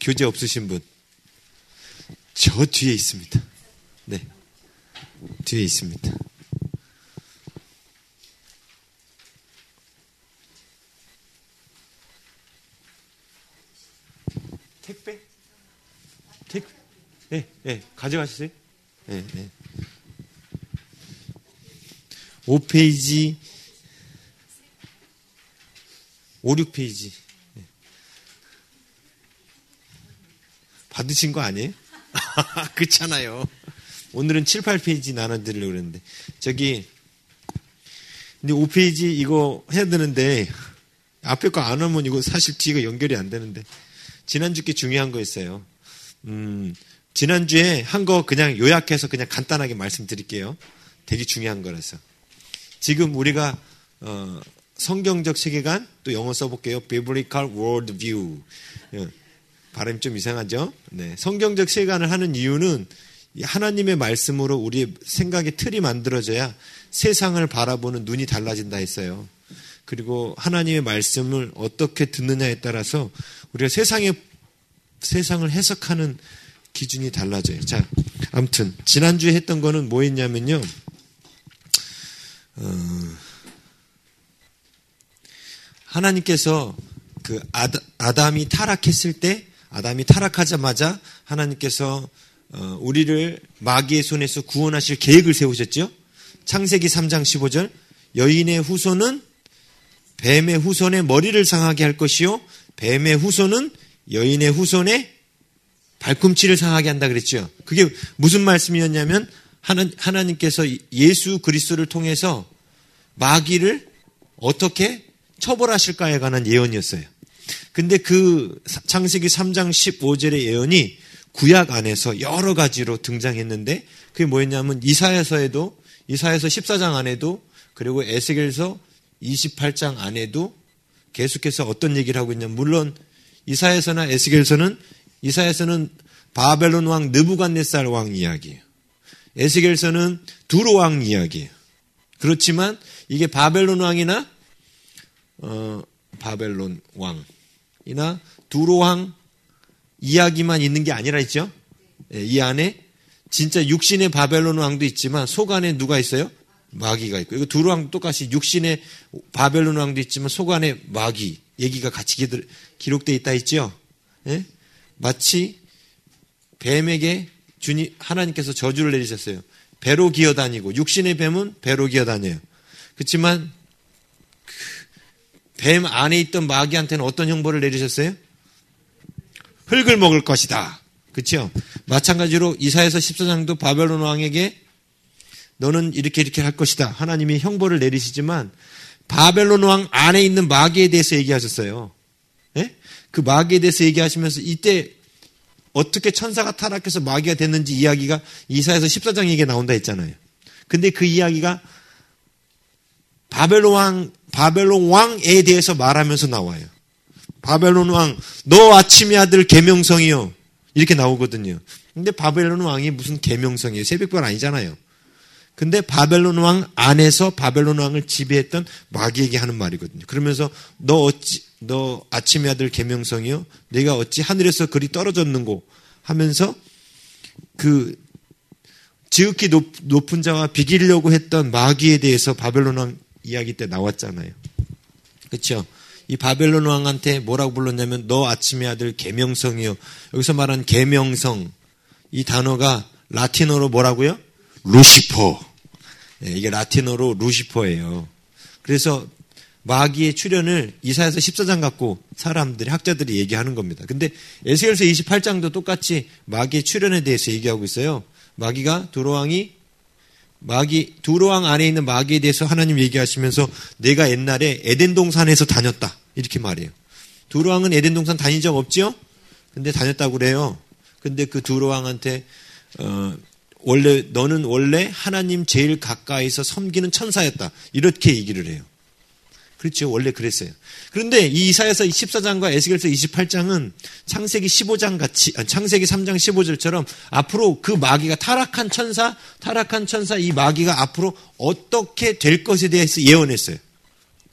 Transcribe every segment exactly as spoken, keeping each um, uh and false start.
교재 없으신 분? 저 뒤에 있습니다. 네. 뒤에 있습니다. 택배? 택, 예, 예, 가져가셨어요? 예, 예. 오 페이지, 오, 육 페이지. 예. 받으신 거 아니에요? 그렇잖아요. 오늘은 칠, 팔 페이지 나눠드리려고 그랬는데. 저기, 근데 오 페이지 이거 해야 되는데, 앞에 거 안 하면 이거 사실 뒤가 연결이 안 되는데. 지난주께 중요한 거 있어요. 음, 지난주에 한 거 그냥 요약해서 그냥 간단하게 말씀드릴게요. 되게 중요한 거라서. 지금 우리가, 어, 성경적 세계관, 또 영어 써볼게요. Biblical Worldview. 발음이 좀 이상하죠? 네. 성경적 세계관을 하는 이유는 하나님의 말씀으로 우리의 생각의 틀이 만들어져야 세상을 바라보는 눈이 달라진다 했어요. 그리고 하나님의 말씀을 어떻게 듣느냐에 따라서 우리가 세상의, 세상을 해석하는 기준이 달라져요. 자, 아무튼, 지난주에 했던 거는 뭐 했냐면요. 어, 하나님께서 그 아다, 아담이 타락했을 때, 아담이 타락하자마자 하나님께서 어, 우리를 마귀의 손에서 구원하실 계획을 세우셨죠? 창세기 삼 장 십오 절, 여인의 후손은 뱀의 후손의 머리를 상하게 할 것이요, 뱀의 후손은 여인의 후손의 발꿈치를 상하게 한다 그랬죠. 그게 무슨 말씀이었냐면 하나, 하나님께서 예수 그리스도를 통해서 마귀를 어떻게 처벌하실까에 관한 예언이었어요. 근데 그 창세기 삼 장 십오 절의 예언이 구약 안에서 여러 가지로 등장했는데 그게 뭐였냐면 이사야서에도, 이사야서 십사 장 안에도, 그리고 에스겔서 이십팔 장 안에도 계속해서 어떤 얘기를 하고 있냐면, 물론 이사야서나 에스겔서는, 이사야서는 바벨론 왕 느부갓네살 왕 이야기예요. 에스겔서는 두로 왕 이야기예요. 그렇지만 이게 바벨론 왕이나 어, 바벨론 왕이나 두로 왕 이야기만 있는 게 아니라 있죠. 이 안에 진짜 육신의 바벨론 왕도 있지만 속 안에 누가 있어요? 마귀가 있고, 이거 두로 왕도 똑같이 육신의 바벨론 왕도 있지만 속 안에 마귀 얘기가 같이 기록되어 있다 했죠. 예? 마치 뱀에게 주님 하나님께서 저주를 내리셨어요. 배로 기어다니고, 육신의 뱀은 배로 기어다녀요. 그렇지만 뱀 안에 있던 마귀한테는 어떤 형벌을 내리셨어요? 흙을 먹을 것이다. 그렇죠? 마찬가지로 이사야서 십사 장도 바벨론 왕에게 너는 이렇게 이렇게 할 것이다. 하나님이 형벌을 내리시지만 바벨론 왕 안에 있는 마귀에 대해서 얘기하셨어요. 예? 그 마귀에 대해서 얘기하시면서 이때 어떻게 천사가 타락해서 마귀가 됐는지 이야기가 이사야서 십사 장 얘기에 나온다 했잖아요. 근데 그 이야기가 바벨론 왕, 바벨론 왕에 대해서 말하면서 나와요. 바벨론 왕, 너 아침의 아들 계명성이요. 이렇게 나오거든요. 근데 바벨론 왕이 무슨 계명성이에요? 새벽별 아니잖아요. 근데 바벨론 왕 안에서 바벨론 왕을 지배했던 마귀에게 하는 말이거든요. 그러면서 너 어찌, 너 아침의 아들 계명성이요? 내가 어찌 하늘에서 그리 떨어졌는고 하면서 그 지극히 높, 높은 자와 비기려고 했던 마귀에 대해서 바벨론 왕 이야기 때 나왔잖아요. 그렇죠? 이 바벨론 왕한테 뭐라고 불렀냐면 너 아침의 아들 계명성이요. 여기서 말한 계명성, 이 단어가 라틴어로 뭐라고요? 루시퍼. 네, 이게 라틴어로 루시퍼예요. 그래서 마귀의 출현을 이사야서 십사 장 갖고 사람들이, 학자들이 얘기하는 겁니다. 근데 에스겔서 이십팔 장도 똑같이 마귀의 출현에 대해서 얘기하고 있어요. 마귀가 두로왕이 마귀 두로왕 안에 있는 마귀에 대해서 하나님 얘기하시면서 내가 옛날에 에덴 동산에서 다녔다 이렇게 말해요. 두로왕은 에덴 동산 다닌 적 없지요? 근데 다녔다고 그래요. 근데 그 두로왕한테 어, 원래 너는 원래 하나님 제일 가까이서 섬기는 천사였다 이렇게 얘기를 해요. 그렇죠. 원래 그랬어요. 그런데 이 이사야서 십사 장과 에스겔서 이십팔 장은 창세기 십오 장 같이, 창세기 삼 장 십오 절처럼 앞으로 그 마귀가 타락한 천사, 타락한 천사 이 마귀가 앞으로 어떻게 될 것에 대해서 예언했어요.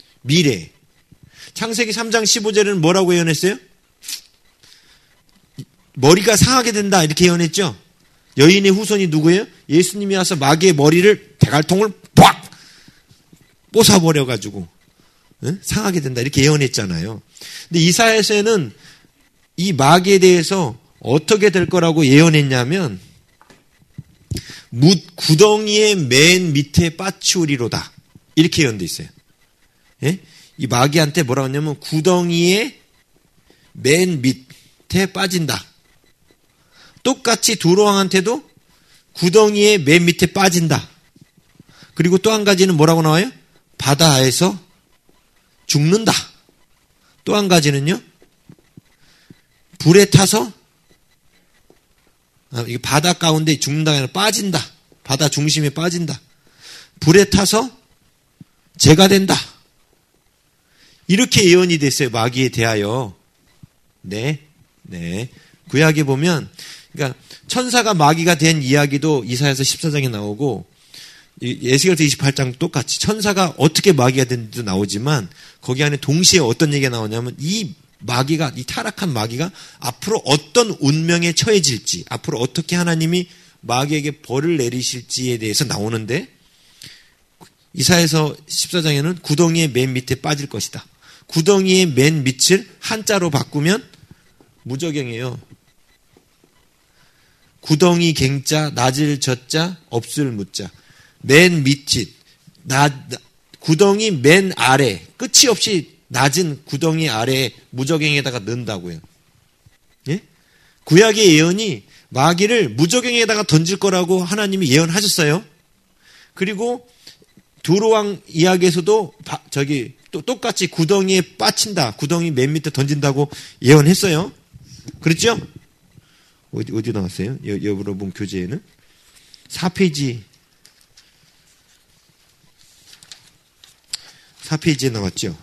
미래. 창세기 삼 장 십오 절에는 뭐라고 예언했어요? 머리가 상하게 된다 이렇게 예언했죠. 여인의 후손이 누구예요? 예수님이 와서 마귀의 머리를 대갈통을 빡 뽀사버려가지고 응? 상하게 된다 이렇게 예언했잖아요. 근데 이사야서에는 이 마귀에 대해서 어떻게 될 거라고 예언했냐면 묻 구덩이의 맨 밑에 빠치우리로다 이렇게 예언돼 있어요. 예? 이 마귀한테 뭐라고 하냐면 구덩이의 맨 밑에 빠진다. 똑같이 두로왕한테도 구덩이의 맨 밑에 빠진다. 그리고 또 한 가지는 뭐라고 나와요? 바다에서 죽는다. 또 한 가지는요. 불에 타서 아, 이게 바다 가운데 죽는다가 아니라 빠진다. 바다 중심에 빠진다. 불에 타서 재가 된다. 이렇게 예언이 됐어요. 마귀에 대하여. 네. 네. 구약에 보면 그러니까 천사가 마귀가 된 이야기도 이사야서 십사 장에 나오고 에스겔서 이십팔 장 똑같이 천사가 어떻게 마귀가 된지도 나오지만 거기 안에 동시에 어떤 얘기가 나오냐면 이 마귀가 이 타락한 마귀가 앞으로 어떤 운명에 처해질지 앞으로 어떻게 하나님이 마귀에게 벌을 내리실지에 대해서 나오는데 이사야서 십사 장에는 구덩이의 맨 밑에 빠질 것이다. 구덩이의 맨 밑을 한자로 바꾸면 무저갱이에요. 구덩이 갱자, 낮을 젖자, 없을 묻자. 맨 밑이, 나, 구덩이 맨 아래, 끝이 없이 낮은 구덩이 아래에 무저갱에다가 넣는다고요. 예? 구약의 예언이 마귀를 무저갱에다가 던질 거라고 하나님이 예언하셨어요. 그리고 두로왕 이야기에서도 바, 저기 또 똑같이 구덩이에 빠친다. 구덩이 맨 밑에 던진다고 예언했어요. 그렇죠? 어디, 어디 나왔어요? 여, 여러분 교재에는? 사 페이지. 사 페이지에 나왔죠?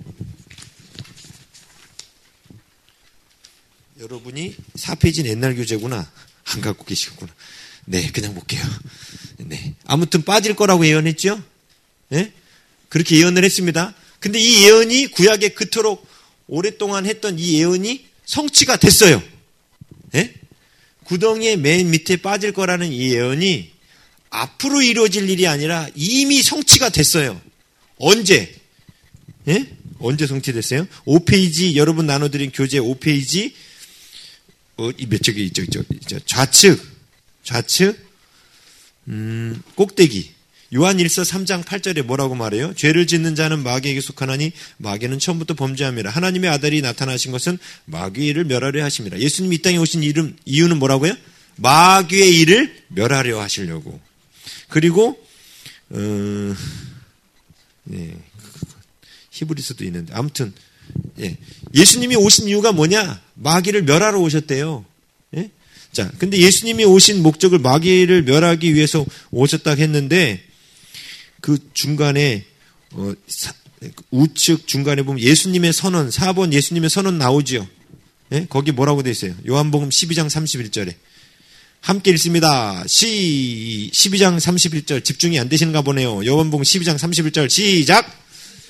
여러분이 사 페이지는 옛날 교재구나. 안 갖고 계시구나. 네, 그냥 볼게요. 네. 아무튼 빠질 거라고 예언했죠? 네? 그렇게 예언을 했습니다. 근데 이 예언이 구약에 그토록 오랫동안 했던 이 예언이 성취가 됐어요. 네? 구덩이의 맨 밑에 빠질 거라는 이 예언이 앞으로 이루어질 일이 아니라 이미 성취가 됐어요. 언제? 예? 언제 성취됐어요? 오 페이지 여러분 나눠드린 교재 오 페이지 어, 몇 쪽이 저기 저 좌측 좌측 음, 꼭대기 요한일서 삼 장 팔 절에 뭐라고 말해요? 죄를 짓는 자는 마귀에게 속하나니 마귀는 처음부터 범죄함이라. 하나님의 아들이 나타나신 것은 마귀를 멸하려 하심이라. 예수님이 이 땅에 오신 이름, 이유는 뭐라고요? 마귀의 일을 멸하려 하시려고. 그리고 어, 예, 히브리서도 있는데 아무튼 예, 예수님이 오신 이유가 뭐냐? 마귀를 멸하러 오셨대요. 예? 자, 근데 예수님이 오신 목적을 마귀를 멸하기 위해서 오셨다고 했는데 그 중간에 어, 사, 우측 중간에 보면 예수님의 선언 사 번 예수님의 선언 나오죠. 예? 거기 뭐라고 돼 있어요? 요한복음 십이 장 삼십일 절에 함께 읽습니다. 시 십이 장 삼십일 절 집중이 안 되시는가 보네요. 요한복음 십이 장 삼십일 절 시작.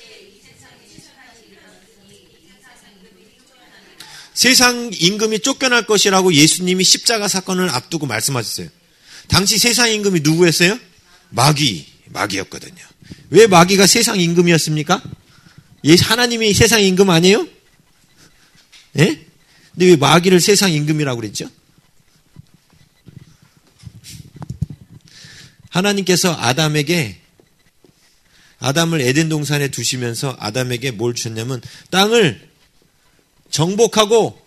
세상 임금이 쫓겨날 것이라고 예수님이 십자가 사건을 앞두고 말씀하셨어요. 당시 세상 임금이 누구였어요? 마귀, 마귀였거든요. 왜 마귀가 세상 임금이었습니까? 하나님이 세상 임금 아니에요? 예? 근데 왜 마귀를 세상 임금이라고 그랬죠? 하나님께서 아담에게 아담을 에덴 동산에 두시면서 아담에게 뭘 주셨냐면 땅을 정복하고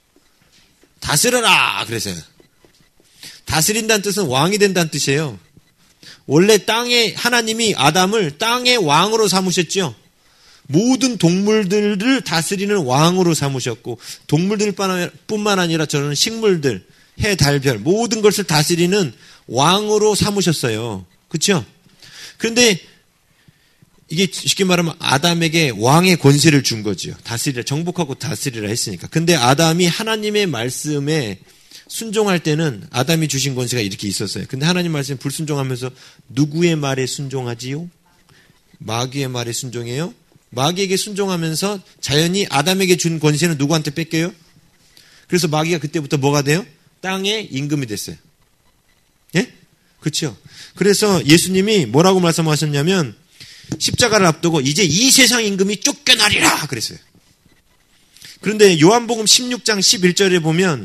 다스려라 그랬어요. 다스린다는 뜻은 왕이 된다는 뜻이에요. 원래 땅에 하나님이 아담을 땅의 왕으로 삼으셨죠. 모든 동물들을 다스리는 왕으로 삼으셨고 동물들뿐만 아니라 저는 식물들, 해, 달, 별 모든 것을 다스리는 왕으로 삼으셨어요. 그렇죠? 그런데 이게 쉽게 말하면 아담에게 왕의 권세를 준 거죠. 다스리라, 정복하고 다스리라 했으니까. 근데 아담이 하나님의 말씀에 순종할 때는 아담이 주신 권세가 이렇게 있었어요. 근데 하나님 말씀에 불순종하면서 누구의 말에 순종하지요? 마귀의 말에 순종해요? 마귀에게 순종하면서 자연히 아담에게 준 권세는 누구한테 뺏겨요? 그래서 마귀가 그때부터 뭐가 돼요? 땅의 임금이 됐어요. 예? 그렇죠. 그래서 예수님이 뭐라고 말씀하셨냐면 십자가를 앞두고 이제 이 세상 임금이 쫓겨나리라 그랬어요. 그런데 요한복음 십육 장 십일 절에 보면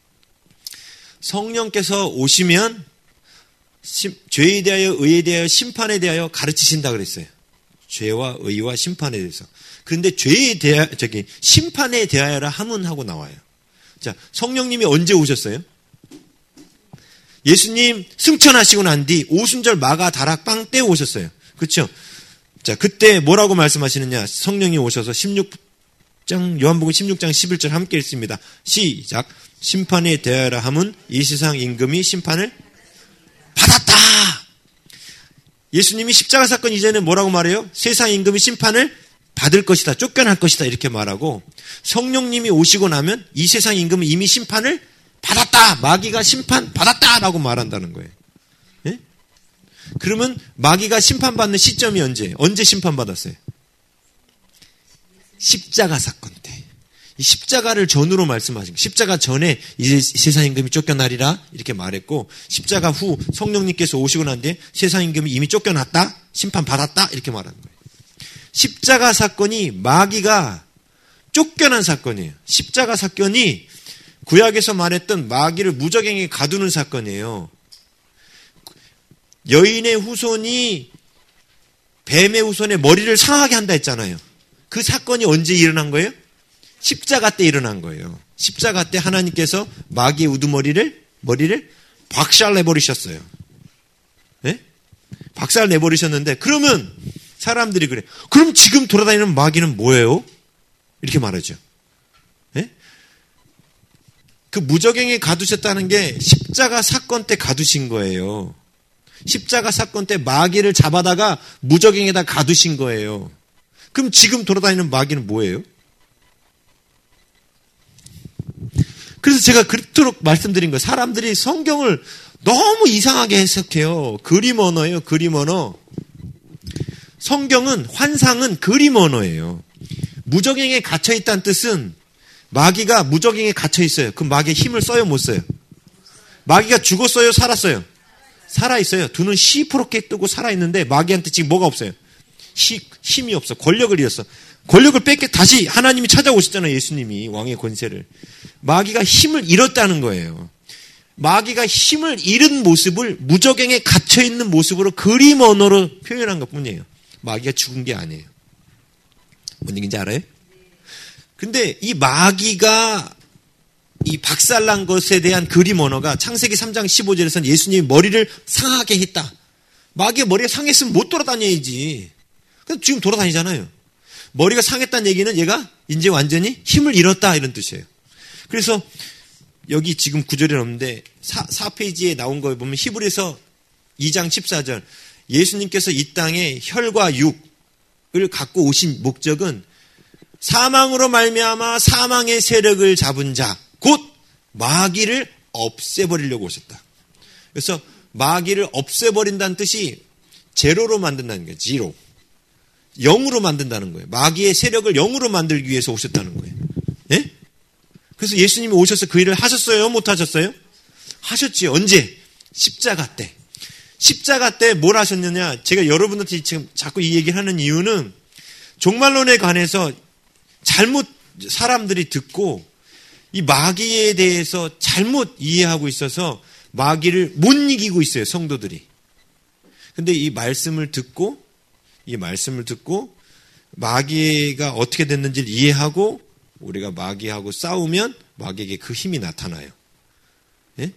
성령께서 오시면 죄에 대하여 의에 대하여 심판에 대하여 가르치신다 그랬어요. 죄와 의와 심판에 대해서. 그런데 죄에 대하 저기 심판에 대하여라 함은 하고 나와요. 자, 성령님이 언제 오셨어요? 예수님 승천하시고 난 뒤 오순절 마가 다락 빵 때 오셨어요. 그렇죠? 자, 그때 뭐라고 말씀하시느냐? 성령이 오셔서 십육 장 요한복음 십육 장 십일 절 함께 읽습니다. 시작. 심판에 대하여라 함은 이 세상 임금이 심판을 받았다. 예수님이 십자가 사건 이전에 뭐라고 말해요? 세상 임금이 심판을 받을 것이다. 쫓겨날 것이다. 이렇게 말하고 성령님이 오시고 나면 이 세상 임금은 이미 심판을 받았다. 마귀가 심판 받았다라고 말한다는 거예요. 예? 그러면 마귀가 심판받는 시점이 언제? 언제 심판받았어요? 십자가 사건 때. 이 십자가를 전후로 말씀하신 거예요. 십자가 전에 이제 세상 임금이 쫓겨나리라 이렇게 말했고 십자가 후 성령님께서 오시고 난 뒤에 세상 임금이 이미 쫓겨났다. 심판받았다. 이렇게 말하는 거예요. 십자가 사건이 마귀가 쫓겨난 사건이에요. 십자가 사건이 구약에서 말했던 마귀를 무적행에 가두는 사건이에요. 여인의 후손이 뱀의 후손의 머리를 상하게 한다 했잖아요. 그 사건이 언제 일어난 거예요? 십자가 때 일어난 거예요. 십자가 때 하나님께서 마귀의 우두머리를 머리를 박살내버리셨어요. 네? 박살내버리셨는데 그러면 사람들이 그래. 그럼 지금 돌아다니는 마귀는 뭐예요? 이렇게 말하죠. 네? 그 무적행에 가두셨다는 게 십자가 사건 때 가두신 거예요. 십자가 사건 때 마귀를 잡아다가 무적행에다 가두신 거예요. 그럼 지금 돌아다니는 마귀는 뭐예요? 그래서 제가 그토록 말씀드린 거예요. 사람들이 성경을 너무 이상하게 해석해요. 그림 언어예요. 그림 언어. 성경은 환상은 그림 언어예요. 무적행에 갇혀있다는 뜻은 마귀가 무적행에 갇혀있어요. 그럼 마귀의 힘을 써요? 못 써요? 마귀가 죽었어요? 살았어요? 살아있어요. 두 눈 시퍼렇게 뜨고 살아있는데 마귀한테 지금 뭐가 없어요? 히, 힘이 없어. 권력을 잃었어. 권력을 뺏게 다시 하나님이 찾아오셨잖아요. 예수님이 왕의 권세를. 마귀가 힘을 잃었다는 거예요. 마귀가 힘을 잃은 모습을 무적행에 갇혀있는 모습으로 그림 언어로 표현한 것뿐이에요. 마귀가 죽은 게 아니에요. 뭔 얘기인지 알아요? 근데 이 마귀가 이 박살난 것에 대한 그림 언어가 창세기 삼 장 십오 절에서는 예수님이 머리를 상하게 했다. 마귀가 머리가 상했으면 못 돌아다녀야지. 근데 지금 돌아다니잖아요. 머리가 상했다는 얘기는 얘가 이제 완전히 힘을 잃었다 이런 뜻이에요. 그래서 여기 지금 구절에 없는데 사 페이지에 나온 거에 보면 히브리서 이 장 십사 절 예수님께서 이 땅에 혈과 육을 갖고 오신 목적은 사망으로 말미암아 사망의 세력을 잡은 자 곧 마귀를 없애버리려고 오셨다. 그래서 마귀를 없애버린다는 뜻이 제로로 만든다는 거예요. 지로. 영으로 만든다는 거예요. 마귀의 세력을 영으로 만들기 위해서 오셨다는 거예요. 예? 그래서 예수님이 오셔서 그 일을 하셨어요? 못 하셨어요? 하셨지. 언제? 십자가 때. 십자가 때 뭘 하셨느냐? 제가 여러분한테 지금 자꾸 이 얘기를 하는 이유는 종말론에 관해서 잘못 사람들이 듣고 이 마귀에 대해서 잘못 이해하고 있어서 마귀를 못 이기고 있어요. 성도들이. 근데 이 말씀을 듣고 이 말씀을 듣고 마귀가 어떻게 됐는지를 이해하고 우리가 마귀하고 싸우면 마귀에게 그 힘이 나타나요. 예?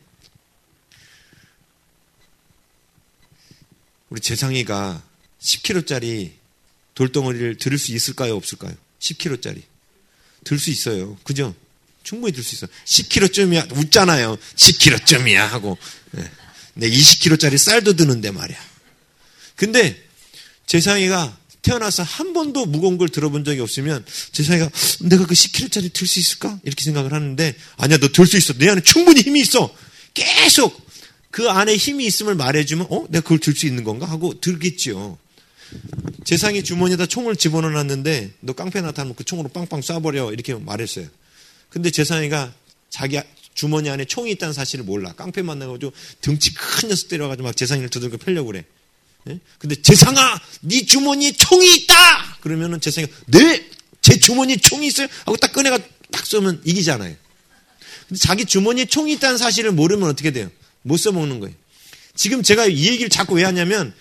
우리 재상이가 십 킬로그램짜리 돌덩어리를 들을 수 있을까요? 없을까요? 십 킬로그램짜리. 들 수 있어요. 그죠? 충분히 들 수 있어요. 십 킬로그램쯤이야. 웃잖아요. 십 킬로그램쯤이야 하고. 예. 내 이십 킬로그램짜리 쌀도 드는데 말이야. 근데 재상이가 태어나서 한 번도 무거운 걸 들어본 적이 없으면 재상이가 내가 그 십 킬로그램짜리 들 수 있을까? 이렇게 생각을 하는데 아니야 너 들 수 있어. 내 안에 충분히 힘이 있어. 계속 그 안에 힘이 있음을 말해주면 어? 내가 그걸 들 수 있는 건가? 하고 들겠죠. 재상이 주머니에다 총을 집어넣어놨는데 너 깡패 나타나면 그 총으로 빵빵 쏴버려 이렇게 말했어요. 근데 재상이가 자기 주머니 안에 총이 있다는 사실을 몰라. 깡패 만나가지고 등치 큰 녀석 때려가지고 막 재상이를 두들겨 패려고 그래. 예? 근데 재상아, 네 주머니에 총이 있다! 그러면은 재상이가, 네! 제 주머니에 총이 있어요? 하고 딱 꺼내가 딱 쏘면 이기잖아요. 근데 자기 주머니에 총이 있다는 사실을 모르면 어떻게 돼요? 못 써먹는 거예요. 지금 제가 이 얘기를 자꾸 왜 하냐면,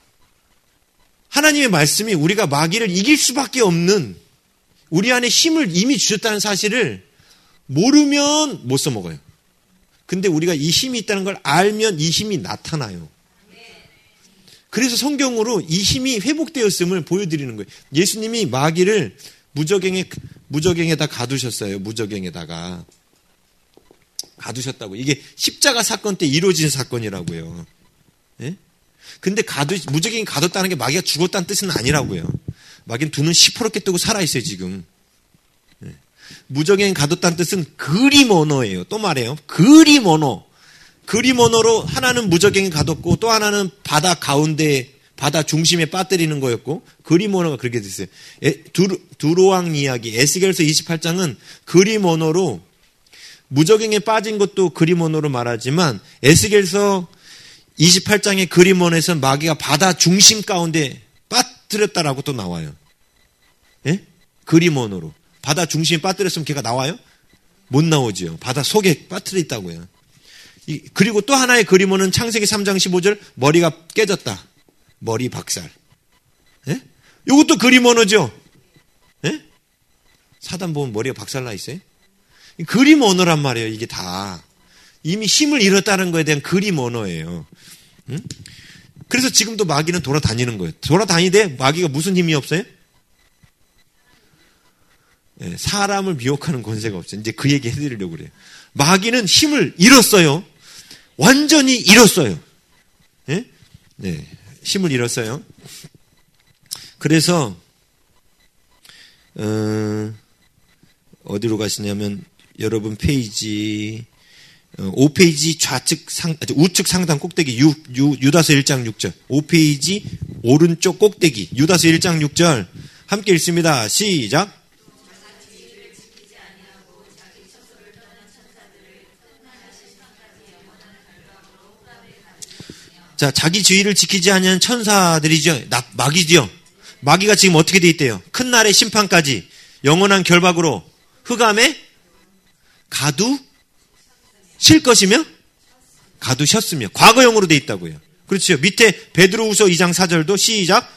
하나님의 말씀이 우리가 마귀를 이길 수밖에 없는 우리 안에 힘을 이미 주셨다는 사실을 모르면 못 써먹어요. 근데 우리가 이 힘이 있다는 걸 알면 이 힘이 나타나요. 그래서 성경으로 이 힘이 회복되었음을 보여드리는 거예요. 예수님이 마귀를 무저갱에, 무저갱에다 가두셨어요. 무저갱에다가. 가두셨다고. 이게 십자가 사건 때 이루어진 사건이라고요. 예? 근데 가두, 무저갱이 가뒀다는 게 마귀가 죽었다는 뜻은 아니라고요. 마귀는 두 눈 시퍼렇게 뜨고 살아있어요, 지금. 예. 무저갱이 가뒀다는 뜻은 그림 언어예요. 또 말해요. 그림 언어. 그림 언어로 하나는 무저갱이 가뒀고 또 하나는 바다 가운데, 바다 중심에 빠뜨리는 거였고, 그림 언어가 그렇게 됐어요. 에, 두로, 두로왕 이야기, 에스겔서 이십팔 장은 그림 언어로 무저갱에 빠진 것도 그림 언어로 말하지만 에스겔서 이십팔 장의 그림 언어에서는 마귀가 바다 중심 가운데 빠뜨렸다라고 또 나와요. 예? 그림 언어로. 바다 중심에 빠뜨렸으면 걔가 나와요? 못 나오죠. 바다 속에 빠뜨렸다고요. 이, 그리고 또 하나의 그림 언어는 창세기 삼 장 십오 절 머리가 깨졌다. 머리 박살. 예? 이것도 그림 언어죠. 예? 사단 보면 머리가 박살나 있어요? 그림 언어란 말이에요. 이게 다. 이미 힘을 잃었다는 거에 대한 그림 언어예요. 응? 그래서 지금도 마귀는 돌아다니는 거예요. 돌아다니되 마귀가 무슨 힘이 없어요? 네, 사람을 미혹하는 권세가 없어요. 이제 그 얘기 해드리려고 그래요. 마귀는 힘을 잃었어요. 완전히 잃었어요. 네? 네, 힘을 잃었어요. 그래서 어, 어디로 가시냐면 여러분 페이지 오 페이지 좌측 상, 우측 상단 꼭대기 유, 유, 유다서 일 장 육 절 오 페이지 오른쪽 꼭대기 유다서 일 장 육 절 함께 읽습니다. 시작. 자, 자기 주의를 지키지 아니하는 천사들이죠. 나, 마귀죠. 마귀가 지금 어떻게 돼 있대요? 큰 날의 심판까지 영원한 결박으로 흑암에 가두실 것이며 가두셨으며 과거형으로 돼 있다고요. 그렇죠. 밑에 베드로후서 이 장 사 절도 시작.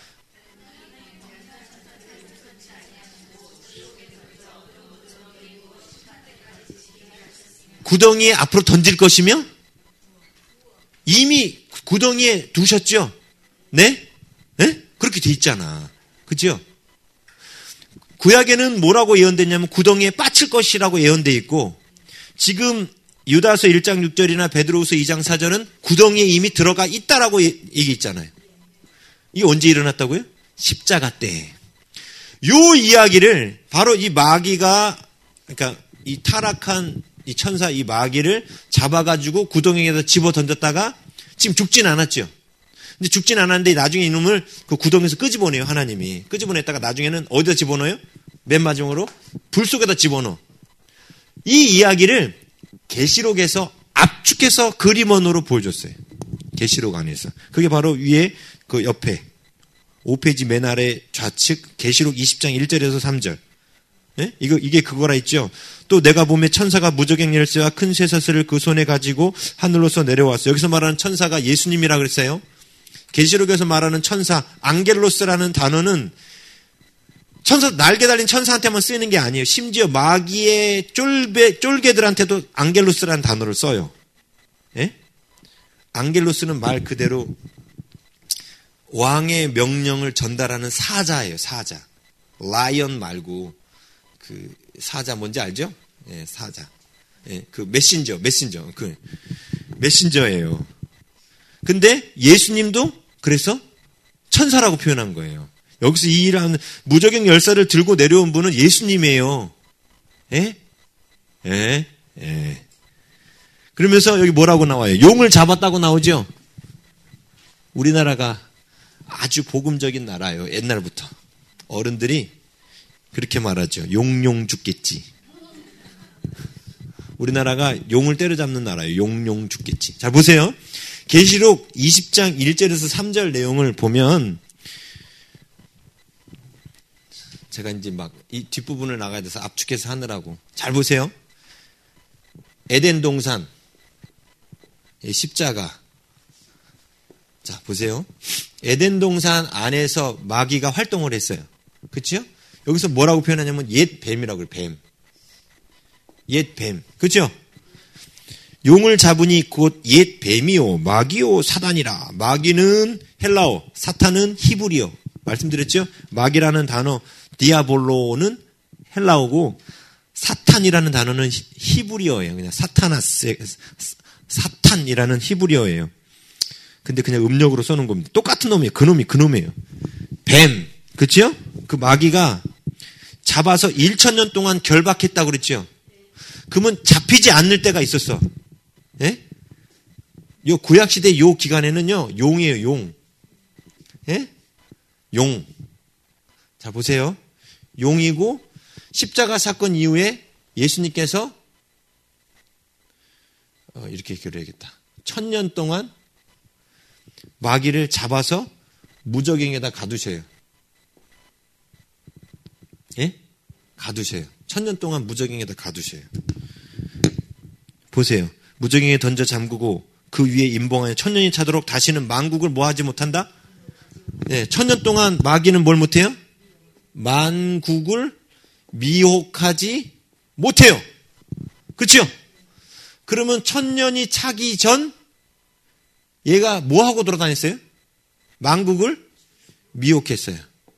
구덩이에 앞으로 던질 것이며 이미 구덩이에 두셨죠. 네? 네? 그렇게 돼 있잖아. 그죠? 구약에는 뭐라고 예언됐냐면 구덩이에 빠칠 것이라고 예언돼 있고 지금 유다서 일 장 육 절이나 베드로후서 이 장 사 절은 구덩이에 이미 들어가 있다라고 얘기했잖아요. 이게 언제 일어났다고요? 십자가 때. 요 이야기를 바로 이 마귀가 그러니까 이 타락한 이 천사 이 마귀를 잡아가지고 구덩이에다 집어 던졌다가 지금 죽진 않았죠. 근데 죽진 않았는데 나중에 이놈을 그 구덩이에서 끄집어내요. 하나님이. 끄집어냈다가 나중에는 어디다 집어넣어요? 맨 마지막으로 불 속에다 집어넣어. 이 이야기를 계시록에서 압축해서 그림원으로 보여줬어요. 계시록 안에서. 그게 바로 위에 그 옆에 오 페이지 맨 아래 좌측 계시록 이십 장 일 절에서 삼 절. 예? 이거, 이게 그거라 있죠. 또 내가 보매 천사가 무저갱 열쇠와 큰 쇠사슬을 그 손에 가지고 하늘로서 내려왔어요. 여기서 말하는 천사가 예수님이라 그랬어요. 계시록에서 말하는 천사, 앙겔로스라는 단어는 천사, 날개 달린 천사한테만 쓰이는 게 아니에요. 심지어 마귀의 쫄배, 쫄개들한테도 앙겔로스라는 단어를 써요. 예? 앙겔로스는 말 그대로 왕의 명령을 전달하는 사자예요, 사자. 라이언 말고, 그, 사자 뭔지 알죠? 예, 사자. 예, 그 메신저, 메신저. 그, 메신저예요. 근데 예수님도 그래서 천사라고 표현한 거예요. 여기서 이 일하는 무저갱 열쇠를 들고 내려온 분은 예수님이에요. 예? 예? 예. 그러면서 여기 뭐라고 나와요? 용을 잡았다고 나오죠? 우리나라가 아주 복음적인 나라예요. 옛날부터. 어른들이 그렇게 말하죠. 용용 죽겠지. 우리나라가 용을 때려잡는 나라예요. 용용 죽겠지. 자, 보세요. 계시록 이십 장 일 절에서 삼 절 내용을 보면 제가 이제 막 이 뒷부분을 나가야 돼서 압축해서 하느라고. 잘 보세요. 에덴 동산, 십자가. 자, 보세요. 에덴 동산 안에서 마귀가 활동을 했어요. 그렇죠? 여기서 뭐라고 표현하냐면 옛 뱀이라고 해요. 뱀. 옛 뱀. 그렇죠? 용을 잡으니 곧 옛 뱀이요 마귀요 사단이라. 마귀는 헬라어, 사탄은 히브리어. 말씀드렸죠? 마귀라는 단어 디아볼로는 헬라어고 사탄이라는 단어는 히브리어예요. 그냥 사타나스, 사탄이라는 히브리어예요. 근데 그냥 음력으로 써놓은 겁니다. 똑같은 놈이에요. 그 놈이 그 놈이에요. 뱀. 그렇죠? 그 마귀가 잡아서 일천 년 동안 결박했다고 그랬죠? 그러면 잡히지 않을 때가 있었어. 예? 요 구약시대 요 기간에는요, 용이에요, 용. 예? 용. 자, 보세요. 용이고, 십자가 사건 이후에 예수님께서, 어, 이렇게 기록해야겠다. 천년 동안 마귀를 잡아서 무적행에다 가두셔요. 예? 가두셔요. 천년 동안 무적행에다 가두셔요. 보세요. 무적행에 던져 잠그고 그 위에 임봉하여 천년이 차도록 다시는 만국을 뭐하지 못한다? 예, 천년 동안 마귀는 뭘 못해요? 만국을 미혹하지 못해요. 그렇죠? 그러면 천년이 차기 전 얘가 뭐하고 돌아다녔어요? 만국을 미혹했어요.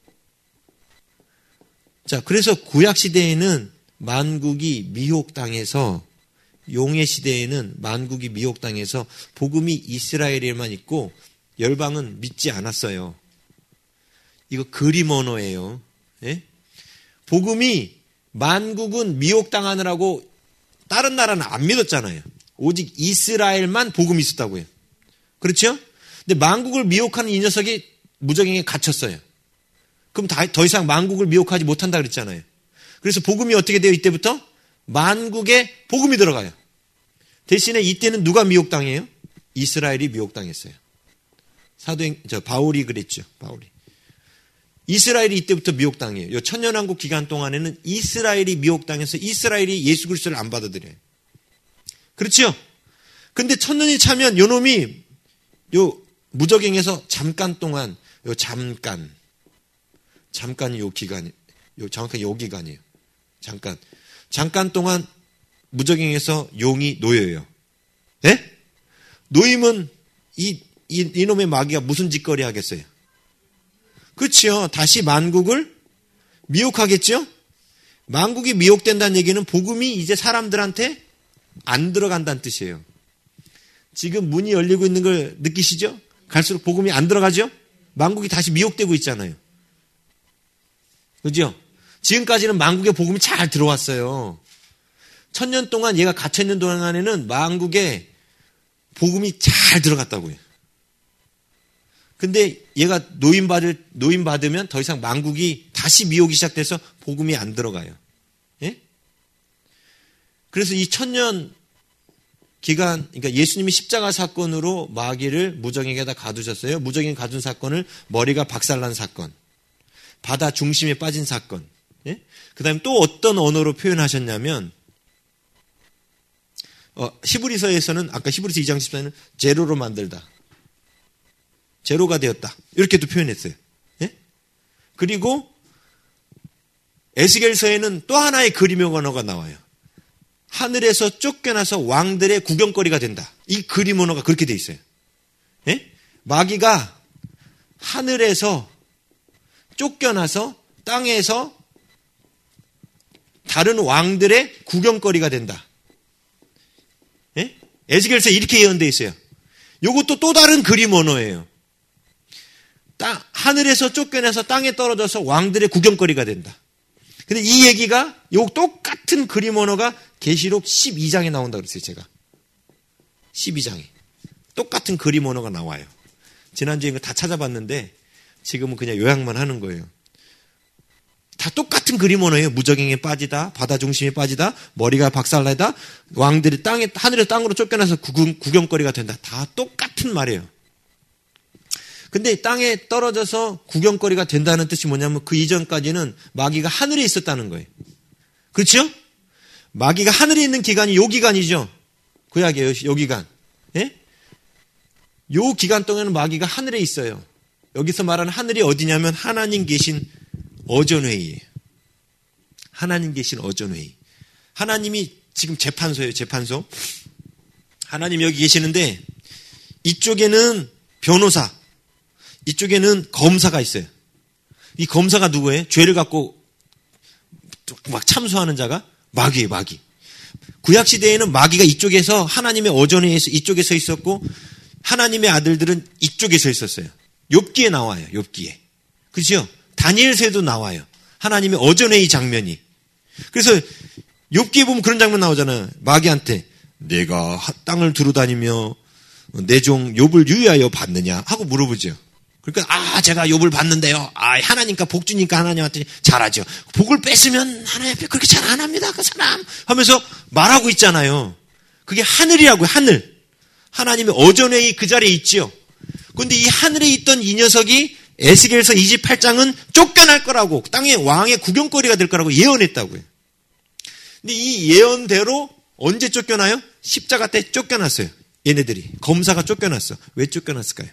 자, 그래서 구약시대에는 만국이 미혹당해서 용의 시대에는 만국이 미혹당해서 복음이 이스라엘에만 있고 열방은 믿지 않았어요. 이거 그림 언어예요. 예? 복음이 만국은 미혹당하느라고 다른 나라는 안 믿었잖아요. 오직 이스라엘만 복음이 있었다고요. 그렇죠? 근데 만국을 미혹하는 이 녀석이 무적행에 갇혔어요. 그럼 더 이상 만국을 미혹하지 못한다 그랬잖아요. 그래서 복음이 어떻게 돼요? 이때부터? 만국에 복음이 들어가요. 대신에 이때는 누가 미혹당해요? 이스라엘이 미혹당했어요. 사도행, 저, 바울이 그랬죠. 바울이. 이스라엘이 이때부터 미혹당해요. 요 천년왕국 기간 동안에는 이스라엘이 미혹당해서 이스라엘이 예수 그리스도를 안 받아들여요. 그렇죠? 근데 천년이 차면 요 놈이 요 무적행에서 잠깐 동안, 요 잠깐, 잠깐 요 기간이, 요 정확하게 요 기간이에요. 잠깐. 잠깐 동안 무적행에서 용이 놓여요. 예? 놓이면 이, 이, 이놈의 마귀가 무슨 짓거리 하겠어요? 그렇죠. 다시 만국을 미혹하겠죠? 만국이 미혹된다는 얘기는 복음이 이제 사람들한테 안 들어간다는 뜻이에요. 지금 문이 열리고 있는 걸 느끼시죠? 갈수록 복음이 안 들어가죠? 만국이 다시 미혹되고 있잖아요. 그죠? 지금까지는 만국의 복음이 잘 들어왔어요. 천년 동안 얘가 갇혀있는 동안에는 만국에 복음이 잘 들어갔다고요. 근데 얘가 노임받을, 노임받으면 더 이상 만국이 다시 미혹이 시작돼서 복음이 안 들어가요. 예? 그래서 이 천년 기간, 그러니까 예수님이 십자가 사건으로 마귀를 무적행에다 가두셨어요. 무적행 가둔 사건을 머리가 박살난 사건. 바다 중심에 빠진 사건. 예? 그 다음에 또 어떤 언어로 표현하셨냐면, 어, 히브리서에서는, 아까 히브리서 이 장 십사에는 제로로 만들다. 제로가 되었다. 이렇게도 표현했어요. 예? 그리고 에스겔서에는 또 하나의 그림의 언어가 나와요. 하늘에서 쫓겨나서 왕들의 구경거리가 된다. 이 그림 언어가 그렇게 돼 있어요. 예? 마귀가 하늘에서 쫓겨나서 땅에서 다른 왕들의 구경거리가 된다. 예? 에스겔서에 이렇게 예언되어 있어요. 이것도 또 다른 그림 언어예요. 땅, 하늘에서 쫓겨나서 땅에 떨어져서 왕들의 구경거리가 된다. 근데 이 얘기가 요 똑같은 그림 언어가 계시록 십이 장에 나온다 그랬어요, 제가. 십이 장에. 똑같은 그림 언어가 나와요. 지난주에 이거 다 찾아봤는데 지금은 그냥 요약만 하는 거예요. 다 똑같은 그림 언어예요. 무적행에 빠지다, 바다 중심에 빠지다, 머리가 박살나다, 왕들이 땅에, 하늘에서 땅으로 쫓겨나서 구경, 구경거리가 된다. 다 똑같은 말이에요. 근데 땅에 떨어져서 구경거리가 된다는 뜻이 뭐냐면 그 이전까지는 마귀가 하늘에 있었다는 거예요. 그렇죠? 마귀가 하늘에 있는 기간이 요 기간이죠. 구약이에요. 요 기간. 예? 요 기간 동안은 마귀가 하늘에 있어요. 여기서 말하는 하늘이 어디냐면 하나님 계신 어전회의예요. 하나님 계신 어전회의. 하나님이 지금 재판소예요. 재판소. 하나님 여기 계시는데 이쪽에는 변호사, 이쪽에는 검사가 있어요. 이 검사가 누구예요? 죄를 갖고 막 참수하는 자가 마귀예요. 마귀. 구약시대에는 마귀가 이쪽에서 하나님의 어전회의에서 이쪽에 서 있었고 하나님의 아들들은 이쪽에 서 있었어요. 욥기에 나와요. 욥기에. 그렇죠? 다니엘서에도 나와요. 하나님의 어전회의 장면이. 그래서 욥기에 보면 그런 장면 나오잖아요. 마귀한테 내가 땅을 두루다니며 내 종 욥을 유의하여 봤느냐 하고 물어보죠. 그러니까 아 제가 욥을 봤는데요. 아 하나님과 복 주니까 하나님한테 잘하죠. 복을 뺏으면 하나님 앞에 그렇게 잘 안 합니다. 그 사람 하면서 말하고 있잖아요. 그게 하늘이라고요. 하늘. 하나님의 어전회의 그 자리에 있지요. 그런데 이 하늘에 있던 이 녀석이 에스겔서 이십팔 장은 쫓겨날 거라고 땅의 왕의 구경거리가 될 거라고 예언했다고요. 근데 이 예언대로 언제 쫓겨나요? 십자가 때 쫓겨났어요. 얘네들이. 검사가 쫓겨났어. 왜 쫓겨났을까요?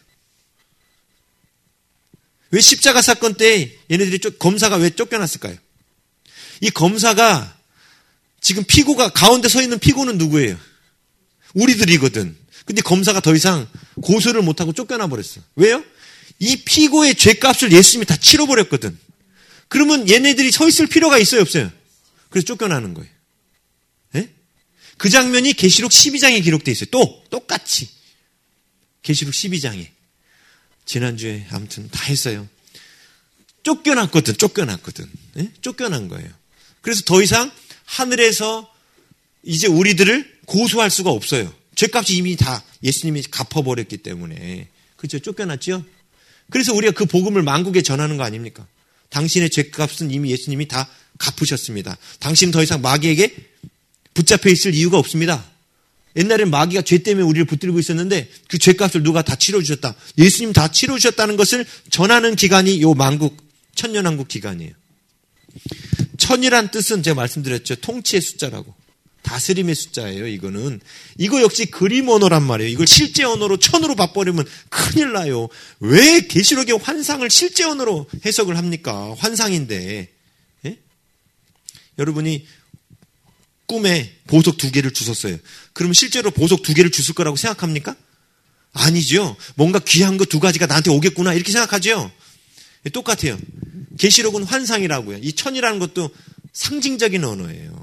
왜 십자가 사건 때 얘네들이 쫓, 검사가 왜 쫓겨났을까요? 이 검사가 지금 피고가 가운데 서 있는 피고는 누구예요? 우리들이거든. 근데 검사가 더 이상 고소를 못하고 쫓겨나 버렸어. 왜요? 이 피고의 죄값을 예수님이 다 치러버렸거든. 그러면 얘네들이 서 있을 필요가 있어요, 없어요? 그래서 쫓겨나는 거예요. 네? 그 장면이 계시록 십이 장에 기록되어 있어요. 또 똑같이 계시록 십이 장에. 지난주에 아무튼 다 했어요. 쫓겨났거든. 쫓겨났거든. 네? 쫓겨난 거예요. 그래서 더 이상 하늘에서 이제 우리들을 고소할 수가 없어요. 죄값이 이미 다 예수님이 갚아버렸기 때문에. 그렇죠? 쫓겨났죠? 그래서 우리가 그 복음을 만국에 전하는 거 아닙니까? 당신의 죄값은 이미 예수님이 다 갚으셨습니다. 당신은 더 이상 마귀에게 붙잡혀 있을 이유가 없습니다. 옛날엔 마귀가 죄 때문에 우리를 붙들고 있었는데 그 죄값을 누가 다 치러주셨다. 예수님 다 치러주셨다는 것을 전하는 기간이 요 만국, 천년왕국 기간이에요. 천이란 뜻은 제가 말씀드렸죠. 통치의 숫자라고. 다스림의 숫자예요. 이거는. 이거 역시 그림 언어란 말이에요. 이걸 실제 언어로 천으로 바꿔버리면 큰일 나요. 왜 계시록의 환상을 실제 언어로 해석을 합니까? 환상인데. 예? 여러분이 꿈에 보석 두 개를 주셨어요. 그러면 실제로 보석 두 개를 주실 거라고 생각합니까? 아니죠. 뭔가 귀한 거 두 가지가 나한테 오겠구나 이렇게 생각하죠. 똑같아요. 계시록은 환상이라고요. 이 천이라는 것도 상징적인 언어예요.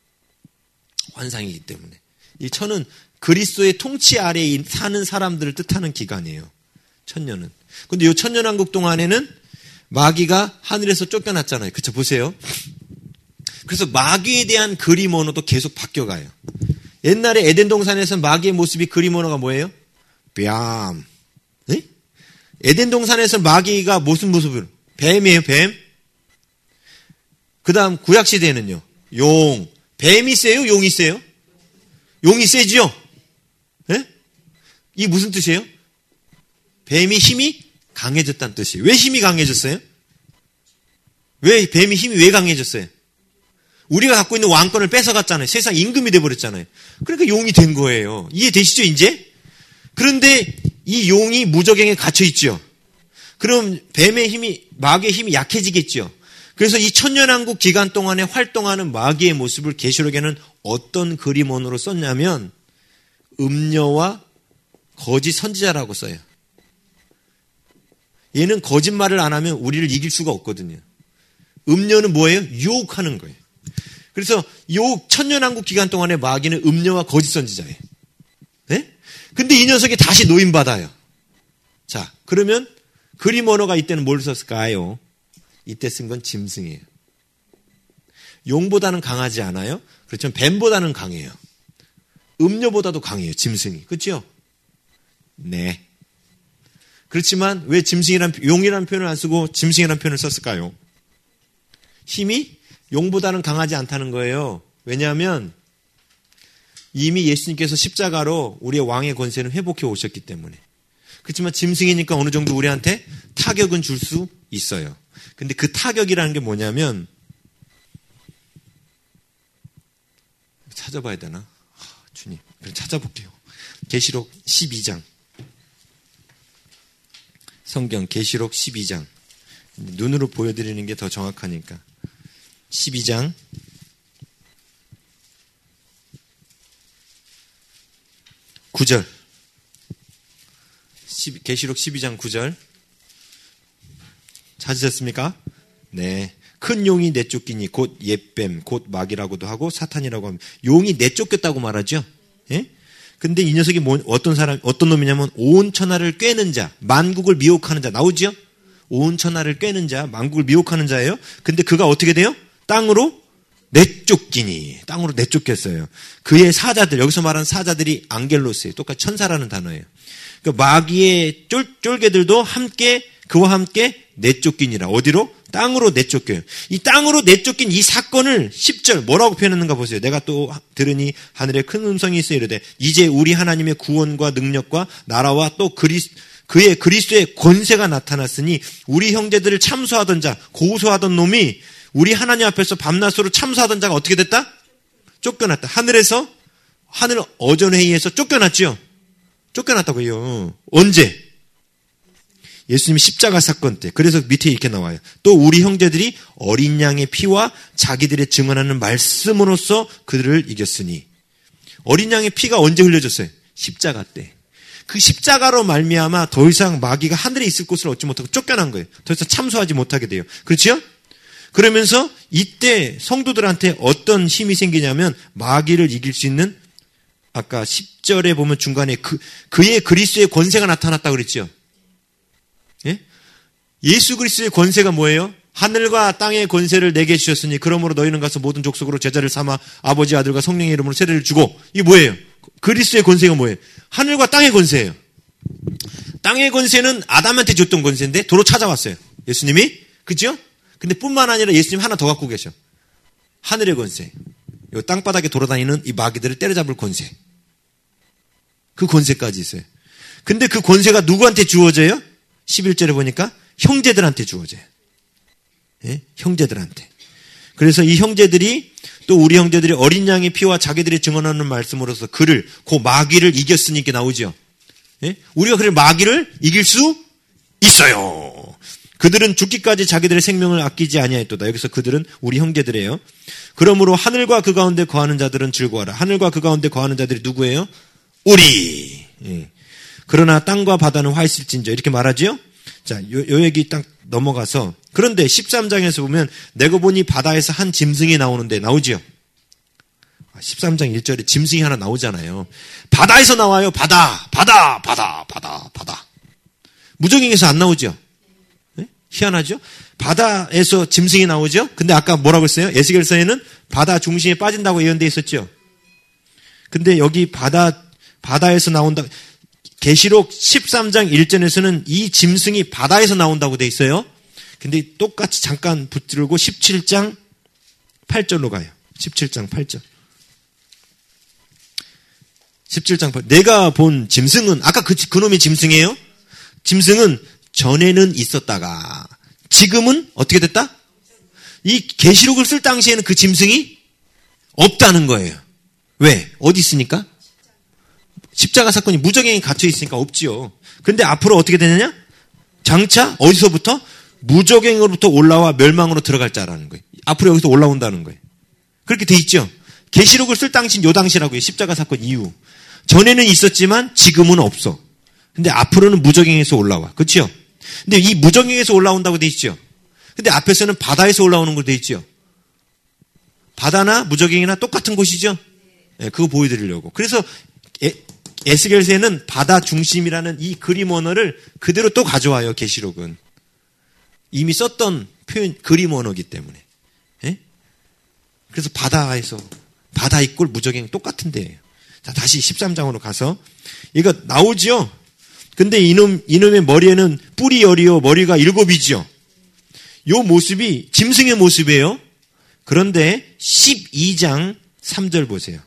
환상이기 때문에. 이 천은 그리스도의 통치 아래에 사는 사람들을 뜻하는 기간이에요. 천년은. 근데 이 천년왕국 동안에는 마귀가 하늘에서 쫓겨났잖아요. 그쵸? 보세요. 그래서 마귀에 대한 그림 언어도 계속 바뀌어가요. 옛날에 에덴 동산에서 마귀의 모습이 그림 언어가 뭐예요? 뺨. 네? 에덴 동산에서 마귀가 무슨 모습으로? 뱀이에요, 뱀. 그 다음 구약시대에는요. 용. 뱀이 세요? 용이 세요? 용이 세죠? 네? 이게 무슨 뜻이에요? 뱀이 힘이 강해졌다는 뜻이에요. 왜 힘이 강해졌어요? 왜 뱀이 힘이 왜 강해졌어요? 우리가 갖고 있는 왕권을 뺏어갔잖아요. 세상 임금이 돼버렸잖아요. 그러니까 용이 된 거예요. 이해되시죠, 이제? 그런데 이 용이 무적행에 갇혀있죠. 그럼 뱀의 힘이, 마귀의 힘이 약해지겠죠. 그래서 이 천년왕국 기간 동안에 활동하는 마귀의 모습을 계시록에는 어떤 그림원으로 썼냐면 음녀와 거짓 선지자라고 써요. 얘는 거짓말을 안 하면 우리를 이길 수가 없거든요. 음녀는 뭐예요? 유혹하는 거예요. 그래서 요 천년왕국 기간 동안에 마귀는 음녀와 거짓 선지자예요. 네? 근데 이 녀석이 다시 노임받아요. 자, 그러면 그림 언어가 이때는 뭘 썼을까요? 이때 쓴 건 짐승이에요. 용보다는 강하지 않아요? 그렇지만 뱀보다는 강해요. 음녀보다도 강해요. 짐승이. 그렇죠? 네. 그렇지만 왜 짐승이란, 용이라는 표현을 안 쓰고 짐승이라는 표현을 썼을까요? 힘이 용보다는 강하지 않다는 거예요. 왜냐하면 이미 예수님께서 십자가로 우리의 왕의 권세는 회복해 오셨기 때문에. 그렇지만 짐승이니까 어느 정도 우리한테 타격은 줄 수 있어요. 근데 그 타격이라는 게 뭐냐면, 찾아봐야 되나? 아, 주님, 그럼 찾아볼게요. 계시록 십이 장. 성경 계시록 십이 장. 눈으로 보여드리는 게 더 정확하니까. 십이 장. 구 절. 계시록 십이 장 구 절. 찾으셨습니까? 네. 큰 용이 내쫓기니 곧 옛뱀, 곧 마귀라고도 하고 사탄이라고 합니다. 용이 내쫓겼다고 말하죠. 예? 근데 이 녀석이 뭐, 어떤 사람, 어떤 놈이냐면 온 천하를 꿰는 자, 만국을 미혹하는 자 나오죠? 온 천하를 꿰는 자, 만국을 미혹하는 자예요. 근데 그가 어떻게 돼요? 땅으로 내쫓기니, 땅으로 내쫓겼어요. 그의 사자들, 여기서 말하는 사자들이 앙겔로스예요. 똑같이 천사라는 단어예요. 그러니까 마귀의 쫄, 쫄개들도 함께 그와 함께 내쫓기니라. 어디로? 땅으로 내쫓겨요. 이 땅으로 내쫓긴 이 사건을 십 절 뭐라고 표현했는가 보세요. 내가 또 들으니 하늘에 큰 음성이 있어 이르되 이제 우리 하나님의 구원과 능력과 나라와 또 그리스, 그의 그리스도의 권세가 나타났으니 우리 형제들을 참소하던 자, 고소하던 놈이 우리 하나님 앞에서 밤낮으로 참소하던 자가 어떻게 됐다? 쫓겨났다. 하늘에서, 하늘 어전회의에서 쫓겨났죠. 쫓겨났다고요. 언제? 예수님이 십자가 사건 때. 그래서 밑에 이렇게 나와요. 또 우리 형제들이 어린 양의 피와 자기들의 증언하는 말씀으로써 그들을 이겼으니. 어린 양의 피가 언제 흘려졌어요? 십자가 때. 그 십자가로 말미암아 더 이상 마귀가 하늘에 있을 곳을 얻지 못하고 쫓겨난 거예요. 더 이상 참소하지 못하게 돼요. 그렇죠? 그러면서 이때 성도들한테 어떤 힘이 생기냐면 마귀를 이길 수 있는 아까 십 절에 보면 중간에 그, 그의 그리스도의 권세가 나타났다고 그랬죠. 예? 예수 그리스도의 권세가 뭐예요? 하늘과 땅의 권세를 내게 주셨으니 그러므로 너희는 가서 모든 족속으로 제자를 삼아 아버지 아들과 성령의 이름으로 세례를 주고. 이게 뭐예요? 그리스도의 권세가 뭐예요? 하늘과 땅의 권세예요. 땅의 권세는 아담한테 줬던 권세인데 도로 찾아왔어요. 예수님이. 그죠? 근데 뿐만 아니라 예수님 하나 더 갖고 계셔. 하늘의 권세. 이 땅바닥에 돌아다니는 이 마귀들을 때려잡을 권세. 그 권세까지 있어요. 근데 그 권세가 누구한테 주어져요? 십일 절에 보니까 형제들한테 주어져요. 예? 형제들한테. 그래서 이 형제들이 또 우리 형제들이 어린 양의 피와 자기들이 증언하는 말씀으로서 그를, 그 마귀를 이겼으니 이렇게 나오죠. 예? 우리가 그를 마귀를 이길 수 있어요. 그들은 죽기까지 자기들의 생명을 아끼지 아니하였도다. 여기서 그들은 우리 형제들이에요. 그러므로 하늘과 그 가운데 거하는 자들은 즐거워하라. 하늘과 그 가운데 거하는 자들이 누구예요? 우리. 예. 그러나 땅과 바다는 화 있을진저 이렇게 말하지요. 자, 요, 요 얘기 딱 넘어가서 그런데 십삼 장에서 보면 내가 보니 바다에서 한 짐승이 나오는데 나오지요. 십삼 장 일 절에 짐승이 하나 나오잖아요. 바다에서 나와요. 바다, 바다, 바다, 바다, 바다. 무적행에서 안 나오죠. 네? 희한하죠. 바다에서 짐승이 나오죠. 근데 아까 뭐라고 했어요? 에스겔서에는 바다 중심에 빠진다고 예언되어 있었죠. 근데 여기 바다 바다에서 나온다. 계시록 십삼 장 일 절에서는 이 짐승이 바다에서 나온다고 돼 있어요. 근데 똑같이 잠깐 붙들고 십칠 장 팔 절로 가요. 십칠 장 팔 절. 십칠 장 팔 절. 내가 본 짐승은 아까 그 그놈이 짐승이에요. 짐승은 전에는 있었다가 지금은 어떻게 됐다? 이 계시록을 쓸 당시에는 그 짐승이 없다는 거예요. 왜? 어디 있으니까? 십자가 사건이 무적행에 갇혀 있으니까 없지요. 근데 앞으로 어떻게 되느냐? 장차 어디서부터? 무적행으로부터 올라와 멸망으로 들어갈 자라는 거예요. 앞으로 여기서 올라온다는 거예요. 그렇게 돼 있죠. 계시록을 쓸 당시는 요 당시라고요. 십자가 사건 이후. 전에는 있었지만 지금은 없어. 근데 앞으로는 무적행에서 올라와. 그렇죠? 근데 이 무적행에서 올라온다고 돼 있죠. 근데 앞에서는 바다에서 올라오는 걸 돼 있죠. 바다나 무적행이나 똑같은 곳이죠. 네, 그거 보여드리려고. 그래서 에, 에스겔서에는 바다 중심이라는 이 그림 언어를 그대로 또 가져와요. 계시록은 이미 썼던 표현 그림 언어이기 때문에. 예? 그래서 바다에서 바다 이꼴 무적행 똑같은 데예요. 자, 다시 십삼 장으로 가서 이거 나오죠. 근데 이놈 이놈의 머리에는 뿔이 열이요 머리가 일곱이지요. 요 모습이 짐승의 모습이에요. 그런데 십이 장 삼 절 보세요.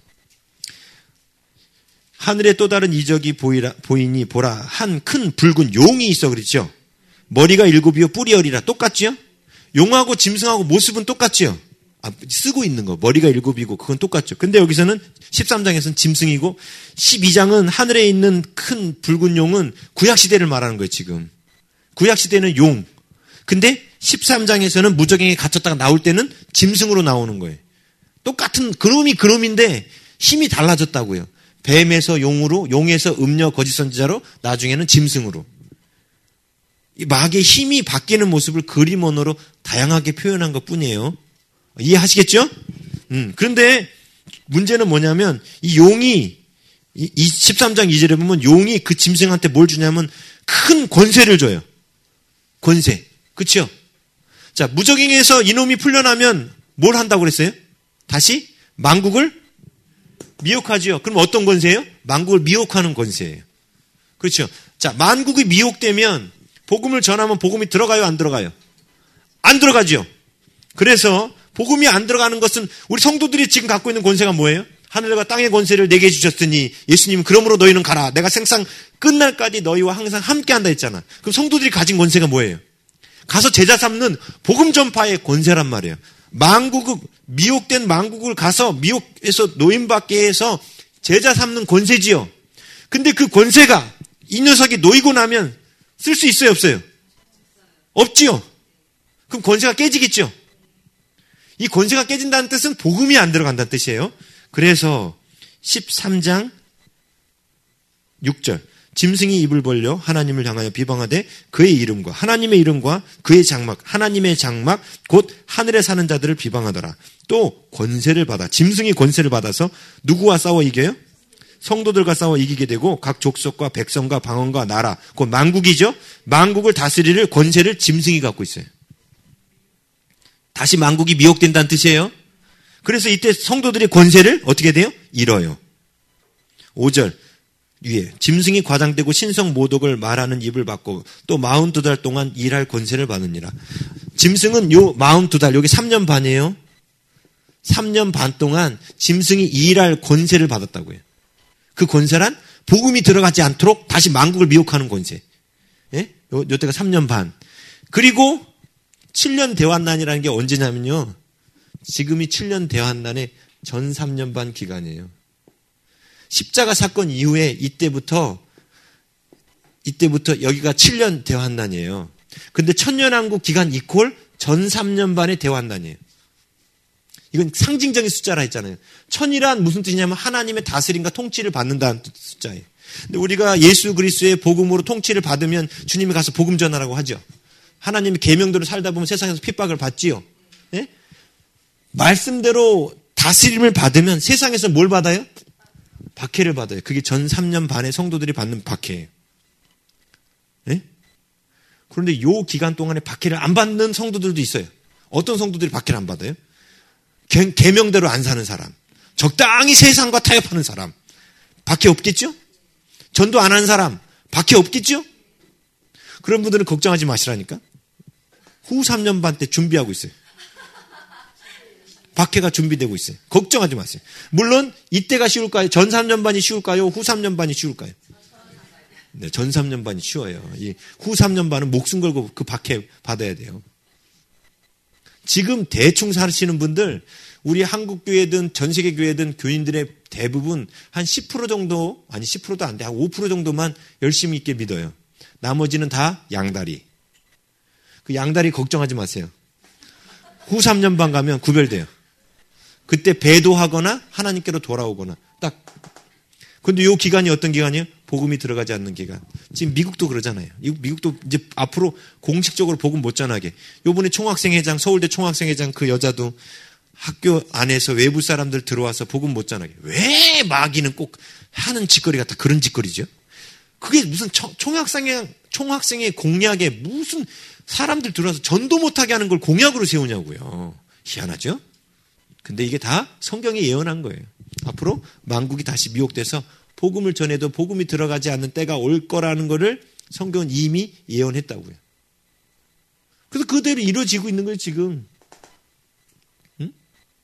하늘에 또 다른 이적이 보이라, 보이니 보라 한 큰 붉은 용이 있어 그랬죠. 머리가 일곱이요 뿔이 열이라 똑같지요? 용하고 짐승하고 모습은 똑같지요? 아, 쓰고 있는 거 머리가 일곱이고 그건 똑같죠. 근데 여기서는 십삼 장에서는 짐승이고 십이 장은 하늘에 있는 큰 붉은 용은 구약시대를 말하는 거예요. 지금 구약시대는 용, 근데 십삼 장에서는 무적행에 갇혔다가 나올 때는 짐승으로 나오는 거예요. 똑같은 그놈이 그놈인데 힘이 달라졌다고요. 뱀에서 용으로, 용에서 음녀 거짓 선지자로, 나중에는 짐승으로. 이 마귀의 힘이 바뀌는 모습을 그림 언어로 다양하게 표현한 것 뿐이에요. 이해하시겠죠? 음, 그런데 문제는 뭐냐면 이 용이 이 십삼 장 이 절에 보면 용이 그 짐승한테 뭘 주냐면 큰 권세를 줘요. 권세. 그렇죠? 자, 무적행에서 이놈이 풀려나면 뭘 한다고 그랬어요? 다시 만국을 미혹하지요. 그럼 어떤 권세예요? 만국을 미혹하는 권세예요. 그렇죠? 자, 만국이 미혹되면 복음을 전하면 복음이 들어가요, 안 들어가요? 안 들어가죠. 그래서 복음이 안 들어가는 것은 우리 성도들이 지금 갖고 있는 권세가 뭐예요? 하늘과 땅의 권세를 내게 주셨으니 예수님은 그러므로 너희는 가라. 내가 생상 끝날까지 너희와 항상 함께한다 했잖아. 그럼 성도들이 가진 권세가 뭐예요? 가서 제자 삼는 복음 전파의 권세란 말이에요. 만국을 미혹된 만국을 가서 미혹에서 노임받게 해서 제자 삼는 권세지요. 근데 그 권세가 이 녀석이 놓이고 나면 쓸 수 있어요, 없어요? 없지요. 그럼 권세가 깨지겠죠. 이 권세가 깨진다는 뜻은 복음이 안 들어간다는 뜻이에요. 그래서 십삼 장 육 절 짐승이 입을 벌려 하나님을 향하여 비방하되 그의 이름과 하나님의 이름과 그의 장막 하나님의 장막 곧 하늘에 사는 자들을 비방하더라. 또 권세를 받아 짐승이 권세를 받아서 누구와 싸워 이겨요? 성도들과 싸워 이기게 되고 각 족속과 백성과 방언과 나라 곧 만국이죠. 만국을 다스리를 권세를 짐승이 갖고 있어요. 다시 만국이 미혹된다는 뜻이에요. 그래서 이때 성도들의 권세를 어떻게 돼요? 잃어요. 오 절 위에 짐승이 과장되고 신성 모독을 말하는 입을 받고 또 마흔두 달 동안 일할 권세를 받느니라. 짐승은 요 마흔두 달 여기 삼 년 반이에요. 삼 년 반 동안 짐승이 일할 권세를 받았다고요. 그 권세란 복음이 들어가지 않도록 다시 만국을 미혹하는 권세. 예? 요, 요 때가 삼 년 반. 그리고 칠 년 대환난이라는 게 언제냐면요. 지금이 칠 년 대환난의 전 삼 년 반 기간이에요. 십자가 사건 이후에 이때부터 이때부터 여기가 칠 년 대환난이에요. 근데 천년왕국 기간 이퀄 전 삼 년 반의 대환난이에요. 이건 상징적인 숫자라 했잖아요. 천이란 무슨 뜻이냐면 하나님의 다스림과 통치를 받는다는 숫자예요. 근데 우리가 예수 그리스도의 복음으로 통치를 받으면 주님이 가서 복음 전하라고 하죠. 하나님의 계명대로 살다 보면 세상에서 핍박을 받지요. 예? 말씀대로 다스림을 받으면 세상에서 뭘 받아요? 박해를 받아요. 그게 전 삼 년 반의 성도들이 받는 박해예요. 예? 그런데 요 기간 동안에 박해를 안 받는 성도들도 있어요. 어떤 성도들이 박해를 안 받아요? 계, 계명대로 안 사는 사람, 적당히 세상과 타협하는 사람, 박해 없겠죠? 전도 안 하는 사람, 박해 없겠죠? 그런 분들은 걱정하지 마시라니까. 후 삼 년 반 때 준비하고 있어요. 박해가 준비되고 있어요. 걱정하지 마세요. 물론 이때가 쉬울까요? 전 삼 년 반이 쉬울까요? 후 삼 년 반이 쉬울까요? 네, 전 삼 년 반이 쉬워요. 이 후 삼 년 반은 목숨 걸고 그 박해 받아야 돼요. 지금 대충 사시는 분들, 우리 한국 교회든 전 세계 교회든 교인들의 대부분 한 십 퍼센트 정도, 아니 십 퍼센트도 안 돼, 한 오 퍼센트 정도만 열심히 있게 믿어요. 나머지는 다 양다리. 그 양다리 걱정하지 마세요. 후 삼 년 반 가면 구별돼요. 그때 배도하거나 하나님께로 돌아오거나 딱. 근데 이 기간이 어떤 기간이에요? 복음이 들어가지 않는 기간. 지금 미국도 그러잖아요. 미국도 이제 앞으로 공식적으로 복음 못 전하게. 요번에 총학생회장, 서울대 총학생회장 그 여자도 학교 안에서 외부 사람들 들어와서 복음 못 전하게. 왜 마귀는 꼭 하는 짓거리가 다 그런 짓거리죠? 그게 무슨 총학생회, 총학생회 공약에 무슨 사람들 들어와서 전도 못하게 하는 걸 공약으로 세우냐고요. 희한하죠? 근데 이게 다 성경이 예언한 거예요. 앞으로 만국이 다시 미혹돼서 복음을 전해도 복음이 들어가지 않는 때가 올 거라는 거를 성경은 이미 예언했다고요. 그래서 그대로 이루어지고 있는 거예요, 지금. 응?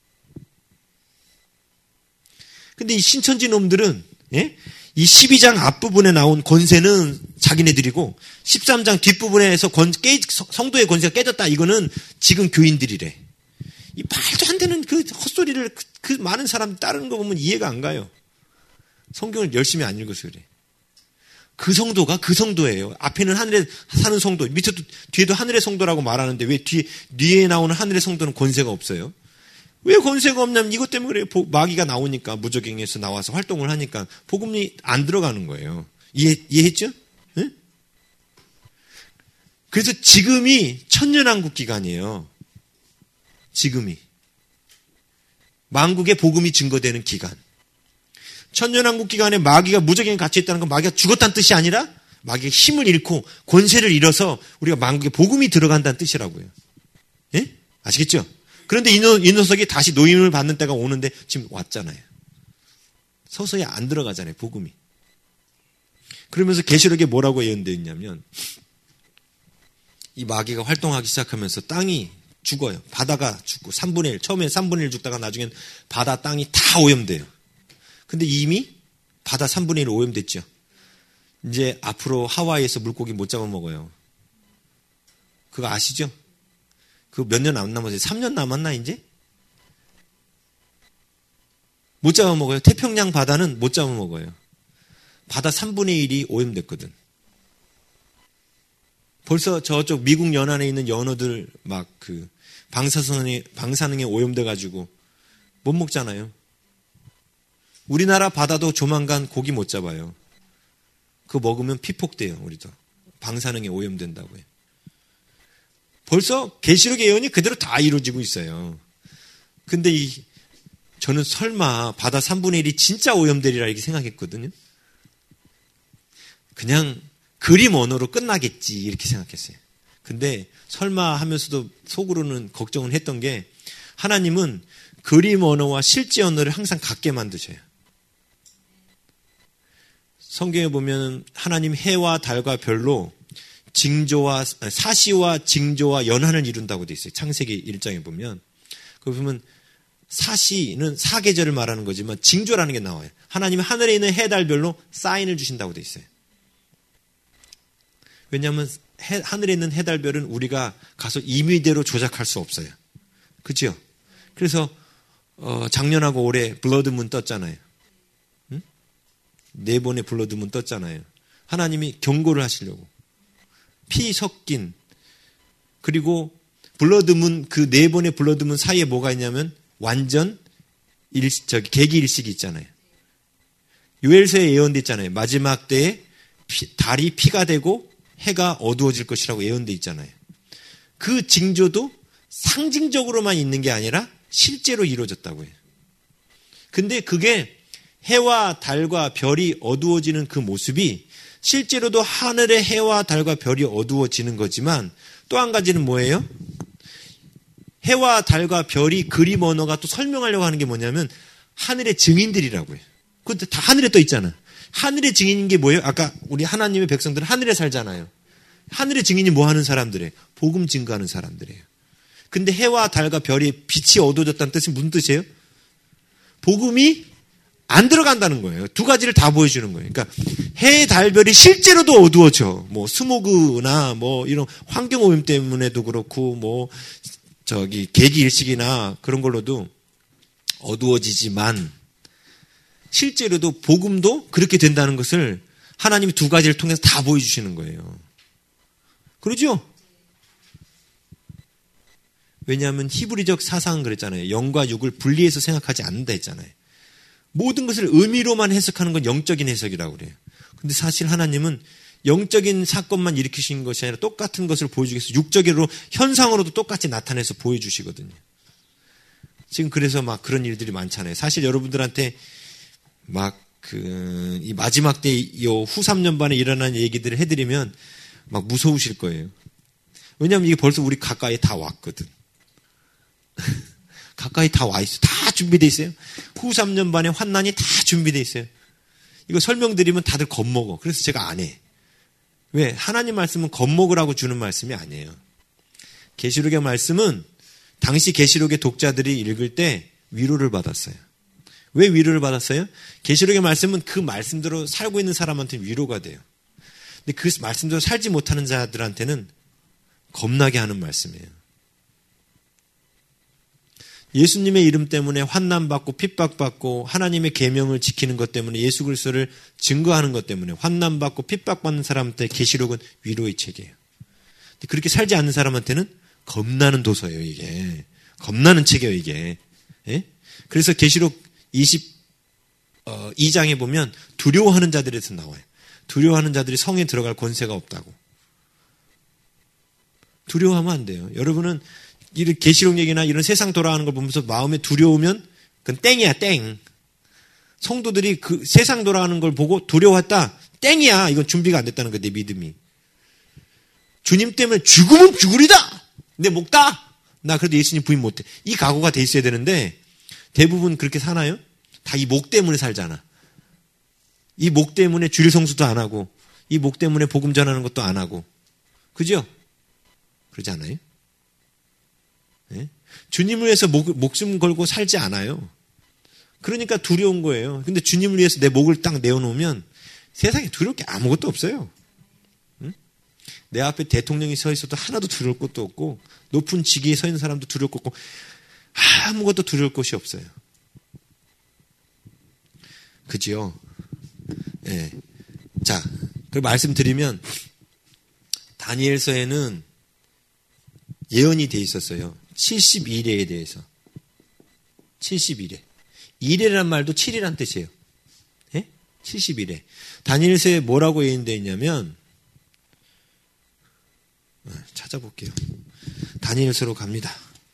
근데 이 신천지 놈들은, 예? 이 십이 장 앞부분에 나온 권세는 자기네들이고, 십삼 장 뒷부분에서 권, 깨, 성도의 권세가 깨졌다. 이거는 지금 교인들이래. 이 말도 안 되는 그 헛소리를 그, 그 많은 사람 따르는 거 보면 이해가 안 가요. 성경을 열심히 안 읽어서 그래. 그 성도가 그 성도예요. 앞에는 하늘에 사는 성도, 밑에도 뒤에도 하늘의 성도라고 말하는데 왜 뒤에 뒤에 나오는 하늘의 성도는 권세가 없어요? 왜 권세가 없냐면 이것 때문에 그래요. 마귀가 나오니까 무적행에서 나와서 활동을 하니까 복음이 안 들어가는 거예요. 이해 이해했죠? 네? 그래서 지금이 천년왕국 기간이에요. 지금이 만국의 복음이 증거되는 기간. 천년왕국 기간에 마귀가 무적행에 갇혀 있다는 건 마귀가 죽었다는 뜻이 아니라 마귀의 힘을 잃고 권세를 잃어서 우리가 만국의 복음이 들어간다는 뜻이라고요. 예? 아시겠죠? 그런데 이, 이 녀석이 다시 노임을 받는 때가 오는데 지금 왔잖아요. 서서히 안 들어가잖아요, 복음이. 그러면서 계시록에 뭐라고 예언되어 있냐면 이 마귀가 활동하기 시작하면서 땅이 죽어요. 바다가 죽고 삼분의 일, 처음에 삼분의 일 죽다가 나중엔 바다 땅이 다 오염돼요. 근데 이미 바다 삼분의 일 오염됐죠. 이제 앞으로 하와이에서 물고기 못 잡아먹어요. 그거 아시죠? 그거 몇 년 안 남았어요. 삼 년 남았나 이제? 못 잡아먹어요. 태평양 바다는 못 잡아먹어요. 바다 삼분의 일이 오염됐거든. 벌써 저쪽 미국 연안에 있는 연어들 막 그 방사선에, 방사능에 오염돼가지고 못 먹잖아요. 우리나라 바다도 조만간 고기 못 잡아요. 그거 먹으면 피폭돼요, 우리도. 방사능에 오염된다고요. 벌써 계시록의 예언이 그대로 다 이루어지고 있어요. 근데 이, 저는 설마 바다 삼분의 일이 진짜 오염되리라 이렇게 생각했거든요. 그냥 그림 언어로 끝나겠지 이렇게 생각했어요. 근데 설마 하면서도 속으로는 걱정을 했던 게 하나님은 그림 언어와 실제 언어를 항상 같게 만드셔요. 성경에 보면 하나님 해와 달과 별로 징조와 사시와 징조와 연한을 이룬다고 돼 있어요. 창세기 일 장에 보면. 그 보면 사시는 사계절을 말하는 거지만 징조라는 게 나와요. 하나님은 하늘에 있는 해, 달, 별로 사인을 주신다고 돼 있어요. 왜냐하면 해, 하늘에 있는 해, 달, 별은 우리가 가서 임의대로 조작할 수 없어요. 그죠? 그래서 어, 작년하고 올해 블러드문 떴잖아요. 응? 네 번의 블러드문 떴잖아요. 하나님이 경고를 하시려고. 피 섞인 그리고 블러드문 그 네 번의 블러드문 사이에 뭐가 있냐면 완전 일, 저기 계기일식이 있잖아요. 요엘서에 예언돼 있잖아요. 마지막 때에 피, 달이 피가 되고 해가 어두워질 것이라고 예언돼 있잖아요. 그 징조도 상징적으로만 있는 게 아니라 실제로 이루어졌다고 해요. 근데 그게 해와 달과 별이 어두워지는 그 모습이 실제로도 하늘의 해와 달과 별이 어두워지는 거지만 또 한 가지는 뭐예요? 해와 달과 별이 그림 언어가 또 설명하려고 하는 게 뭐냐면 하늘의 증인들이라고 해요. 그것도 다 하늘에 떠 있잖아. 하늘의 증인인 게 뭐예요? 아까 우리 하나님의 백성들은 하늘에 살잖아요. 하늘의 증인이 뭐 하는 사람들이에요? 복음 증거하는 사람들이에요. 근데 해와 달과 별이 빛이 어두워졌다는 뜻은 무슨 뜻이에요? 복음이 안 들어간다는 거예요. 두 가지를 다 보여주는 거예요. 그러니까 해, 달, 별이 실제로도 어두워져. 뭐 스모그나 뭐 이런 환경 오염 때문에도 그렇고 뭐 저기 계기일식이나 그런 걸로도 어두워지지만 실제로도 복음도 그렇게 된다는 것을 하나님이 두 가지를 통해서 다 보여주시는 거예요. 그러죠? 왜냐하면 히브리적 사상은 그랬잖아요. 영과 육을 분리해서 생각하지 않는다 했잖아요. 모든 것을 의미로만 해석하는 건 영적인 해석이라고 그래요. 근데 사실 하나님은 영적인 사건만 일으키신 것이 아니라 똑같은 것을 보여주기 위해서 육적으로 현상으로도 똑같이 나타내서 보여주시거든요. 지금 그래서 막 그런 일들이 많잖아요. 사실 여러분들한테 막 그 이 마지막 때 이 후 삼 년 반에 일어난 얘기들을 해드리면 막 무서우실 거예요. 왜냐하면 이게 벌써 우리 가까이 다 왔거든. 가까이 다 와 있어. 다 준비되어 있어요. 후 삼 년 반에 환난이 다 준비되어 있어요. 이거 설명드리면 다들 겁먹어. 그래서 제가 안 해. 왜? 하나님 말씀은 겁먹으라고 주는 말씀이 아니에요. 계시록의 말씀은 당시 계시록의 독자들이 읽을 때 위로를 받았어요. 왜 위로를 받았어요? 계시록의 말씀은 그 말씀대로 살고 있는 사람한테는 위로가 돼요. 근데 그 말씀대로 살지 못하는 자들한테는 겁나게 하는 말씀이에요. 예수님의 이름 때문에 환난받고 핍박받고 하나님의 계명을 지키는 것 때문에 예수 그리스도를 증거하는 것 때문에 환난받고 핍박받는 사람한테 계시록은 위로의 책이에요. 그렇게 살지 않는 사람한테는 겁나는 도서예요, 이게. 겁나는 책이에요, 이게. 예? 그래서 계시록 이십이 장에 보면 두려워하는 자들에서 나와요. 두려워하는 자들이 성에 들어갈 권세가 없다고. 두려워하면 안 돼요. 여러분은 이런 계시록 얘기나 이런 세상 돌아가는 걸 보면서 마음에 두려우면 그건 땡이야, 땡. 성도들이 그 세상 돌아가는 걸 보고 두려워했다. 땡이야. 이건 준비가 안 됐다는 거야, 내 믿음이. 주님 때문에 죽으면 죽으리다. 내 목다. 나 그래도 예수님 부인 못해. 이 각오가 돼 있어야 되는데 대부분 그렇게 사나요? 다 이 목 때문에 살잖아. 이 목 때문에 주일 성수도 안 하고 이 목 때문에 복음 전하는 것도 안 하고. 그죠? 그러지 않아요? 네? 주님을 위해서 목, 목숨 걸고 살지 않아요. 그러니까 두려운 거예요. 근데 주님을 위해서 내 목을 딱 내어놓으면 세상에 두려울 게 아무것도 없어요. 응? 내 앞에 대통령이 서 있어도 하나도 두려울 것도 없고 높은 직위에 서 있는 사람도 두려울 것 없고 아무것도 두려울 것이 없어요. 그지요? 예. 네. 자, 그 말씀드리면 다니엘서에는 예언이 돼 있었어요. 칠십일 회에 대해서. 칠십일 회. 일 회란 말도 칠이란 뜻이에요. 예? 칠십일 회. 다니엘서에 뭐라고 예언되어 있냐면 찾아볼게요. 다니엘서로 갑니다.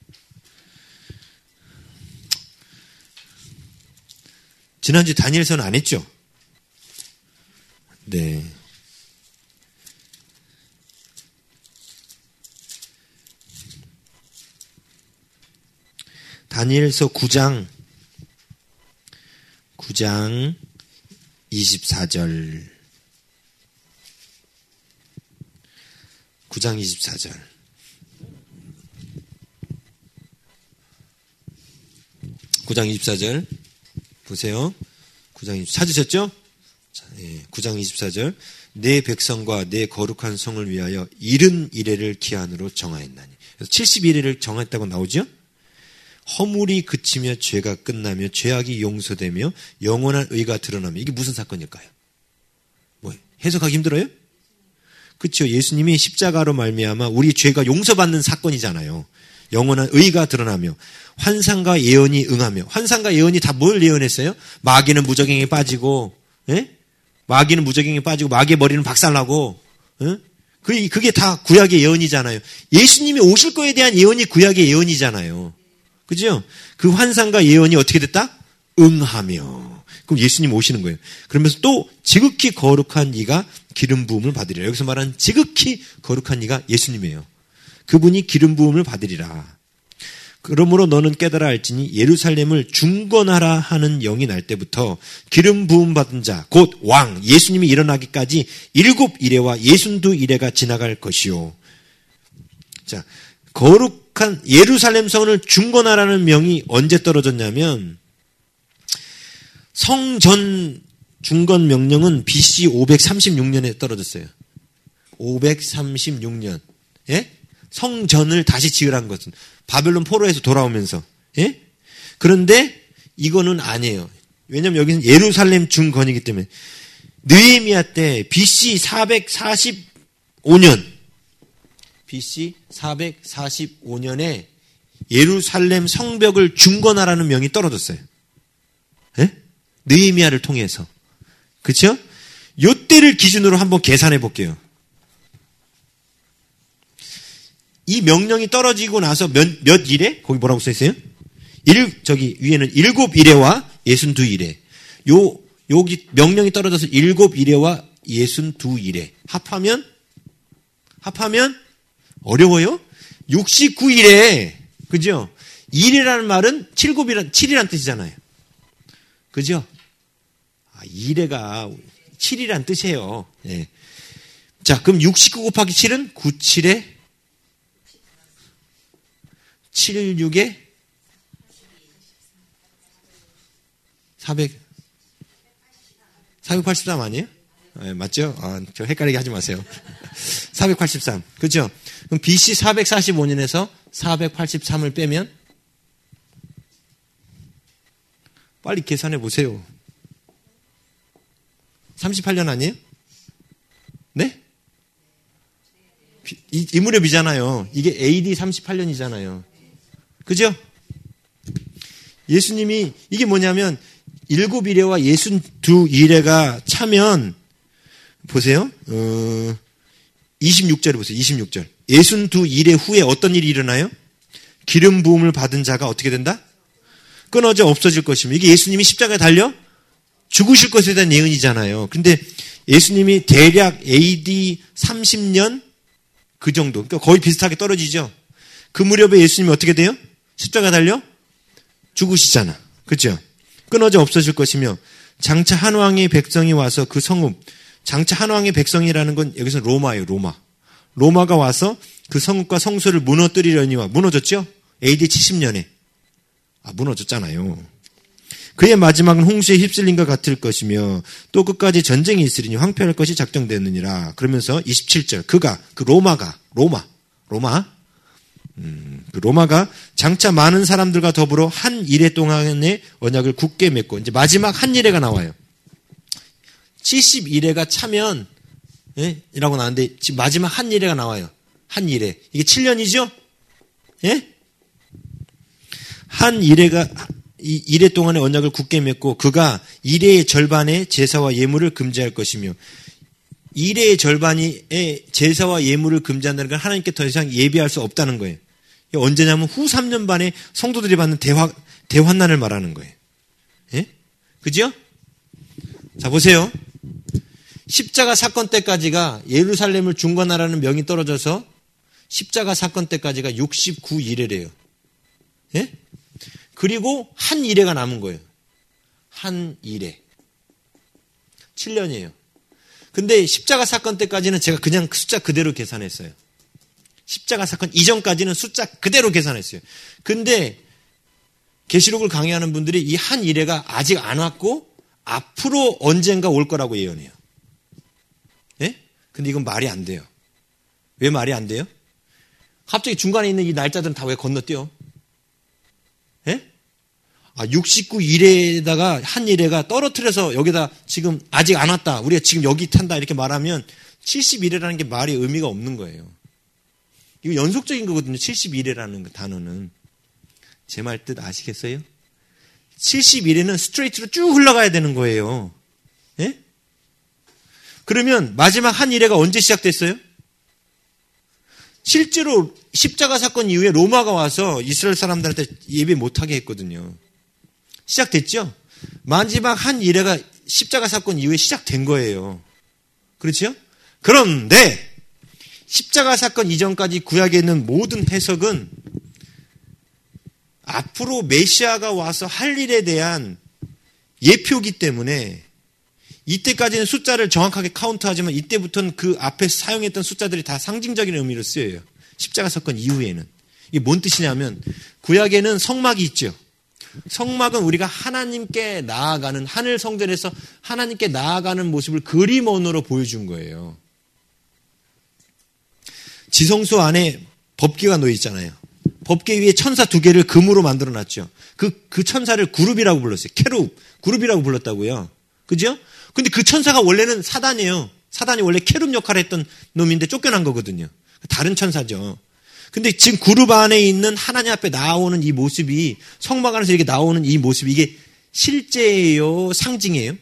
지난주 다니엘서는 안 했죠? 네. 다니엘서 구 장 구 장 이십사 절 구 장 이십사 절 구 장 이십사 절 보세요. 구 장 이십사 절 찾으셨죠? 자, 예, 구 장 이십사 절 내 백성과 내 거룩한 성을 위하여 일흔 일회를 기한으로 정하였나니. 그래서 칠십일 회를 정했다고 나오죠? 허물이 그치며 죄가 끝나며 죄악이 용서되며 영원한 의가 드러나며 이게 무슨 사건일까요? 뭐 해석하기 힘들어요? 그렇죠. 예수님이 십자가로 말미암아 우리 죄가 용서받는 사건이잖아요. 영원한 의가 드러나며 환상과 예언이 응하며 환상과 예언이 다 뭘 예언했어요? 마귀는 무적행에 빠지고 예? 마귀는 무적행에 빠지고 마귀의 머리는 박살나고 예? 그게 다 구약의 예언이잖아요. 예수님이 오실 거에 대한 예언이 구약의 예언이잖아요. 그죠? 그 환상과 예언이 어떻게 됐다? 응하며. 그럼 예수님 오시는 거예요. 그러면서 또 지극히 거룩한 이가 기름 부음을 받으리라. 여기서 말하는 지극히 거룩한 이가 예수님이에요. 그분이 기름 부음을 받으리라. 그러므로 너는 깨달아 알지니 예루살렘을 중건하라 하는 영이 날 때부터 기름 부음 받은 자 곧 왕 예수님이 일어나기까지 일곱 이레와 예순두 이레가 지나갈 것이요. 자, 거룩한 예루살렘 성을 중건하라는 명이 언제 떨어졌냐면 성전 중건 명령은 비씨 오백삼십육 년에 떨어졌어요. 오백삼십육 년. 예? 성전을 다시 지으라는 것은 바벨론 포로에서 돌아오면서. 예? 그런데 이거는 아니에요. 왜냐하면 여기는 예루살렘 중건이기 때문에 느헤미야 때 비씨 사백사십오 년 비씨 사백사십오 년에 예루살렘 성벽을 중건하라는 명이 떨어졌어요. 예? 느헤미야를 통해서. 그렇죠? 요때를 기준으로 한번 계산해 볼게요. 이 명령이 떨어지고 나서 몇, 몇 일에? 거기 뭐라고 써 있어요? 일, 저기 위에는 일곱 일회와 예순두 일회. 요, 여기 명령이 떨어져서 일곱 일회와 예순두 일회. 합하면, 합하면 어려워요? 육십구 일회. 그죠? 일회라는 말은 칠곱이란, 칠이란 뜻이잖아요. 그죠? 아, 일회가 칠이란 뜻이에요. 예. 자, 그럼 육십구 곱하기 칠은 구, 칠에 칠, 육에 사백, 사백팔십삼 아니에요? 네, 맞죠? 아, 저 헷갈리게 하지 마세요. 사백팔십삼. 그죠? 그럼 비씨 사백사십오 년에서 사백팔십삼을 빼면 빨리 계산해 보세요. 삼십팔 년 아니에요? 네? 이, 이 무렵이잖아요. 이게 에이디 삼십팔 년이잖아요. 그죠? 예수님이, 이게 뭐냐면, 일곱 이레와 예순두 이레가 차면, 보세요. 어, 이십육 절에 보세요. 이십육 절. 예순두 이레 후에 어떤 일이 일어나요? 기름 부음을 받은 자가 어떻게 된다? 끊어져 없어질 것입니다. 이게 예수님이 십자가에 달려 죽으실 것에 대한 예언이잖아요. 근데 예수님이 대략 에이디 삼십 년 그 정도, 그러니까 거의 비슷하게 떨어지죠. 그 무렵에 예수님이 어떻게 돼요? 십자가에 달려 죽으시잖아. 그렇죠? 끊어져 없어질 것이며 장차 한 왕의 백성이 와서 그 성읍, 장차 한 왕의 백성이라는 건 여기서 로마예요. 로마. 로마가 와서 그 성읍과 성소를 무너뜨리려니와 무너졌죠? 에이디 칠십 년에. 아, 무너졌잖아요. 그의 마지막은 홍수에 휩쓸린 것 같을 것이며 또 끝까지 전쟁이 있으리니 황폐할 것이 작정되느니라. 그러면서 이십칠 절. 그가, 그 로마가, 로마, 로마, 음, 그 로마가 장차 많은 사람들과 더불어 한 이레 동안의 언약을 굳게 맺고, 이제 마지막 한 이레가 나와요. 칠십일 회가 차면, 예? 이라고 나왔는데, 지금 마지막 한 이레가 나와요. 한 이레. 이게 칠 년이죠? 예? 한 이레가, 이 이레 동안의 언약을 굳게 맺고, 그가 이레의 절반의 제사와 예물을 금지할 것이며, 이레의 절반이 제사와 예물을 금지한다는 건 하나님께 더 이상 예비할 수 없다는 거예요. 언제냐면 후 삼 년 반에 성도들이 받는 대화, 대환난을 말하는 거예요. 예? 그죠? 자, 보세요. 십자가 사건 때까지가 예루살렘을 중건하라는 명이 떨어져서 십자가 사건 때까지가 육십구 이레래요. 예? 그리고 한 이레가 남은 거예요. 한 이레. 칠 년이에요. 근데 십자가 사건 때까지는 제가 그냥 숫자 그대로 계산했어요. 십자가 사건 이전까지는 숫자 그대로 계산했어요. 근데 계시록을 강의하는 분들이 이 한 이레가 아직 안 왔고 앞으로 언젠가 올 거라고 예언해요. 예? 근데 이건 말이 안 돼요. 왜 말이 안 돼요? 갑자기 중간에 있는 이 날짜들은 다 왜 건너뛰어? 예? 아, 육십구 이레에다가 한 이레가 떨어뜨려서 여기다 지금 아직 안 왔다. 우리가 지금 여기 탄다. 이렇게 말하면 칠십일 회라는 게 말이 의미가 없는 거예요. 이거 연속적인 거거든요. 칠십일 회라는 단어는. 제 말 뜻 아시겠어요? 칠십일 회는 스트레이트로 쭉 흘러가야 되는 거예요. 예? 그러면 마지막 한 이레가 언제 시작됐어요? 실제로 십자가 사건 이후에 로마가 와서 이스라엘 사람들한테 예배 못하게 했거든요. 시작됐죠? 마지막 한 이레가 십자가 사건 이후에 시작된 거예요. 그렇죠? 그런데 십자가 사건 이전까지 구약에 있는 모든 해석은 앞으로 메시아가 와서 할 일에 대한 예표기 때문에 이때까지는 숫자를 정확하게 카운트하지만 이때부터는 그 앞에서 사용했던 숫자들이 다 상징적인 의미로 쓰여요. 십자가 사건 이후에는. 이게 뭔 뜻이냐면 구약에는 성막이 있죠. 성막은 우리가 하나님께 나아가는, 하늘 성전에서 하나님께 나아가는 모습을 그림 언어로 보여준 거예요. 지성소 안에 법궤가 놓여 있잖아요. 법궤 위에 천사 두 개를 금으로 만들어 놨죠. 그, 그 천사를 그룹이라고 불렀어요. 케룹, 그룹이라고 불렀다고요. 그죠? 근데 그 천사가 원래는 사단이에요. 사단이 원래 케룹 역할을 했던 놈인데 쫓겨난 거거든요. 다른 천사죠. 근데 지금 그룹 안에 있는 하나님 앞에 나오는 이 모습이, 성막 안에서 이렇게 나오는 이 모습이 이게 실제예요? 상징이에요?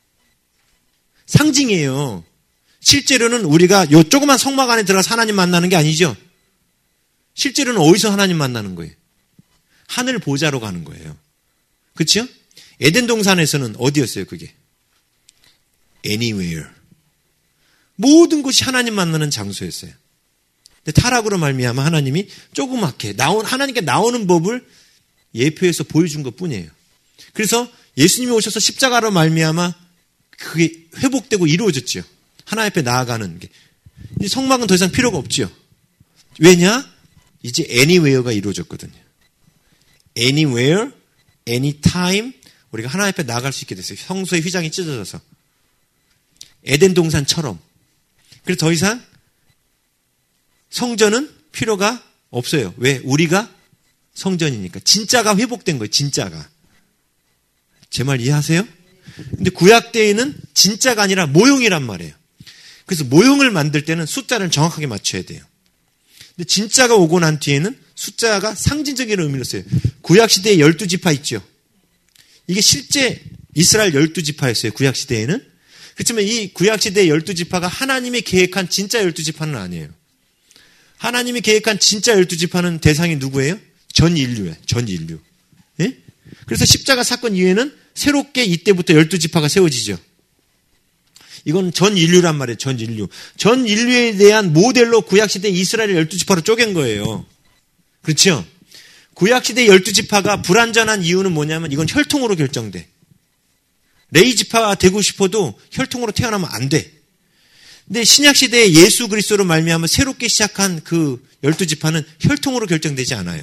상징이에요. 실제로는 우리가 요 조그만 성막 안에 들어가서 하나님 만나는 게 아니죠. 실제로는 어디서 하나님 만나는 거예요? 하늘 보좌로 가는 거예요. 그렇죠? 에덴 동산에서는 어디였어요, 그게? Anywhere. 모든 곳이 하나님 만나는 장소였어요. 근데 타락으로 말미암아 하나님이 조그맣게 나온 하나님께 나오는 법을 예표해서 보여준 것뿐이에요. 그래서 예수님이 오셔서 십자가로 말미암아 그게 회복되고 이루어졌죠. 하나님 앞에 나아가는 게. 성막은 더 이상 필요가 없죠. 왜냐? 이제 anywhere가 이루어졌거든요. anywhere, anytime 우리가 하나님 앞에 나아갈 수 있게 됐어요. 성소의 휘장이 찢어져서. 에덴 동산처럼. 그래서 더 이상 성전은 필요가 없어요. 왜? 우리가 성전이니까. 진짜가 회복된 거예요. 진짜가. 제 말 이해하세요? 근데 구약 때에는 진짜가 아니라 모형이란 말이에요. 그래서 모형을 만들 때는 숫자를 정확하게 맞춰야 돼요. 근데 진짜가 오고 난 뒤에는 숫자가 상징적인 의미를 써요. 구약 시대에 열두 지파 있죠. 이게 실제 이스라엘 열두 지파였어요. 구약 시대에는. 그렇지만 이 구약 시대의 열두 지파가 하나님이 계획한 진짜 열두 지파는 아니에요. 하나님이 계획한 진짜 열두 지파는 대상이 누구예요? 전 인류예요. 전 인류. 예? 그래서 십자가 사건 이후에는 새롭게 이때부터 열두 지파가 세워지죠. 이건 전 인류란 말이에요. 전 인류. 전 인류에 대한 모델로 구약시대 이스라엘을 열두 지파로 쪼갠 거예요. 그렇죠? 구약시대 열두 지파가 불완전한 이유는 뭐냐면 이건 혈통으로 결정돼. 레위 지파가 되고 싶어도 혈통으로 태어나면 안 돼. 근데 신약시대에 예수 그리스도로 말미암아 새롭게 시작한 그 열두 지파는 혈통으로 결정되지 않아요.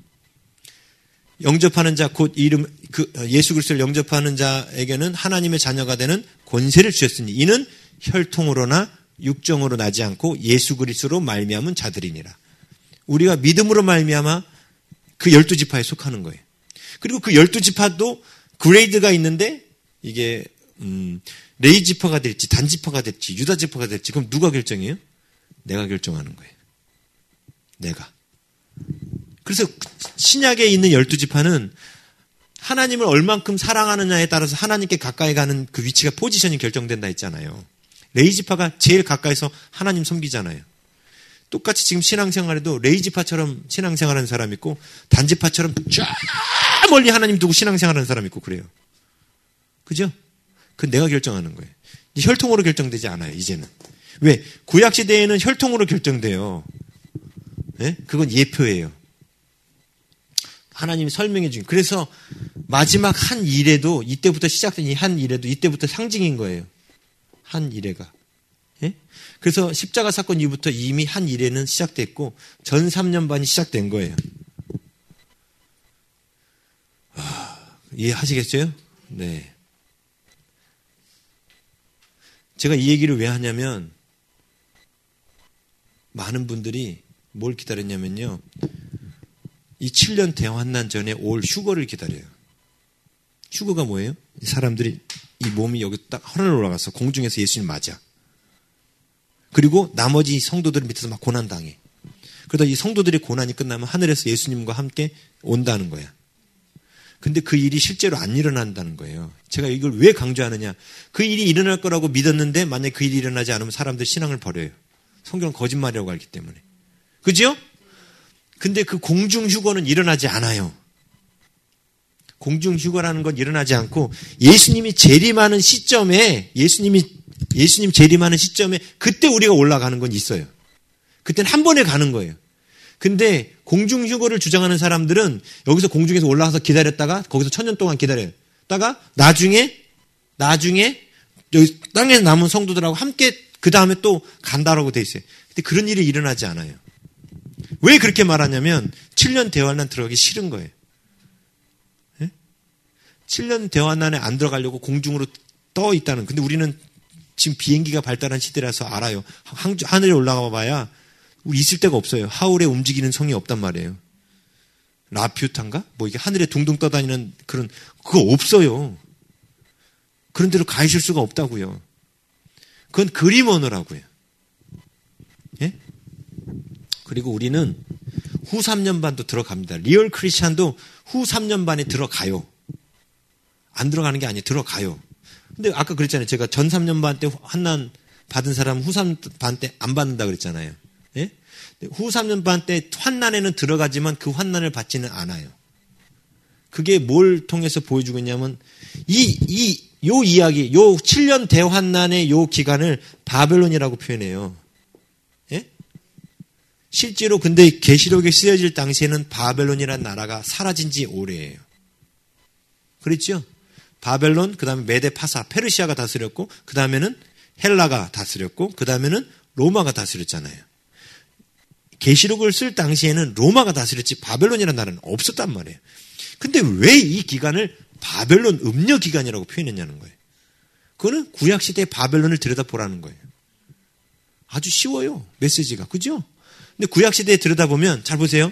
영접하는 자, 곧 이름, 그 예수 그리스도를 영접하는 자에게는 하나님의 자녀가 되는 권세를 주셨으니 이는 혈통으로나 육정으로 나지 않고 예수 그리스도로 말미암은 자들이니라. 우리가 믿음으로 말미암아 그 열두 지파에 속하는 거예요. 그리고 그 열두 지파도 그레이드가 있는데 이게 음, 레위 지파가 될지 단 지파가 될지 유다 지파가 될지 그럼 누가 결정해요? 내가 결정하는 거예요. 내가. 그래서 신약에 있는 열두 지파는 하나님을 얼만큼 사랑하느냐에 따라서 하나님께 가까이 가는 그 위치가 포지션이 결정된다 했잖아요. 레위 지파가 제일 가까이서 하나님 섬기잖아요. 똑같이 지금 신앙생활에도 레위 지파처럼 신앙생활하는 사람 있고 단 지파처럼 쫙 멀리 하나님 두고 신앙생활하는 사람 있고 그래요. 그죠? 그건 내가 결정하는 거예요. 혈통으로 결정되지 않아요. 이제는. 왜? 구약시대에는 혈통으로 결정돼요. 네? 그건 예표예요. 하나님이 설명해 주신. 그래서 마지막 한 일에도 이때부터 시작된 이 한 일에도 이때부터 상징인 거예요. 한 일회가. 예? 그래서 십자가 사건 이후부터 이미 한 일회는 시작됐고 전 삼 년 반이 시작된 거예요. 아, 이해하시겠어요? 네. 제가 이 얘기를 왜 하냐면 많은 분들이 뭘 기다렸냐면요. 이 칠 년 대환난 전에 올 휴거를 기다려요. 휴거가 뭐예요? 사람들이 이 몸이 여기 딱 하늘에 올라가서 공중에서 예수님 맞아. 그리고 나머지 성도들 밑에서 막 고난당해. 그러다 이 성도들의 고난이 끝나면 하늘에서 예수님과 함께 온다는 거야. 근데 그 일이 실제로 안 일어난다는 거예요. 제가 이걸 왜 강조하느냐. 그 일이 일어날 거라고 믿었는데 만약에 그 일이 일어나지 않으면 사람들 신앙을 버려요. 성경은 거짓말이라고 알기 때문에. 그죠? 근데 그 공중휴거는 일어나지 않아요. 공중휴거라는 건 일어나지 않고 예수님이 재림하는 시점에 예수님이 예수님 재림하는 시점에 그때 우리가 올라가는 건 있어요. 그때는 한 번에 가는 거예요. 근데 공중휴거를 주장하는 사람들은 여기서 공중에서 올라가서 기다렸다가 거기서 천년 동안 기다렸다가 나중에 나중에 여기 땅에 남은 성도들하고 함께 그 다음에 또 간다라고 돼 있어요. 근데 그런 일이 일어나지 않아요. 왜 그렇게 말하냐면 칠 년 대환난 들어가기 싫은 거예요. 네? 칠 년 대환난에 안 들어가려고 공중으로 떠 있다는. 근데 우리는 지금 비행기가 발달한 시대라서 알아요. 하늘에 올라가 봐야 우리 있을 데가 없어요. 하울에 움직이는 성이 없단 말이에요. 라퓨탄가? 뭐 이게 하늘에 둥둥 떠다니는 그런 그거 없어요. 그런 데로 가 있을 수가 없다고요. 그건 그림 언어라고요. 예? 그리고 우리는 후 삼 년 반도 들어갑니다. 리얼 크리스찬도 후 삼 년 반에 들어가요. 안 들어가는 게 아니에요. 들어가요. 근데 아까 그랬잖아요. 제가 전 삼 년 반 때 환난 받은 사람 후 삼 년 반 때 안 받는다 그랬잖아요. 예? 후 삼 년 반 때 환난에는 들어가지만 그 환난을 받지는 않아요. 그게 뭘 통해서 보여주고 있냐면 이, 이, 요 이야기, 요 칠 년 대환난의 요 기간을 바벨론이라고 표현해요. 예? 실제로 근데 계시록에 쓰여질 당시에는 바벨론이라는 나라가 사라진 지 오래예요. 그랬죠? 바벨론, 그 다음에 메데 파사, 페르시아가 다스렸고, 그 다음에는 헬라가 다스렸고, 그 다음에는 로마가 다스렸잖아요. 계시록을 쓸 당시에는 로마가 다스렸지 바벨론이라는 나라는 없었단 말이에요. 근데 왜 이 기간을 바벨론 음녀 기간이라고 표현했냐는 거예요. 그거는 구약시대의 바벨론을 들여다보라는 거예요. 아주 쉬워요. 메시지가. 그죠? 근데 구약시대에 들여다보면 잘 보세요.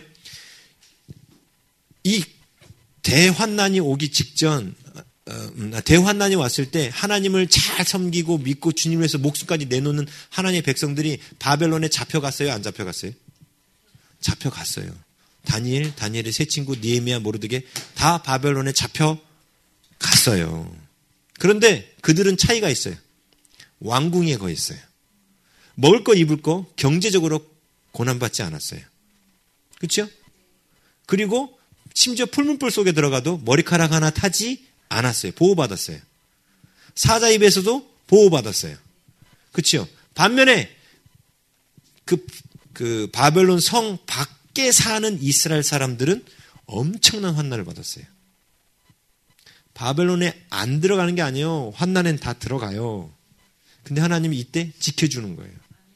이 대환난이 오기 직전 어, 대환난이 왔을 때 하나님을 잘 섬기고 믿고 주님을 위해서 목숨까지 내놓는 하나님의 백성들이 바벨론에 잡혀갔어요? 안 잡혀갔어요? 잡혀갔어요. 다니엘, 다니엘의 세 친구 느헤미야, 모르드게 다 바벨론에 잡혀갔어요. 그런데 그들은 차이가 있어요. 왕궁에 거했어요. 먹을 거 입을 거 경제적으로 고난받지 않았어요. 그렇죠? 그리고 심지어 풀문불 속에 들어가도 머리카락 하나 타지 않았어요. 보호받았어요. 사자 입에서도 보호받았어요. 그렇죠? 반면에 그, 그 바벨론 성 밖에 사는 이스라엘 사람들은 엄청난 환난을 받았어요. 바벨론에 안 들어가는 게 아니에요. 환난엔 다 들어가요. 근데 하나님이 이때 지켜주는 거예요.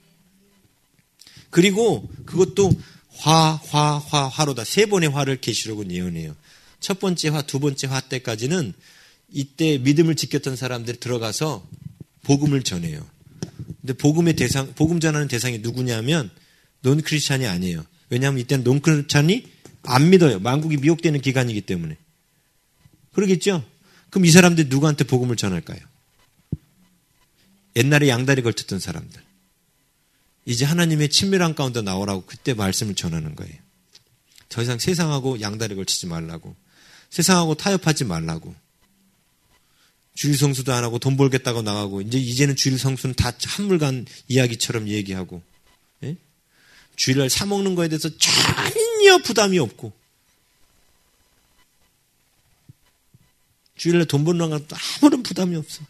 그리고 그것도 화, 화, 화, 화로다. 세 번의 화를 계시록은 예언해요. 첫 번째 화, 두 번째 화 때까지는 이때 믿음을 지켰던 사람들이 들어가서 복음을 전해요. 근데 복음의 대상, 복음 전하는 대상이 누구냐면 논 크리스찬이 아니에요. 왜냐하면 이때는 논 크리스찬이 안 믿어요. 만국이 미혹되는 기간이기 때문에. 그러겠죠? 그럼 이 사람들이 누구한테 복음을 전할까요? 옛날에 양다리 걸쳤던 사람들. 이제 하나님의 친밀한 가운데 나오라고 그때 말씀을 전하는 거예요. 더 이상 세상하고 양다리 걸치지 말라고. 세상하고 타협하지 말라고. 주일 성수도 안 하고 돈 벌겠다고 나가고 이제 이제는 주일 성수는 다 한물간 이야기처럼 얘기하고 예? 주일날 사 먹는 거에 대해서 전혀 부담이 없고 주일날 돈 버는 것도 아무런 부담이 없어.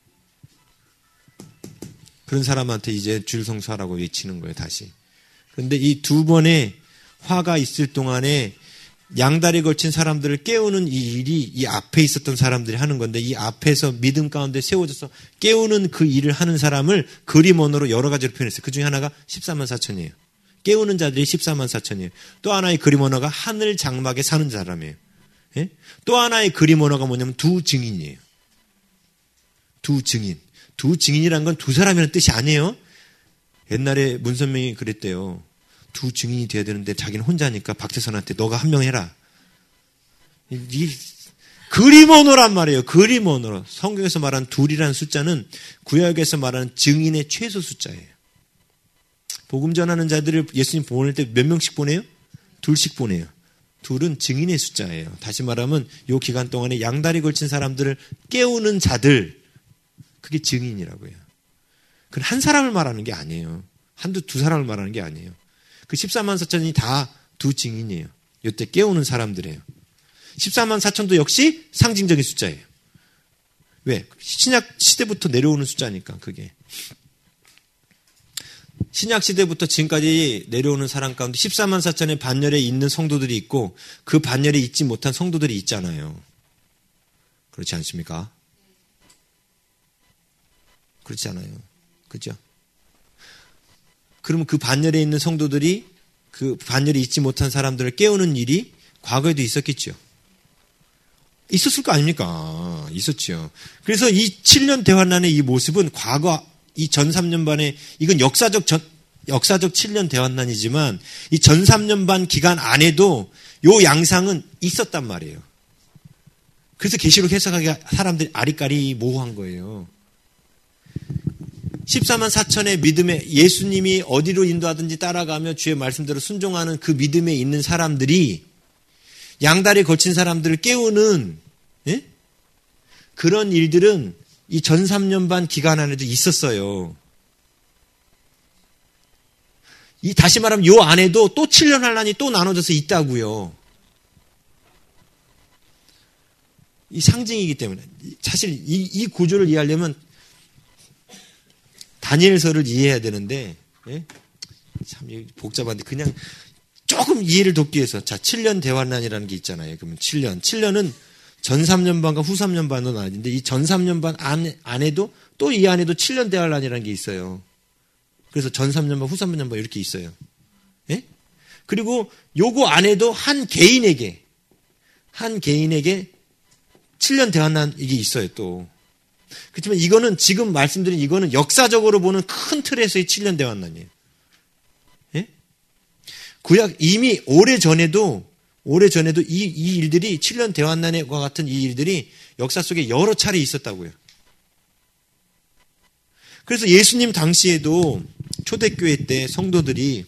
그런 사람한테 이제 주일 성수하라고 외치는 거예요, 다시. 그런데 이 두 번의 화가 있을 동안에 양다리 걸친 사람들을 깨우는 이 일이 이 앞에 있었던 사람들이 하는 건데 이 앞에서 믿음 가운데 세워져서 깨우는 그 일을 하는 사람을 그림 언어로 여러 가지로 표현했어요. 그 중에 하나가 십사만 사천이에요. 깨우는 자들이 십사만 사천이에요. 또 하나의 그림 언어가 하늘 장막에 사는 사람이에요. 예? 또 하나의 그림 언어가 뭐냐면 두 증인이에요. 두 증인. 두 증인이란 건 두 사람이라는 뜻이 아니에요. 옛날에 문선명이 그랬대요. 두 증인이 돼야 되는데 자기는 혼자니까 박태선한테 너가 한 명 해라. 이 그림 언어란 말이에요. 그림 언어로. 성경에서 말하는 둘이라는 숫자는 구약에서 말하는 증인의 최소 숫자예요. 복음 전하는 자들을 예수님 보낼 때 몇 명씩 보내요? 둘씩 보내요. 둘은 증인의 숫자예요. 다시 말하면 이 기간 동안에 양다리 걸친 사람들을 깨우는 자들, 그게 증인이라고 해요. 그건 한 사람을 말하는 게 아니에요. 한두 두 사람을 말하는 게 아니에요. 그 십사만 사천이 다 두 증인이에요. 이때 깨우는 사람들이에요. 십사만 사천도 역시 상징적인 숫자예요. 왜? 신약 시대부터 내려오는 숫자니까 그게. 신약 시대부터 지금까지 내려오는 사람 가운데 십사만 사천의 반열에 있는 성도들이 있고 그 반열에 있지 못한 성도들이 있잖아요. 그렇지 않습니까? 그렇지 않아요. 그죠? 그러면 그 반열에 있는 성도들이 그 반열에 있지 못한 사람들을 깨우는 일이 과거에도 있었겠죠. 있었을 거 아닙니까? 있었죠. 그래서 이 칠 년 대환란의 이 모습은 과거 이 전 삼 년 반에 이건 역사적 전, 역사적 칠 년 대환란이지만 이 전 삼 년 반 기간 안에도 요 양상은 있었단 말이에요. 그래서 계시록 해석하기 사람들이 아리까리 모호한 거예요. 십사만 사천의 믿음에 예수님이 어디로 인도하든지 따라가며 주의 말씀대로 순종하는 그 믿음에 있는 사람들이 양다리에 걸친 사람들을 깨우는 예? 그런 일들은 이 전 삼 년 반 기간 안에도 있었어요. 이 다시 말하면 요 안에도 또 칠 년 환란이 또 나눠져서 있다고요. 이 상징이기 때문에 사실 이, 이 구조를 이해하려면 다니엘서를 이해해야 되는데 예? 참 복잡한데 그냥 조금 이해를 돕기 위해서 자 칠 년 대환란이라는 게 있잖아요. 그러면 칠 년. 칠 년은 전 삼 년 반과 후 삼 년 반은 아닌데 이 전 삼 년 반 안, 안에도 또 이 안에도 칠 년 대환란이라는 게 있어요. 그래서 전 삼 년 반, 후 삼 년 반 이렇게 있어요. 예? 그리고 요거 안에도 한 개인에게, 한 개인에게 칠 년 대환난 이게 있어요, 또. 그렇지만 이거는 지금 말씀드린 이거는 역사적으로 보는 큰 틀에서의 칠 년 대환난이에요. 예? 구약 이미 오래 전에도, 오래 전에도 이, 이 일들이 칠 년 대환난과 같은 이 일들이 역사 속에 여러 차례 있었다고요. 그래서 예수님 당시에도 초대교회 때 성도들이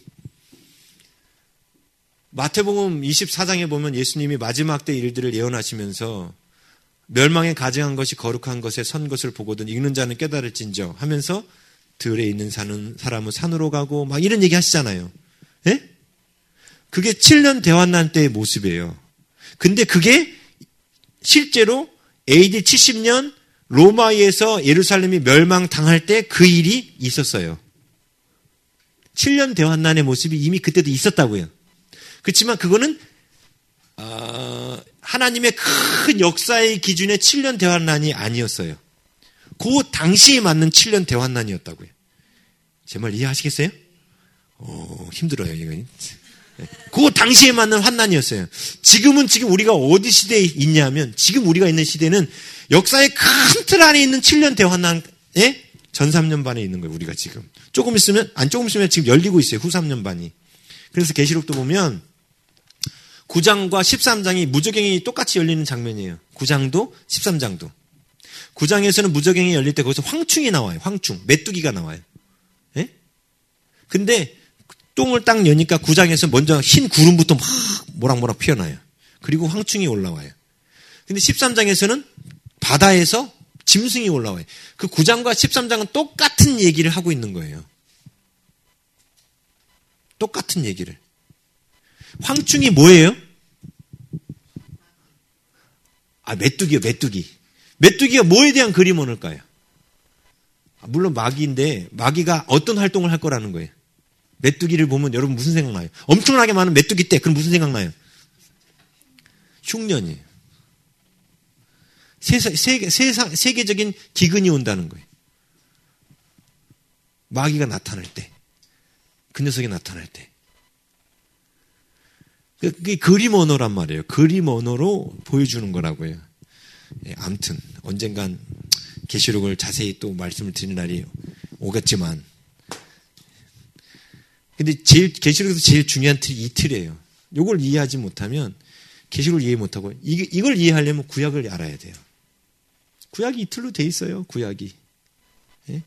마태복음 이십사 장에 보면 예수님이 마지막 때 일들을 예언하시면서 멸망에 가증한 것이 거룩한 것에 선 것을 보거든 읽는 자는 깨달을진저 하면서 들에 있는 사는 사람은 산으로 가고 막 이런 얘기 하시잖아요. 예? 그게 칠 년 대환난 때의 모습이에요. 근데 그게 실제로 에이디 칠십 년 로마에서 예루살렘이 멸망당할 때 그 일이 있었어요. 칠 년 대환난의 모습이 이미 그때도 있었다고요. 그렇지만 그거는 어, 하나님의 큰 역사의 기준의 칠 년 대환난이 아니었어요. 그 당시에 맞는 칠 년 대환난이었다고요. 제 말 이해하시겠어요? 오, 힘들어요, 이건. 그 당시에 맞는 환난이었어요. 지금은 지금 우리가 어디 시대에 있냐면 지금 우리가 있는 시대는 역사의 큰 틀 안에 있는 칠 년 대환난의 전 삼 년 반에 있는 거예요. 우리가 지금. 조금 있으면 안 조금 있으면 지금 열리고 있어요. 후 삼 년 반이. 그래서 계시록도 보면 구 장과 십삼 장이 무저갱이 똑같이 열리는 장면이에요. 구 장도 십삼 장도. 구 장에서는 무저갱이 열릴 때 거기서 황충이 나와요. 황충. 메뚜기가 나와요. 예? 근데 똥을 딱 여니까 구 장에서 먼저 흰 구름부터 막 모락모락 피어나요. 그리고 황충이 올라와요. 근데 십삼 장에서는 바다에서 짐승이 올라와요. 그 구 장과 십삼 장은 똑같은 얘기를 하고 있는 거예요. 똑같은 얘기를. 황충이 뭐예요? 아, 메뚜기요, 메뚜기. 메뚜기가 뭐에 대한 그림 오늘까요? 물론 마귀인데 마귀가 어떤 활동을 할 거라는 거예요. 메뚜기를 보면 여러분 무슨 생각나요? 엄청나게 많은 메뚜기 떼. 그럼 무슨 생각나요? 흉년이에요. 세상, 세계, 세상, 세계적인 기근이 온다는 거예요. 마귀가 나타날 때. 그 녀석이 나타날 때. 그게 그림 언어란 말이에요. 그림 언어로 보여주는 거라고요. 예, 아무튼 언젠간 계시록을 자세히 또 말씀을 드리는 날이 오겠지만 근데 제일 계시록에서 제일 중요한 틀이 이 틀이에요. 이걸 이해하지 못하면 계시록을 이해 못하고 이게, 이걸 이해하려면 구약을 알아야 돼요. 구약이 이 틀로 돼 있어요. 구약이. 예?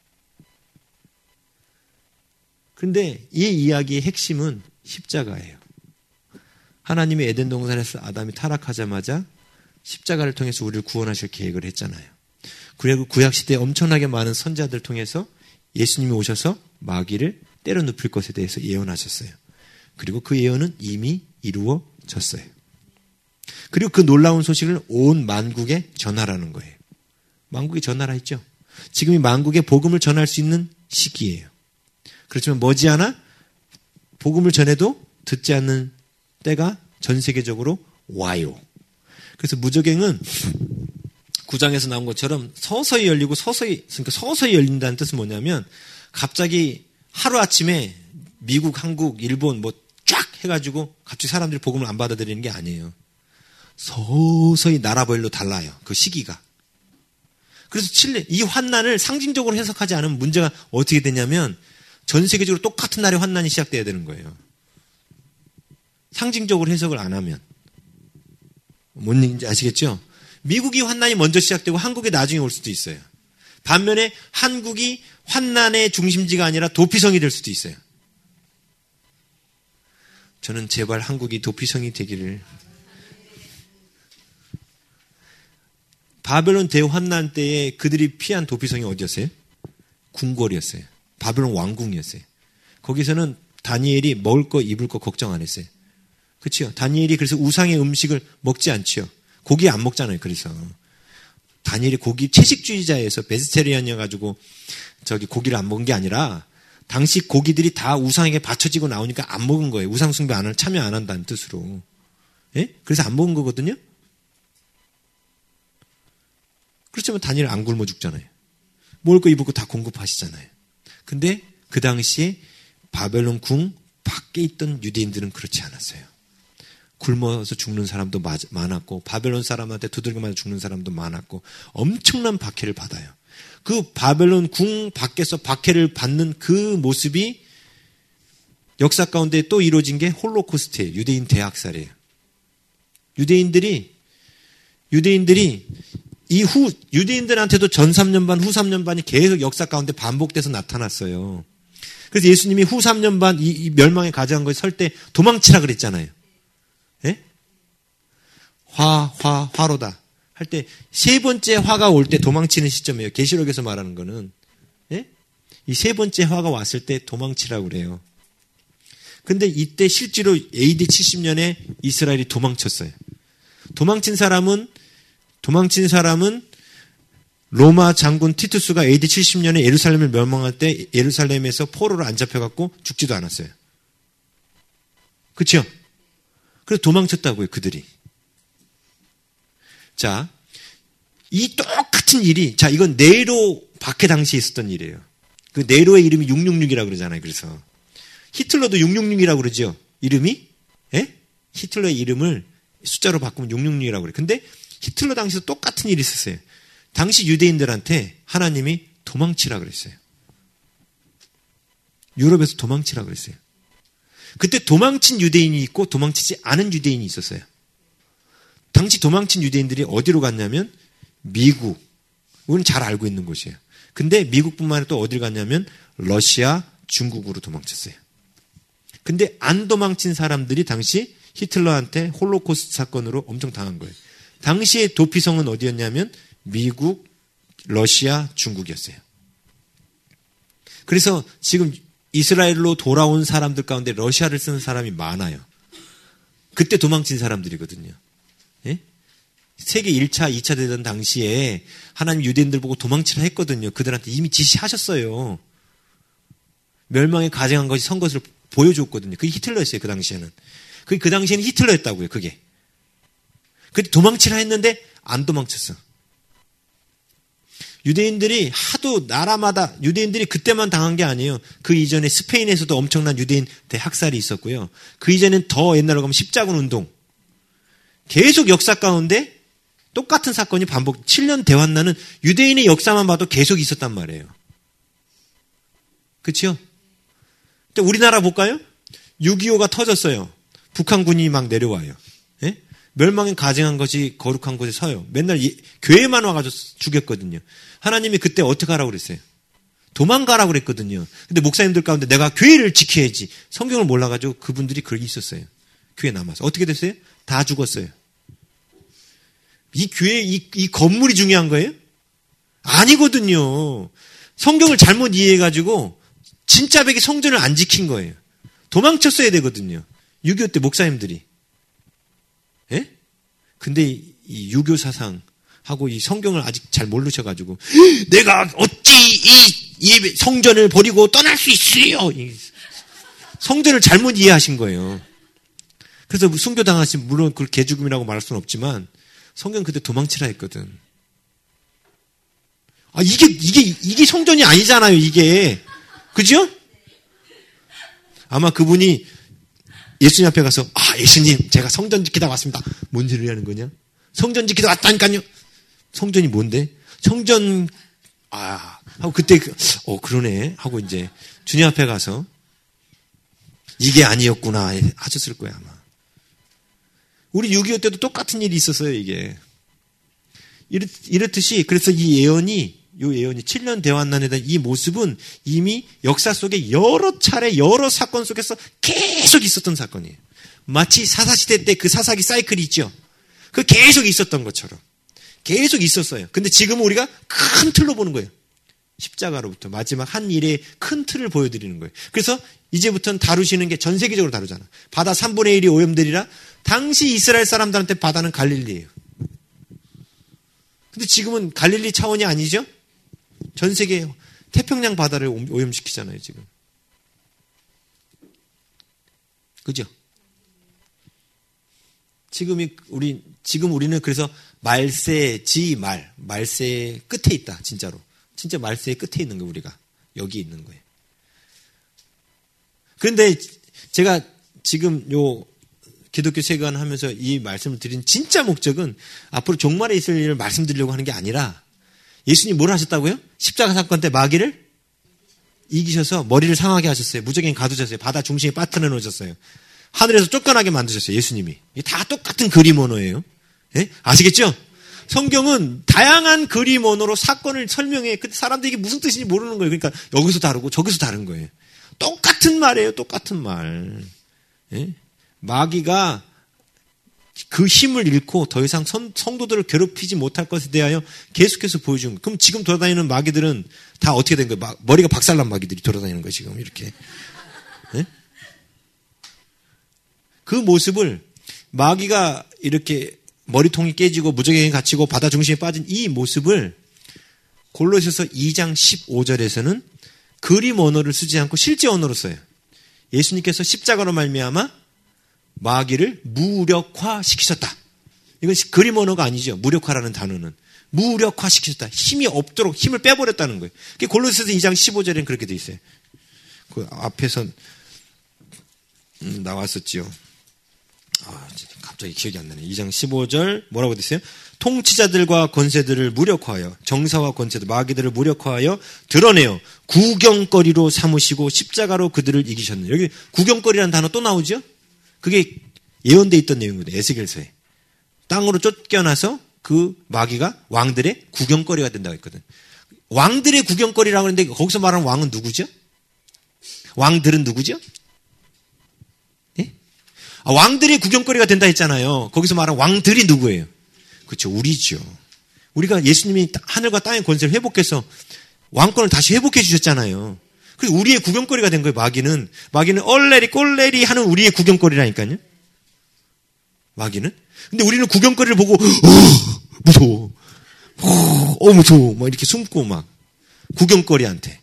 그런데 이 이야기의 핵심은 십자가예요. 하나님이 에덴 동산에서 아담이 타락하자마자 십자가를 통해서 우리를 구원하실 계획을 했잖아요. 그리고 구약 시대에 엄청나게 많은 선자들 통해서 예수님이 오셔서 마귀를 때려 눕힐 것에 대해서 예언하셨어요. 그리고 그 예언은 이미 이루어졌어요. 그리고 그 놀라운 소식을 온 만국에 전하라는 거예요. 만국에 전하라 했죠. 지금 이 만국에 복음을 전할 수 있는 시기예요. 그렇지만 머지않아 복음을 전해도 듣지 않는 때가 전 세계적으로 와요. 그래서 무저갱은 구 장에서 나온 것처럼 서서히 열리고 서서히, 그러니까 서서히 열린다는 뜻은 뭐냐면 갑자기 하루아침에 미국, 한국, 일본 뭐 쫙 해가지고 갑자기 사람들이 복음을 안 받아들이는 게 아니에요. 서서히 나라별로 달라요. 그 시기가. 그래서 칠레, 이 환난을 상징적으로 해석하지 않으면 문제가 어떻게 되냐면 전 세계적으로 똑같은 날에 환난이 시작돼야 되는 거예요. 상징적으로 해석을 안 하면. 뭔 얘기인지 아시겠죠? 미국이 환난이 먼저 시작되고 한국이 나중에 올 수도 있어요. 반면에 한국이 환난의 중심지가 아니라 도피성이 될 수도 있어요. 저는 제발 한국이 도피성이 되기를. 바벨론 대환난 때에 그들이 피한 도피성이 어디였어요? 궁궐이었어요. 바벨론 왕궁이었어요. 거기서는 다니엘이 먹을 거 입을 거 걱정 안 했어요. 그렇죠? 다니엘이 그래서 우상의 음식을 먹지 않죠. 고기 안 먹잖아요. 그래서 다니엘이 고기 채식주의자에서 베스테리안이어가지고 저기 고기를 안 먹은 게 아니라 당시 고기들이 다 우상에게 바쳐지고 나오니까 안 먹은 거예요. 우상 숭배 안 할, 참여 안 한다는 뜻으로. 예? 그래서 안 먹은 거거든요. 그렇지만 다니엘 안 굶어 죽잖아요. 먹을 거 입을 거 다 공급하시잖아요. 근데 그 당시에 바벨론 궁 밖에 있던 유대인들은 그렇지 않았어요. 굶어서 죽는 사람도 많았고 바벨론 사람한테 두들겨 맞아 죽는 사람도 많았고 엄청난 박해를 받아요. 그 바벨론 궁 밖에서 박해를 받는 그 모습이 역사 가운데 또 이루어진 게 홀로코스트예요. 유대인 대학살이에요. 유대인들이 유대인들이 이후 유대인들한테도 전 삼 년 반, 후 삼 년 반이 계속 역사 가운데 반복돼서 나타났어요. 그래서 예수님이 후 삼 년 반 이, 이 멸망에 가져간 것이 설 때 도망치라 그랬잖아요. 예? 화, 화, 화로다 할 때 세 번째 화가 올 때 도망치는 시점이에요. 계시록에서 말하는 거는. 예? 이 세 번째 화가 왔을 때 도망치라고 그래요. 근데 이때 실제로 에이디 칠십 년에 이스라엘이 도망쳤어요. 도망친 사람은 도망친 사람은 로마 장군 티투스가 에이디 칠십 년에 예루살렘을 멸망할 때 예루살렘에서 포로로 안 잡혀갖고 죽지도 않았어요. 그렇죠? 그래서 도망쳤다고요, 그들이. 자, 이 똑같은 일이, 자, 이건 네로 박해 당시에 있었던 일이에요. 그 네로의 이름이 육육육이라고 그러잖아요, 그래서. 히틀러도 육육육이라고 그러죠, 이름이? 예? 히틀러의 이름을 숫자로 바꾸면 육육육이라고 그래요. 근데 히틀러 당시도 똑같은 일이 있었어요. 당시 유대인들한테 하나님이 도망치라 그랬어요. 유럽에서 도망치라 그랬어요. 그때 도망친 유대인이 있고 도망치지 않은 유대인이 있었어요. 당시 도망친 유대인들이 어디로 갔냐면 미국. 우리는 잘 알고 있는 곳이에요. 근데 미국뿐만 아니라 또 어디를 갔냐면 러시아, 중국으로 도망쳤어요. 근데 안 도망친 사람들이 당시 히틀러한테 홀로코스트 사건으로 엄청 당한 거예요. 당시의 도피성은 어디였냐면 미국, 러시아, 중국이었어요. 그래서 지금 이스라엘로 돌아온 사람들 가운데 러시아를 쓰는 사람이 많아요. 그때 도망친 사람들이거든요. 예? 세계 일 차, 이 차 대전 당시에 하나님 유대인들 보고 도망치라 했거든요. 그들한테 이미 지시하셨어요. 멸망에 가증한 것이 선 것을 보여줬거든요. 그게 히틀러였어요. 그 당시에는. 그게 그 당시에는 히틀러였다고요. 그게. 그때 도망치라 했는데 안 도망쳤어. 유대인들이 하도 나라마다 유대인들이 그때만 당한 게 아니에요. 그 이전에 스페인에서도 엄청난 유대인 대학살이 있었고요. 그 이전엔 더 옛날로 가면 십자군 운동. 계속 역사 가운데 똑같은 사건이 반복. 칠 년 대환란은 유대인의 역사만 봐도 계속 있었단 말이에요. 그렇죠? 근데 우리나라 볼까요? 육이오가 터졌어요. 북한군이 막 내려와요. 예? 멸망에 가증한 것이 거룩한 곳에 서요. 맨날 이, 교회만 와가지고 죽였거든요. 하나님이 그때 어떻게 하라고 그랬어요? 도망가라고 그랬거든요. 근데 목사님들 가운데 내가 교회를 지켜야지. 성경을 몰라가지고 그분들이 그렇게 있었어요. 교회 남아서. 어떻게 됐어요? 다 죽었어요. 이 교회, 이, 이 건물이 중요한 거예요? 아니거든요. 성경을 잘못 이해해가지고 진짜 백이 성전을 안 지킨 거예요. 도망쳤어야 되거든요. 육이오 때 목사님들이. 예? 근데 이 유교 사상하고 이 성경을 아직 잘 모르셔가지고 내가 어찌 이, 이 성전을 버리고 떠날 수 있어요? 성전을 잘못 이해하신 거예요. 그래서 순교당하신 물론 그걸 개죽음이라고 말할 수는 없지만 성경 그때 도망치라 했거든. 아 이게 이게 이게 성전이 아니잖아요. 이게 그죠? 아마 그분이 예수님 앞에 가서 아 예수님 제가 성전 지키다 왔습니다. 뭔 소리 하는 거냐? 성전 지키다 왔다니까요. 성전이 뭔데? 성전 아 하고 그때 어 그러네 하고 이제 주님 앞에 가서 이게 아니었구나 하셨을 거야 아마. 우리 육이오 때도 똑같은 일이 있었어요 이게. 이렇, 이렇듯이 그래서 이 예언이 이 예언이 칠 년 대환란에 대한 이 모습은 이미 역사 속에 여러 차례 여러 사건 속에서 계속 있었던 사건이에요. 마치 사사시대 때 그 사사기 사이클이 있죠. 그 계속 있었던 것처럼 계속 있었어요. 근데 지금은 우리가 큰 틀로 보는 거예요. 십자가로부터 마지막 한 일의 큰 틀을 보여드리는 거예요. 그래서 이제부터는 다루시는 게 전 세계적으로 다루잖아. 바다 삼분의 일이 오염되리라. 당시 이스라엘 사람들한테 바다는 갈릴리예요. 근데 지금은 갈릴리 차원이 아니죠? 전 세계 태평양 바다를 오염시키잖아요, 지금. 그죠? 지금이 우리 지금 우리는 그래서 말세 지말 말세 끝에 있다, 진짜로. 진짜 말세의 끝에 있는 거예요, 우리가. 여기 있는 거예요. 그런데 제가 지금 요 기독교 세관 하면서 이 말씀을 드린 진짜 목적은 앞으로 종말에 있을 일을 말씀드리려고 하는 게 아니라 예수님 뭘 하셨다고요? 십자가 사건 때 마귀를 이기셔서 머리를 상하게 하셨어요. 무적인 가두셨어요. 바다 중심에 빠뜨려 놓으셨어요. 하늘에서 쫓겨나게 만드셨어요. 예수님이. 이게 다 똑같은 그림 언어예요. 예? 아시겠죠? 성경은 다양한 그림 언어로 사건을 설명해. 근데 사람들이 이게 무슨 뜻인지 모르는 거예요. 그러니까 여기서 다르고 저기서 다른 거예요. 똑같은 말이에요. 똑같은 말. 예? 마귀가 그 힘을 잃고 더 이상 성, 성도들을 괴롭히지 못할 것에 대하여 계속해서 보여준 거예요. 그럼 지금 돌아다니는 마귀들은 다 어떻게 된 거예요? 마, 머리가 박살난 마귀들이 돌아다니는 거예요. 지금 이렇게. 예? 그 모습을 마귀가 이렇게 머리통이 깨지고 무적행에 갇히고 바다 중심에 빠진 이 모습을 골로새서 이 장 십오 절에서는 그림 언어를 쓰지 않고 실제 언어로 써요. 예수님께서 십자가로 말미암아 마귀를 무력화시키셨다. 이건 그림 언어가 아니죠. 무력화라는 단어는. 무력화시키셨다. 힘이 없도록 힘을 빼버렸다는 거예요. 골로새서 이 장 십오 절에는 그렇게 돼 있어요. 그 앞에서 음, 나왔었지요. 아, 갑자기 기억이 안 나네. 이 장 십오 절 뭐라고 돼 있어요? 통치자들과 권세들을 무력화하여 정사와 권세들 마귀들을 무력화하여 드러내어 구경거리로 삼으시고 십자가로 그들을 이기셨네. 여기 구경거리라는 단어 또 나오죠? 그게 예언되어 있던 내용이거든요. 에스겔서에. 땅으로 쫓겨나서 그 마귀가 왕들의 구경거리가 된다고 했거든. 왕들의 구경거리라고 하는데 거기서 말하는 왕은 누구죠? 왕들은 누구죠? 예? 아, 왕들의 구경거리가 된다 했잖아요. 거기서 말하는 왕들이 누구예요? 그렇죠. 우리죠. 우리가 예수님이 하늘과 땅의 권세를 회복해서 왕권을 다시 회복해 주셨잖아요. 그래서 우리의 구경거리가 된 거예요. 마귀는. 마귀는 얼레리 꼴레리 하는 우리의 구경거리라니까요. 마귀는. 근데 우리는 구경거리를 보고 어, 무서워. 어, 어 무서워. 막 이렇게 숨고 막 구경거리한테.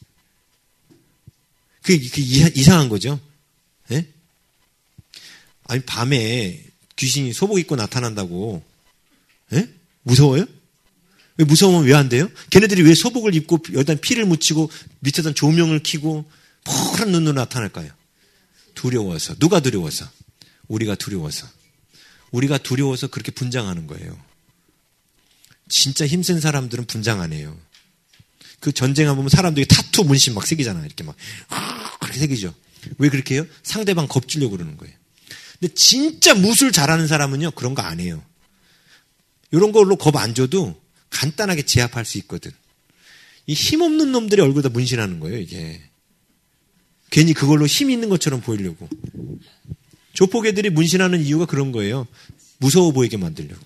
그게, 그게 이상한 거죠. 예? 아니 밤에 귀신이 소복 입고 나타난다고. 예? 무서워요? 왜 무서우면 왜 안 돼요? 걔네들이 왜 소복을 입고 여기다 피를 묻히고 밑에다 조명을 켜고 푸른 눈으로 나타날까요? 두려워서. 누가 두려워서? 우리가 두려워서. 우리가 두려워서 그렇게 분장하는 거예요. 진짜 힘센 사람들은 분장 안 해요. 그 전쟁하면 보면 사람들이 타투 문신 막 새기잖아요. 이렇게 막 그렇게 새기죠. 왜 그렇게 해요? 상대방 겁주려고 그러는 거예요. 근데 진짜 무술 잘하는 사람은요 그런 거 안 해요. 이런 걸로 겁 안 줘도 간단하게 제압할 수 있거든. 이 힘없는 놈들이 얼굴에다 문신하는 거예요, 이게. 괜히 그걸로 힘 있는 것처럼 보이려고. 조폭애들이 문신하는 이유가 그런 거예요. 무서워 보이게 만들려고.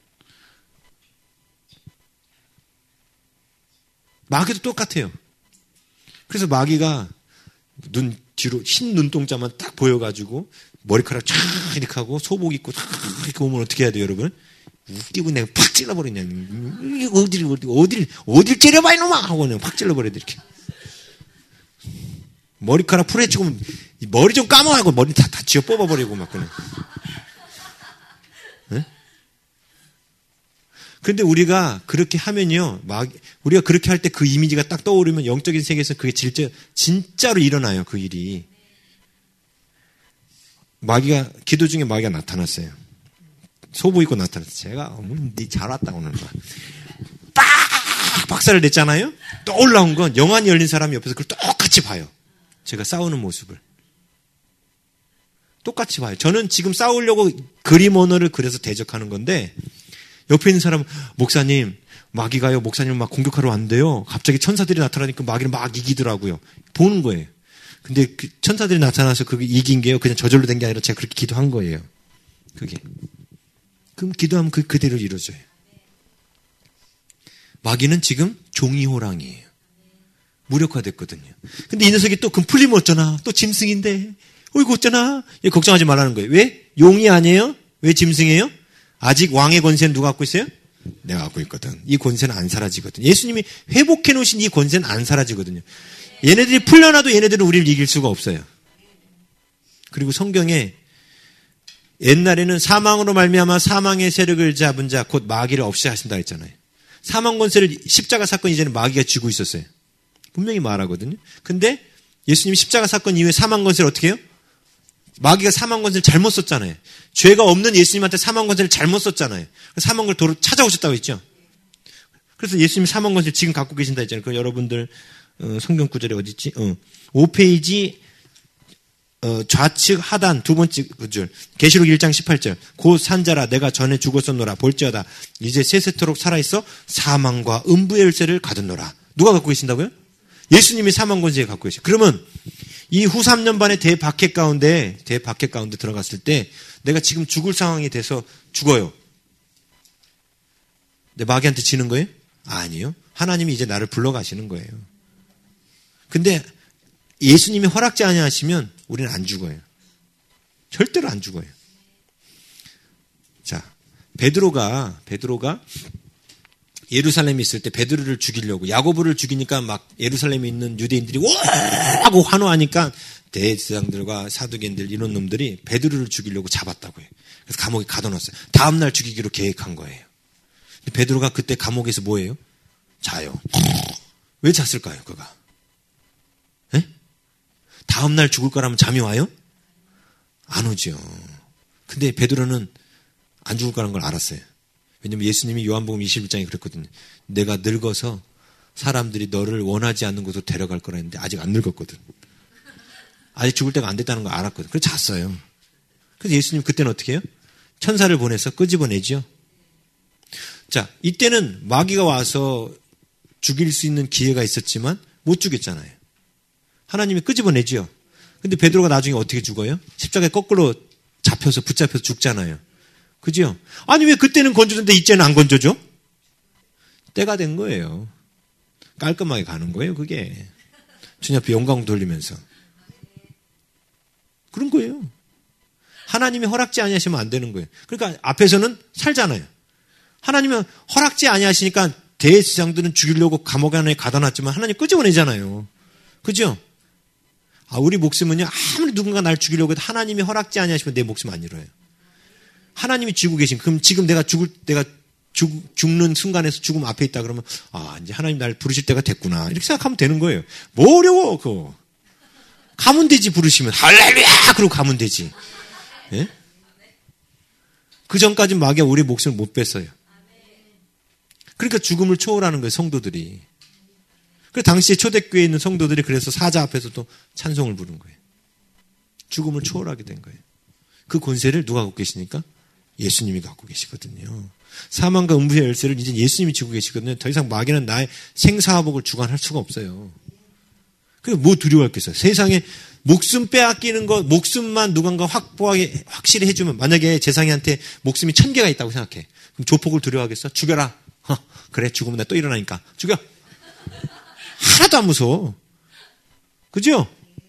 마귀도 똑같아요. 그래서 마귀가 눈 뒤로 흰 눈동자만 딱 보여가지고 머리카락 쫙 이렇게 하고 소복 입고 쫙 이렇게 오면 어떻게 해야 돼요, 여러분? 웃기고 내가 팍 찔러버리냐. 어디를, 어디를, 어디를 째려봐, 이놈아! 하고 그냥 팍 찔러버려야 돼, 이렇게. 머리카락 풀어헤치고, 머리 좀 감아하고 머리 다, 다 쥐어 뽑아버리고 막 그냥. 네? 근데 우리가 그렇게 하면요, 막, 우리가 그렇게 할 때 그 이미지가 딱 떠오르면 영적인 세계에서 그게 진짜, 진짜로 일어나요, 그 일이. 마귀가, 기도 중에 마귀가 나타났어요. 소복 입고 나타났어요. 제가, 어머, 니 잘 왔다, 오늘. 빡! 박살을 냈잖아요? 떠올라온 건 영안이 열린 사람이 옆에서 그걸 똑같이 봐요. 제가 싸우는 모습을. 똑같이 봐요. 저는 지금 싸우려고 그림 언어를 그려서 대적하는 건데, 옆에 있는 사람은, 목사님, 마귀가요, 목사님 막 공격하러 왔는데요. 갑자기 천사들이 나타나니까 마귀를 막 이기더라고요. 보는 거예요. 근데 그 천사들이 나타나서 그게 이긴 게요, 그냥 저절로 된 게 아니라 제가 그렇게 기도한 거예요. 그게. 그럼 기도하면 그 그대로 이루어져요. 마귀는 지금 종이호랑이에요. 무력화됐거든요. 근데 이 녀석이 또 그럼 풀리면 어쩌나? 또 짐승인데. 어이구 어쩌나? 얘 걱정하지 말라는 거예요. 왜? 용이 아니에요? 왜 짐승이에요? 아직 왕의 권세는 누가 갖고 있어요? 내가 갖고 있거든. 이 권세는 안 사라지거든. 예수님이 회복해 놓으신 이 권세는 안 사라지거든요. 얘네들이 풀려나도 얘네들은 우리를 이길 수가 없어요. 그리고 성경에 옛날에는 사망으로 말미암아 사망의 세력을 잡은 자 곧 마귀를 없이 하신다 했잖아요. 사망 권세를 십자가 사건 이전에 마귀가 쥐고 있었어요. 분명히 말하거든요. 근데 예수님이 십자가 사건 이후에 사망 권세를 어떻게 해요? 마귀가 사망 권세를 잘못 썼잖아요. 죄가 없는 예수님한테 사망 권세를 잘못 썼잖아요. 사망 권세를 도로 찾아오셨다고 했죠. 그래서 예수님이 사망 권세를 지금 갖고 계신다 했잖아요. 그 여러분들 어, 성경 구절이 어디 있지? 어, 오 페이지 어, 좌측 하단 두 번째 구절. 계시록 일 장 십팔 절. 곧 산자라 내가 전에 죽었었노라. 볼지어다 이제 세세토록 살아있어 사망과 음부의 열쇠를 가졌노라. 누가 갖고 계신다고요? 예수님이 사망 권세에 갖고 계시. 그러면 이 후 삼 년 반의 대박해 가운데 대박해 가운데 들어갔을 때 내가 지금 죽을 상황이 돼서 죽어요. 내 마귀한테 지는 거예요? 아니요. 하나님이 이제 나를 불러가시는 거예요. 근데 예수님이 허락지 아니하시면 우리는 안 죽어요. 절대로 안 죽어요. 자, 베드로가 베드로가 예루살렘에 있을 때 베드로를 죽이려고 야고보를 죽이니까 막 예루살렘에 있는 유대인들이 와 하고 환호하니까 대제사장들과 사두개인들 이런 놈들이 베드로를 죽이려고 잡았다고 해요. 그래서 감옥에 가둬놨어요. 다음 날 죽이기로 계획한 거예요. 베드로가 그때 감옥에서 뭐예요? 자요. 왜 잤을까요, 그가? 에? 다음 날 죽을 거라면 잠이 와요? 안 오죠. 근데 베드로는 안 죽을 거라는 걸 알았어요. 왜냐하면 예수님이 요한복음 이십일 장에 그랬거든요. 내가 늙어서 사람들이 너를 원하지 않는 곳으로 데려갈 거라 했는데 아직 안 늙었거든. 아직 죽을 때가 안 됐다는 걸 알았거든. 그래서 잤어요. 그래서 예수님 그때는 어떻게 해요? 천사를 보내서 끄집어내죠. 자, 이때는 마귀가 와서 죽일 수 있는 기회가 있었지만 못 죽였잖아요. 하나님이 끄집어내죠. 근데 베드로가 나중에 어떻게 죽어요? 십자가에 거꾸로 잡혀서 붙잡혀서 죽잖아요. 그죠? 아니 왜 그때는 건져줬는데 이제는 안 건져줘? 때가 된 거예요. 깔끔하게 가는 거예요, 그게. 주님 앞에 영광 돌리면서. 그런 거예요. 하나님이 허락지 아니하시면 안 되는 거예요. 그러니까 앞에서는 살잖아요. 하나님은 허락지 아니하시니까 대제사장들은 죽이려고 감옥 안에 가둬놨지만 하나님 끄집어내잖아요. 그죠? 아, 우리 목숨은요, 아무리 누군가 날 죽이려고 해도 하나님이 허락지 아니하시면 내 목숨 안 잃어요. 하나님이 쥐고 계신, 그럼 지금 내가 죽을, 내가 죽, 죽는 순간에서 죽음 앞에 있다 그러면, 아, 이제 하나님 날 부르실 때가 됐구나. 이렇게 생각하면 되는 거예요. 뭐 어려워, 그거. 가면 되지, 부르시면. 할렐루야! 그러고 가면 되지. 예? 그 전까지 마귀가 우리 목숨을 못 뺐어요. 그러니까 죽음을 초월하는 거예요, 성도들이. 그 당시에 초대교회에 있는 성도들이 그래서 사자 앞에서도 찬송을 부른 거예요. 죽음을 초월하게 된 거예요. 그 권세를 누가 갖고 계시니까? 예수님이 갖고 계시거든요. 사망과 음부의 열쇠를 이제 예수님이 쥐고 계시거든요. 더 이상 마귀는 나의 생사화복을 주관할 수가 없어요. 그게 뭐 두려워했겠어요? 세상에 목숨 빼앗기는 거, 목숨만 누군가 확보하게, 확실히 해주면, 만약에 재상이한테 목숨이 천 개가 있다고 생각해. 그럼 조폭을 두려워하겠어? 죽여라. 허, 그래, 죽으면 나 또 일어나니까. 죽여. 하나도 안 무서워. 그죠?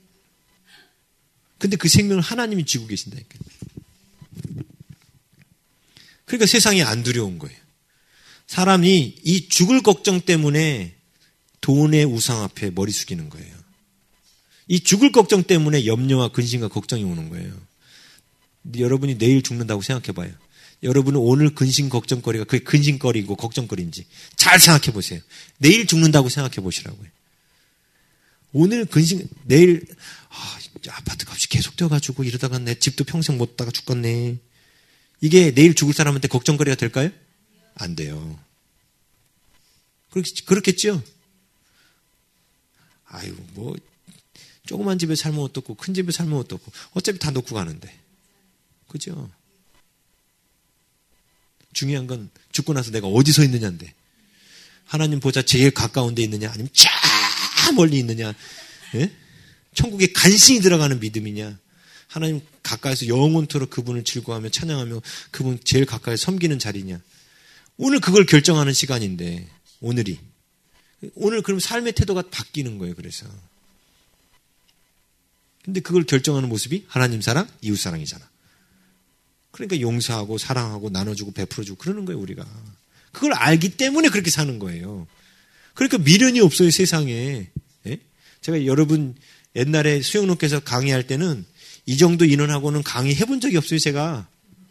근데 그 생명을 하나님이 쥐고 계신다니까요. 그러니까 세상이 안 두려운 거예요. 사람이 이 죽을 걱정 때문에 돈의 우상 앞에 머리 숙이는 거예요. 이 죽을 걱정 때문에 염려와 근심과 걱정이 오는 거예요. 여러분이 내일 죽는다고 생각해 봐요. 여러분은 오늘 근심 걱정거리가 그게 근심거리고 걱정거리인지 잘 생각해 보세요. 내일 죽는다고 생각해 보시라고요. 오늘 근심, 내일 아, 아파트 값이 계속 뛰어가지고 이러다가 내 집도 평생 못 다가 죽겠네. 이게 내일 죽을 사람한테 걱정거리가 될까요? 안 돼요. 그렇겠죠? 아유, 뭐 조그만 집에 살면 어떻고 큰 집에 살면 어떻고 어차피 다 놓고 가는데. 그죠? 중요한 건 죽고 나서 내가 어디 서 있느냐인데. 하나님 보좌 제일 가까운 데 있느냐 아니면 쫙 멀리 있느냐. 예? 천국에 간신히 들어가는 믿음이냐. 하나님 가까이서 영원토록 그분을 즐거워하며 찬양하며 그분 제일 가까이 섬기는 자리냐. 오늘 그걸 결정하는 시간인데 오늘이. 오늘 그럼 삶의 태도가 바뀌는 거예요. 그래서. 근데 그걸 결정하는 모습이 하나님 사랑, 이웃 사랑이잖아. 그러니까 용서하고 사랑하고 나눠주고 베풀어주고 그러는 거예요. 우리가. 그걸 알기 때문에 그렇게 사는 거예요. 그러니까 미련이 없어요. 세상에. 예? 제가 여러분 옛날에 수영로께서 강의할 때는 이 정도 인원하고는 강의해 본 적이 없어요. 제가.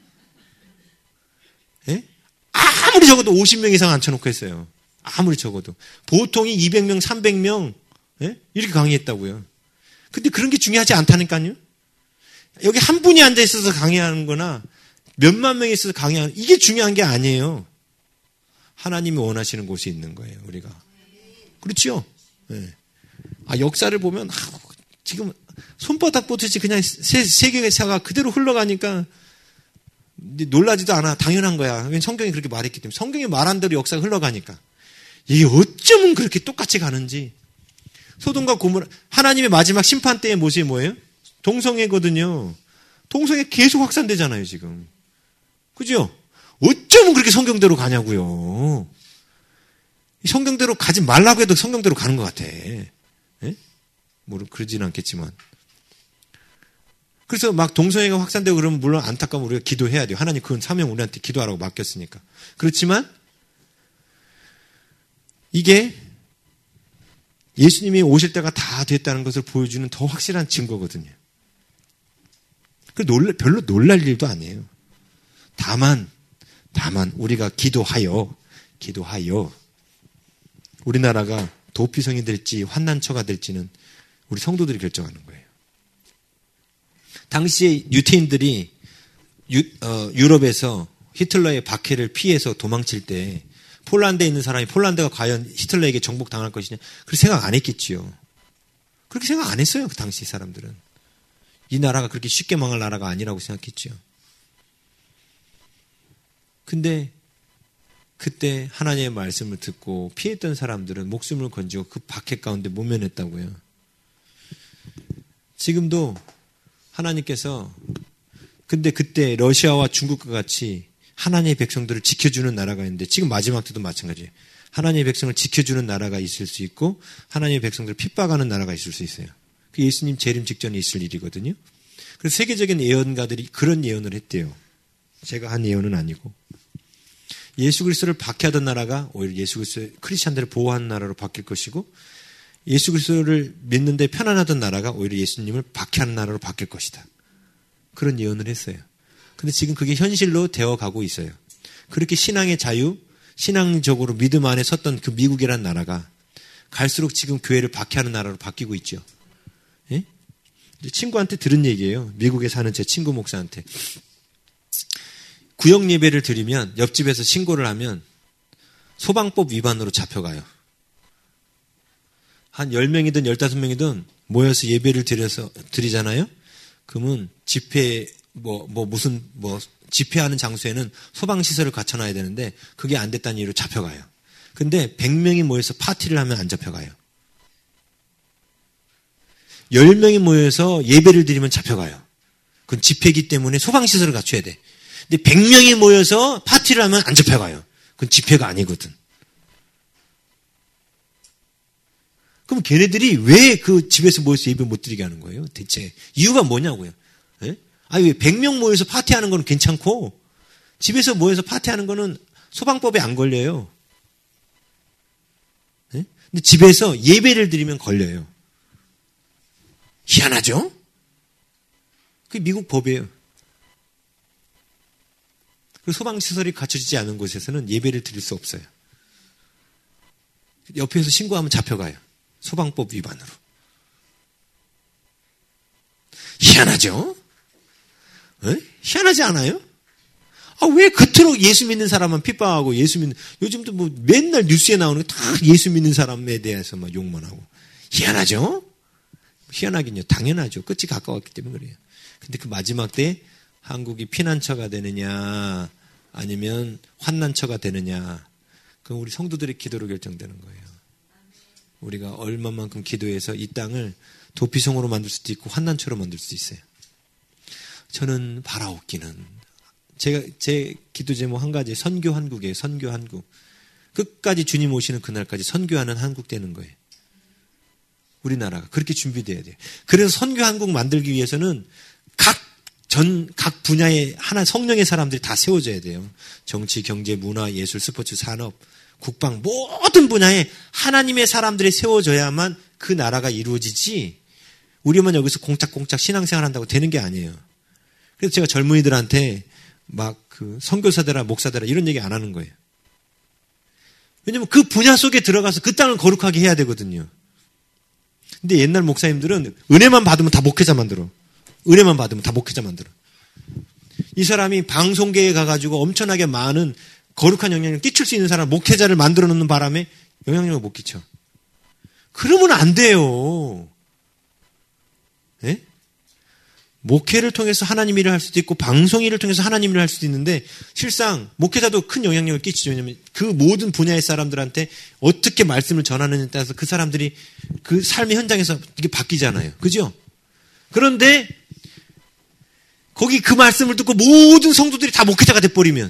예? 아무리 적어도 오십 명 이상 앉혀놓고 했어요. 아무리 적어도. 보통이 이백 명, 삼백 명 예? 이렇게 강의했다고요. 근데 그런 게 중요하지 않다니까요. 여기 한 분이 앉아 있어서 강의하는 거나 몇만 명이 있어서 강의하는, 이게 중요한 게 아니에요. 하나님이 원하시는 곳에 있는 거예요, 우리가. 그렇죠? 네. 아, 역사를 보면, 아, 지금 손바닥 보듯이 그냥 세, 세계사가 그대로 흘러가니까 놀라지도 않아. 당연한 거야. 왜냐면 성경이 그렇게 말했기 때문에. 성경이 말한 대로 역사가 흘러가니까. 이게 어쩌면 그렇게 똑같이 가는지. 소돔과 고모라, 하나님의 마지막 심판 때의 모습이 뭐예요? 동성애거든요. 동성애 계속 확산되잖아요, 지금. 그죠? 어쩌면 그렇게 성경대로 가냐고요. 성경대로 가지 말라고 해도 성경대로 가는 것 같아. 예? 뭐 그러지는 않겠지만. 그래서 막 동성애가 확산되고 그러면 물론 안타까우면 우리가 기도해야 돼요. 하나님 그건 사명 우리한테 기도하라고 맡겼으니까. 그렇지만 이게 예수님이 오실 때가 다 됐다는 것을 보여주는 더 확실한 증거거든요. 놀라, 별로 놀랄 일도 아니에요. 다만, 다만 우리가 기도하여, 기도하여 우리나라가 도피성이 될지 환난처가 될지는 우리 성도들이 결정하는 거예요. 당시에 유태인들이 유, 어, 유럽에서 히틀러의 박해를 피해서 도망칠 때 폴란드에 있는 사람이 폴란드가 과연 히틀러에게 정복당할 것이냐, 그렇게 생각 안 했겠지요. 그렇게 생각 안 했어요, 그 당시 사람들은. 이 나라가 그렇게 쉽게 망할 나라가 아니라고 생각했죠. 근데 그때 하나님의 말씀을 듣고 피했던 사람들은 목숨을 건지고 그 박해 가운데 모면했다고요. 지금도 하나님께서, 근데 그때 러시아와 중국과 같이 하나님의 백성들을 지켜주는 나라가 있는데 지금 마지막 때도 마찬가지예요. 하나님의 백성을 지켜주는 나라가 있을 수 있고 하나님의 백성들을 핍박하는 나라가 있을 수 있어요. 그 예수님 재림 직전에 있을 일이거든요. 그래서 세계적인 예언가들이 그런 예언을 했대요. 제가 한 예언은 아니고. 예수 그리스도를 박해하던 나라가 오히려 예수 그리스도 크리스찬들을 보호하는 나라로 바뀔 것이고, 예수 그리스도를 믿는데 편안하던 나라가 오히려 예수님을 박해하는 나라로 바뀔 것이다. 그런 예언을 했어요. 근데 지금 그게 현실로 되어가고 있어요. 그렇게 신앙의 자유, 신앙적으로 믿음 안에 섰던 그 미국이라는 나라가 갈수록 지금 교회를 박해하는 나라로 바뀌고 있죠. 예? 친구한테 들은 얘기예요. 미국에 사는 제 친구 목사한테. 구역 예배를 드리면 옆집에서 신고를 하면 소방법 위반으로 잡혀가요. 한 열 명이든 열다섯 명이든 모여서 예배를 드려서 드리잖아요. 그러면 집회 뭐 뭐 무슨 뭐 집회하는 장소에는 소방 시설을 갖춰 놔야 되는데 그게 안 됐다는 이유로 잡혀가요. 근데 백 명이 모여서 파티를 하면 안 잡혀가요. 열 명이 모여서 예배를 드리면 잡혀가요. 그건 집회이기 때문에 소방 시설을 갖춰야 돼. 근데 백 명이 모여서 파티를 하면 안 잡혀가요. 그건 집회가 아니거든. 그럼 걔네들이 왜 그 집에서 모여서 예배 못 드리게 하는 거예요? 대체 이유가 뭐냐고요? 예? 아니 왜 백 명 모여서 파티하는 건 괜찮고 집에서 모여서 파티하는 거는 소방법에 안 걸려요. 예? 근데 집에서 예배를 드리면 걸려요. 희한하죠? 그게 미국 법이에요. 그 소방시설이 갖춰지지 않은 곳에서는 예배를 드릴 수 없어요. 옆에서 신고하면 잡혀가요. 소방법 위반으로. 희한하죠? 에? 희한하지 않아요? 아, 왜 그토록 예수 믿는 사람만 핍박하고 예수 믿는, 요즘도 뭐 맨날 뉴스에 나오는 게 다 예수 믿는 사람에 대해서 막 욕만 하고. 희한하죠? 희한하긴요. 당연하죠. 끝이 가까웠기 때문에 그래요. 근데 그 마지막 때 한국이 피난처가 되느냐 아니면 환난처가 되느냐, 그건 우리 성도들의 기도로 결정되는 거예요. 우리가 얼마만큼 기도해서 이 땅을 도피성으로 만들 수도 있고 환난처로 만들 수도 있어요. 저는 바라옵기는, 제가 제 기도 제목 한 가지, 선교 한국이에요. 선교 한국. 끝까지 주님 오시는 그날까지 선교하는 한국 되는 거예요. 우리나라가 그렇게 준비돼야 돼요. 그래서 선교 한국 만들기 위해서는 각 전, 각 분야의 하나 성령의 사람들이 다 세워져야 돼요. 정치, 경제, 문화, 예술, 스포츠, 산업, 국방, 모든 분야에 하나님의 사람들이 세워져야만 그 나라가 이루어지지, 우리만 여기서 공짝공짝 신앙생활 한다고 되는 게 아니에요. 그래서 제가 젊은이들한테 막 그 선교사들아, 목사들아 이런 얘기 안 하는 거예요. 왜냐면 그 분야 속에 들어가서 그 땅을 거룩하게 해야 되거든요. 근데 옛날 목사님들은 은혜만 받으면 다 목회자 만들어. 은혜만 받으면 다 목회자 만들어. 이 사람이 방송계에 가가지고 엄청나게 많은 거룩한 영향력을 끼칠 수 있는 사람, 목회자를 만들어 놓는 바람에 영향력을 못 끼쳐. 그러면 안 돼요. 예? 목회를 통해서 하나님 일을 할 수도 있고 방송 일을 통해서 하나님 일을 할 수도 있는데 실상 목회자도 큰 영향력을 끼치죠. 왜냐하면 그 모든 분야의 사람들한테 어떻게 말씀을 전하느냐에 따라서 그 사람들이 그 삶의 현장에서 이게 바뀌잖아요. 그죠? 그런데 거기 그 말씀을 듣고 모든 성도들이 다 목회자가 돼버리면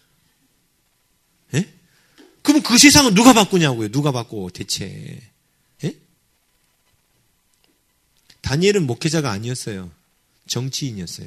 예? 그러면 그 세상은 누가 바꾸냐고요. 누가 바꿔 대체. 예? 다니엘은 목회자가 아니었어요. 정치인이었어요.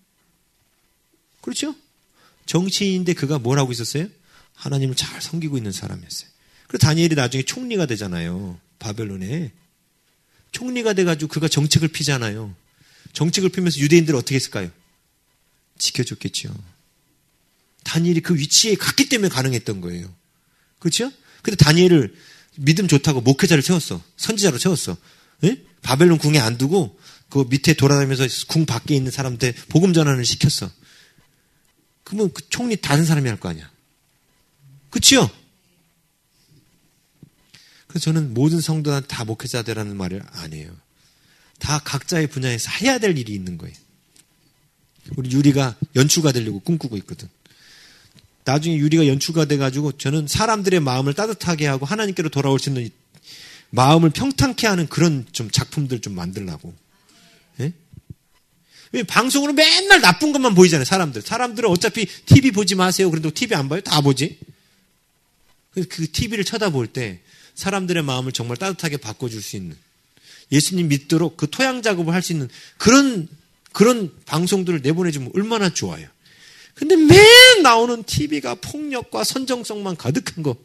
그렇죠? 정치인인데 그가 뭘 하고 있었어요? 하나님을 잘 섬기고 있는 사람이었어요. 그래서 다니엘이 나중에 총리가 되잖아요. 바벨론에. 총리가 돼가지고 그가 정책을 피잖아요. 정책을 피면서 유대인들을 어떻게 했을까요? 지켜줬겠죠. 다니엘이 그 위치에 갔기 때문에 가능했던 거예요. 그렇죠? 근데 다니엘을 믿음 좋다고 목회자를 세웠어. 선지자로 세웠어. 예? 바벨론 궁에 안 두고 그 밑에 돌아다니면서 궁 밖에 있는 사람한테 복음 전환을 시켰어. 그러면 그 총리 다른 사람이 할 거 아니야. 그치요? 그래서 저는 모든 성도한테 다 목회자 되라는 말을 안 해요. 다 각자의 분야에서 해야 될 일이 있는 거예요. 우리 유리가 연출가 되려고 꿈꾸고 있거든. 나중에 유리가 연출가 돼가지고 저는 사람들의 마음을 따뜻하게 하고 하나님께로 돌아올 수 있는 마음을 평탄케 하는 그런 좀 작품들 좀 만들려고. 예? 왜 방송으로 맨날 나쁜 것만 보이잖아요, 사람들. 사람들은 어차피 티비 보지 마세요. 그래도 티비 안 봐요? 다 보지? 그 티비를 쳐다볼 때 사람들의 마음을 정말 따뜻하게 바꿔줄 수 있는, 예수님 믿도록 그 토양 작업을 할 수 있는 그런, 그런 방송들을 내보내주면 얼마나 좋아요. 근데 매일 나오는 티비가 폭력과 선정성만 가득한 거.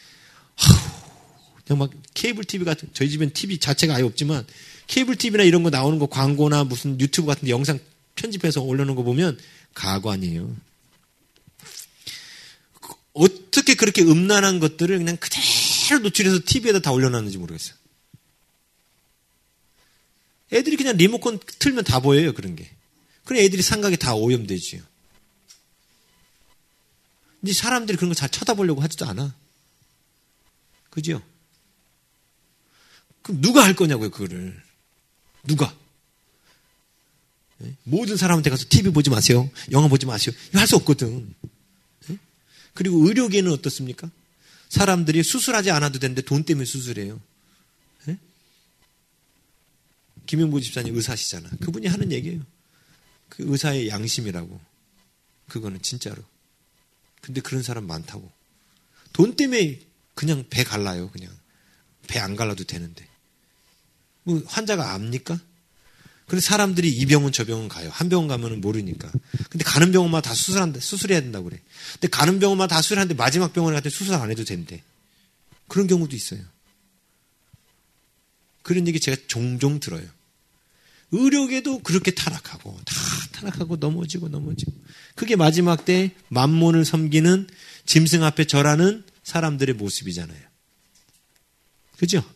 그냥 막 케이블 티비 같은, 저희 집엔 티비 자체가 아예 없지만 케이블 티비나 이런 거 나오는 거 광고나 무슨 유튜브 같은 데 영상 편집해서 올려놓은 거 보면 가관이에요. 어떻게 그렇게 음란한 것들을 그냥 그대로 노출해서 티비에다 다 올려놨는지 모르겠어요. 애들이 그냥 리모컨 틀면 다 보여요, 그런 게. 그래 애들이 생각이 다 오염되지요. 근데 사람들이 그런 거 잘 쳐다보려고 하지도 않아. 그죠? 그럼 누가 할 거냐고요, 그거를. 누가? 네? 모든 사람한테 가서 티비 보지 마세요. 영화 보지 마세요. 이거 할 수 없거든. 네? 그리고 의료계는 어떻습니까? 사람들이 수술하지 않아도 되는데 돈 때문에 수술해요. 네? 김영보 집사님 의사시잖아. 그분이 하는 얘기예요. 그 의사의 양심이라고. 그거는 진짜로. 근데 그런 사람 많다고. 돈 때문에 그냥 배 갈라요. 그냥. 배 안 갈라도 되는데. 뭐 환자가 압니까? 근데 사람들이 이 병원 저 병원 가요. 한 병원 가면은 모르니까. 근데 가는 병원마다 다 수술한다, 수술해야 된다고 그래. 근데 가는 병원마다 다 수술하는데 마지막 병원에 갔더니 수술 안 해도 된대. 그런 경우도 있어요. 그런 얘기 제가 종종 들어요. 의료계도 그렇게 타락하고 다 타락하고 넘어지고 넘어지고. 그게 마지막 때 만몬을 섬기는 짐승 앞에 절하는 사람들의 모습이잖아요. 그죠?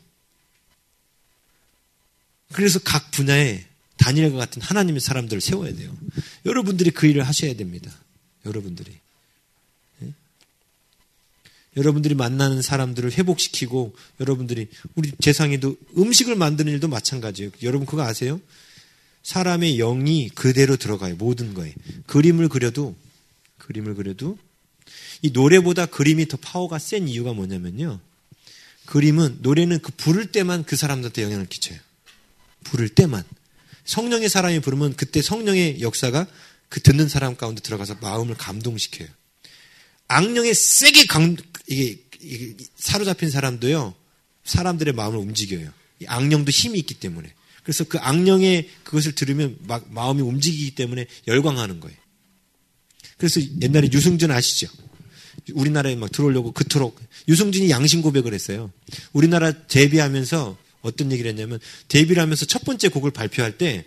그래서 각 분야에 다니엘과 같은 하나님의 사람들을 세워야 돼요. 여러분들이 그 일을 하셔야 됩니다. 여러분들이. 네? 여러분들이 만나는 사람들을 회복시키고, 여러분들이, 우리 재상이도 음식을 만드는 일도 마찬가지예요. 여러분 그거 아세요? 사람의 영이 그대로 들어가요. 모든 거에. 그림을 그려도, 그림을 그려도, 이 노래보다 그림이 더 파워가 센 이유가 뭐냐면요. 그림은, 노래는 그 부를 때만 그 사람들한테 영향을 끼쳐요. 부를 때만. 성령의 사람이 부르면 그때 성령의 역사가 그 듣는 사람 가운데 들어가서 마음을 감동시켜요. 악령에 세게 강, 이게, 이게 사로잡힌 사람도요, 사람들의 마음을 움직여요. 이 악령도 힘이 있기 때문에. 그래서 그 악령의 그것을 들으면 막 마음이 움직이기 때문에 열광하는 거예요. 그래서 옛날에 유승준 아시죠? 우리나라에 막 들어오려고 그토록, 유승준이 양심 고백을 했어요. 우리나라 데뷔하면서 어떤 얘기를 했냐면, 데뷔를 하면서 첫 번째 곡을 발표할 때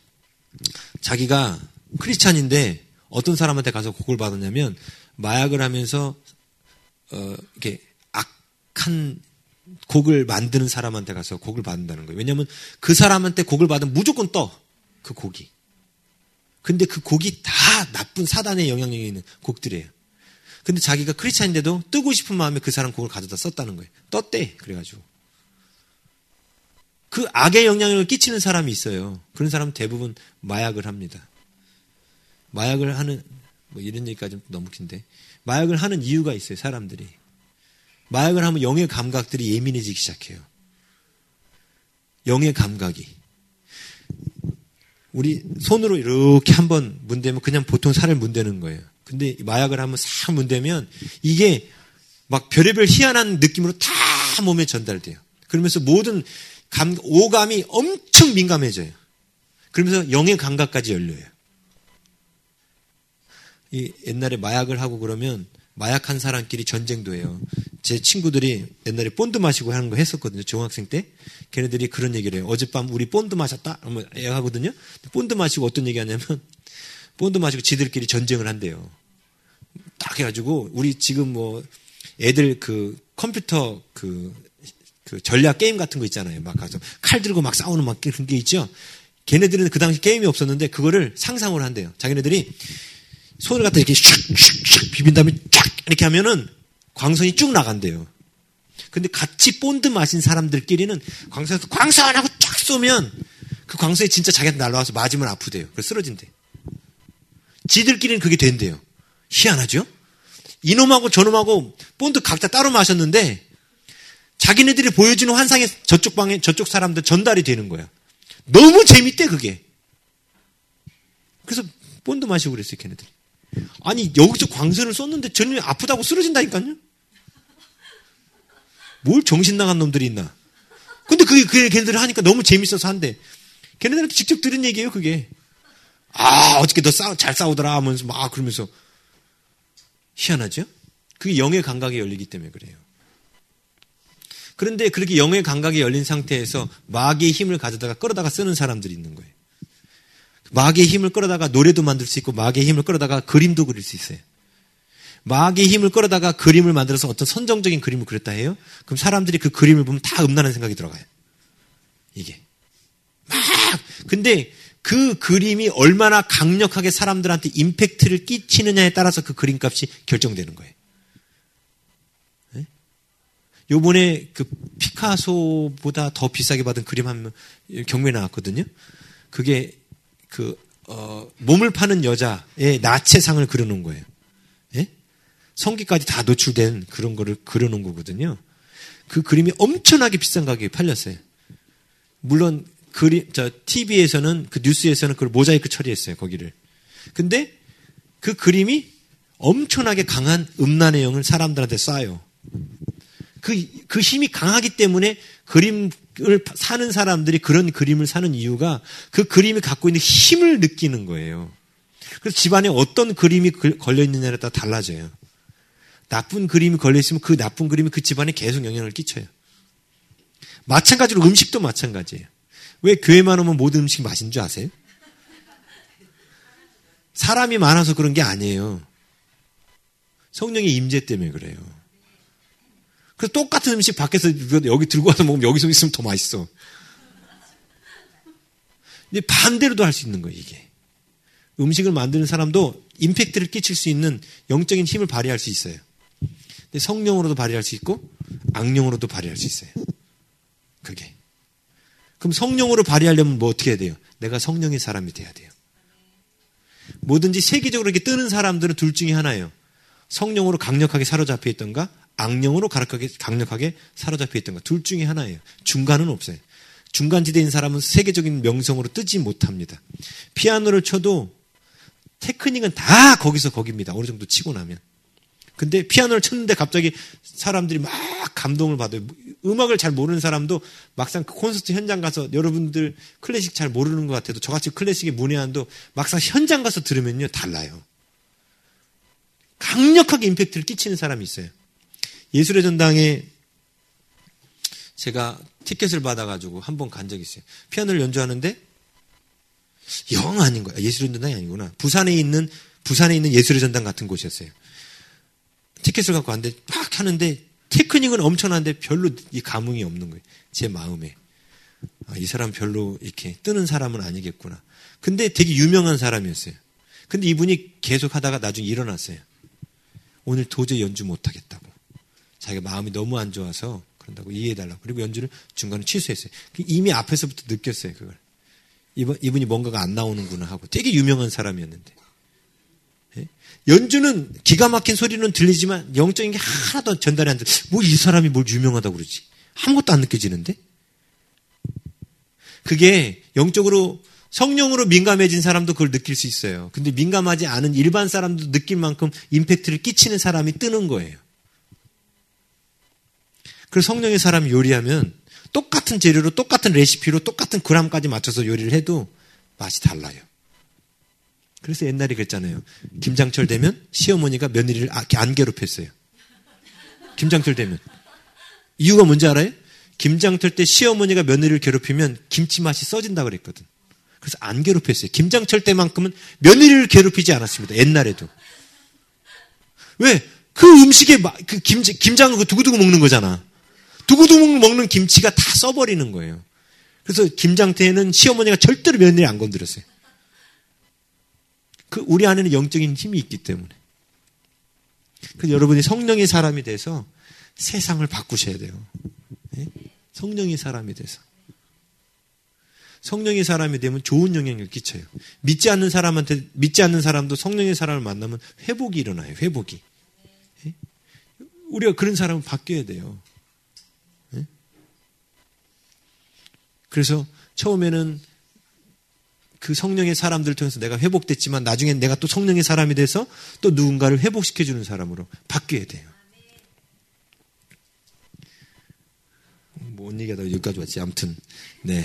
자기가 크리스찬인데 어떤 사람한테 가서 곡을 받았냐면, 마약을 하면서 어 이렇게 악한 곡을 만드는 사람한테 가서 곡을 받는다는 거예요. 왜냐하면 그 사람한테 곡을 받으면 무조건 떠, 그 곡이. 근데 그 곡이 다 나쁜 사단의 영향력이 있는 곡들이에요. 근데 자기가 크리스찬인데도 뜨고 싶은 마음에 그 사람 곡을 가져다 썼다는 거예요. 떴대. 그래가지고. 그 악의 영향력을 끼치는 사람이 있어요. 그런 사람은 대부분 마약을 합니다. 마약을 하는, 뭐 이런 얘기까지 좀 너무 긴데. 마약을 하는 이유가 있어요, 사람들이. 마약을 하면 영의 감각들이 예민해지기 시작해요. 영의 감각이. 우리 손으로 이렇게 한번 문대면 그냥 보통 살을 문대는 거예요. 근데 마약을 하면 싹 문대면 이게 막 별의별 희한한 느낌으로 다 몸에 전달돼요. 그러면서 모든 감, 오감이 엄청 민감해져요. 그러면서 영의 감각까지 열려요. 이 옛날에 마약을 하고 그러면 마약한 사람끼리 전쟁도 해요. 제 친구들이 옛날에 본드 마시고 하는 거 했었거든요. 중학생 때. 걔네들이 그런 얘기를 해요. 어젯밤 우리 본드 마셨다? 하면 하거든요. 본드 마시고 어떤 얘기 하냐면 본드 마시고 지들끼리 전쟁을 한대요. 딱 해가지고 우리 지금 뭐 애들 그 컴퓨터 그, 그 전략 게임 같은 거 있잖아요. 막 가서 칼 들고 막 싸우는 막 그런 게 있죠. 걔네들은 그 당시 게임이 없었는데 그거를 상상을 한대요. 자기네들이 손을 갖다 이렇게 슉슉슉 비빈 다음에 쫙 이렇게 하면은 광선이 쭉 나간대요. 근데 같이 본드 마신 사람들끼리는 광선에서 광선하고 쫙 쏘면 그 광선이 진짜 자기한테 날아와서 맞으면 아프대요. 그래서 쓰러진대. 지들끼리는 그게 된대요. 희한하죠? 이놈하고 저놈하고 본드 각자 따로 마셨는데 자기네들이 보여주는 환상에 저쪽 방에 저쪽 사람들 전달이 되는 거야. 너무 재밌대 그게. 그래서 본드 마시고 그랬어요 걔네들이. 아니 여기서 광선을 쏘는데 저놈이 아프다고 쓰러진다니까요. 뭘 정신 나간 놈들이 있나. 근데 그게 걔네들이 하니까 너무 재밌어서 한대. 걔네들한테 직접 들은 얘기예요 그게. 아 어저께 너 싸우, 잘 싸우더라 하면서 막 그러면서. 희한하죠? 그게 영의 감각이 열리기 때문에 그래요. 그런데 그렇게 영의 감각이 열린 상태에서 마귀의 힘을 가져다가 끌어다가 쓰는 사람들이 있는 거예요. 마귀의 힘을 끌어다가 노래도 만들 수 있고 마귀의 힘을 끌어다가 그림도 그릴 수 있어요. 마귀의 힘을 끌어다가 그림을 만들어서 어떤 선정적인 그림을 그렸다 해요. 그럼 사람들이 그 그림을 보면 다 음란한 생각이 들어가요. 이게. 막 근데 그 그림이 얼마나 강력하게 사람들한테 임팩트를 끼치느냐에 따라서 그 그림값이 결정되는 거예요. 네? 요번에 그 피카소보다 더 비싸게 받은 그림 한 경매에 나왔거든요. 그게 그, 어, 몸을 파는 여자의 나체상을 그려놓은 거예요. 네? 성기까지 다 노출된 그런 거를 그려놓은 거거든요. 그 그림이 엄청나게 비싼 가격에 팔렸어요. 물론 그림, 저, 티비에서는, 그 뉴스에서는 그걸 모자이크 처리했어요, 거기를. 근데 그 그림이 엄청나게 강한 음란의 영을 사람들한테 쏴요. 그, 그 힘이 강하기 때문에 그림을 사는 사람들이 그런 그림을 사는 이유가 그 그림이 갖고 있는 힘을 느끼는 거예요. 그래서 집안에 어떤 그림이 걸려있느냐에 따라 달라져요. 나쁜 그림이 걸려있으면 그 나쁜 그림이 그 집안에 계속 영향을 끼쳐요. 마찬가지로 음식도 마찬가지예요. 왜 교회만 오면 모든 음식이 맛있는 줄 아세요? 사람이 많아서 그런 게 아니에요. 성령의 임재 때문에 그래요. 그래서 똑같은 음식 밖에서 여기 들고 와서 먹으면 여기서 있으면 더 맛있어. 근데 반대로도 할 수 있는 거예요, 이게. 음식을 만드는 사람도 임팩트를 끼칠 수 있는 영적인 힘을 발휘할 수 있어요. 근데 성령으로도 발휘할 수 있고 악령으로도 발휘할 수 있어요. 그게. 그럼 성령으로 발휘하려면 뭐 어떻게 해야 돼요? 내가 성령의 사람이 돼야 돼요. 뭐든지 세계적으로 이렇게 뜨는 사람들은 둘 중에 하나예요. 성령으로 강력하게 사로잡혀 있던가 악령으로 강력하게, 강력하게 사로잡혀 있던가 둘 중에 하나예요. 중간은 없어요. 중간지대인 사람은 세계적인 명성으로 뜨지 못합니다. 피아노를 쳐도 테크닉은 다 거기서 거기입니다. 어느 정도 치고 나면. 근데 피아노를 쳤는데 갑자기 사람들이 막 감동을 받아요. 음악을 잘 모르는 사람도 막상 그 콘서트 현장 가서 여러분들 클래식 잘 모르는 것 같아도 저같이 클래식에 문외한도 막상 현장 가서 들으면요 달라요. 강력하게 임팩트를 끼치는 사람이 있어요. 예술의 전당에 제가 티켓을 받아가지고 한 번 간 적이 있어요. 피아노를 연주하는데 영 아닌 거야. 예술의 전당이 아니구나. 부산에 있는 부산에 있는 예술의 전당 같은 곳이었어요. 티켓을 갖고 왔는데 막 하는데 테크닉은 엄청난데 별로 이 감흥이 없는 거예요. 제 마음에. 아, 이 사람 별로 이렇게 뜨는 사람은 아니겠구나. 근데 되게 유명한 사람이었어요. 근데 이분이 계속 하다가 나중에 일어났어요. 오늘 도저히 연주 못하겠다고. 자기가 마음이 너무 안 좋아서 그런다고 이해해달라고. 그리고 연주를 중간에 취소했어요. 이미 앞에서부터 느꼈어요, 그걸. 이분, 이분이 뭔가가 안 나오는구나 하고. 되게 유명한 사람이었는데. 예? 연주는 기가 막힌 소리는 들리지만 영적인 게 하나도 전달이 안 돼. 뭐 이 사람이 뭘 유명하다고 그러지? 아무것도 안 느껴지는데? 그게 영적으로 성령으로 민감해진 사람도 그걸 느낄 수 있어요. 근데 민감하지 않은 일반 사람도 느낄 만큼 임팩트를 끼치는 사람이 뜨는 거예요. 그래서 성령의 사람이 요리하면 똑같은 재료로 똑같은 레시피로 똑같은 그램까지 맞춰서 요리를 해도 맛이 달라요. 그래서 옛날에 그랬잖아요. 김장철 되면 시어머니가 며느리를 안 괴롭혔어요. 김장철 되면. 이유가 뭔지 알아요? 김장철 때 시어머니가 며느리를 괴롭히면 김치 맛이 써진다 그랬거든. 그래서 안 괴롭혔어요. 김장철 때만큼은 며느리를 괴롭히지 않았습니다. 옛날에도. 왜? 그 음식에 그 김, 김장을 그 두고두고 먹는 거잖아. 두고두고 먹는 김치가 다 써버리는 거예요. 그래서 김장 때에는 시어머니가 절대로 며느리 안 건드렸어요. 그 우리 안에는 영적인 힘이 있기 때문에. 그래서 여러분이 성령의 사람이 돼서 세상을 바꾸셔야 돼요. 네? 성령의 사람이 돼서. 성령의 사람이 되면 좋은 영향을 끼쳐요. 믿지 않는 사람한테, 믿지 않는 사람도 성령의 사람을 만나면 회복이 일어나요. 회복이. 네? 우리가 그런 사람은 바뀌어야 돼요. 네? 그래서 처음에는 그 성령의 사람들을 통해서 내가 회복됐지만 나중엔 내가 또 성령의 사람이 돼서 또 누군가를 회복시켜주는 사람으로 바뀌어야 돼요. 뭔 얘기하다가 여기까지 왔지. 아무튼 네.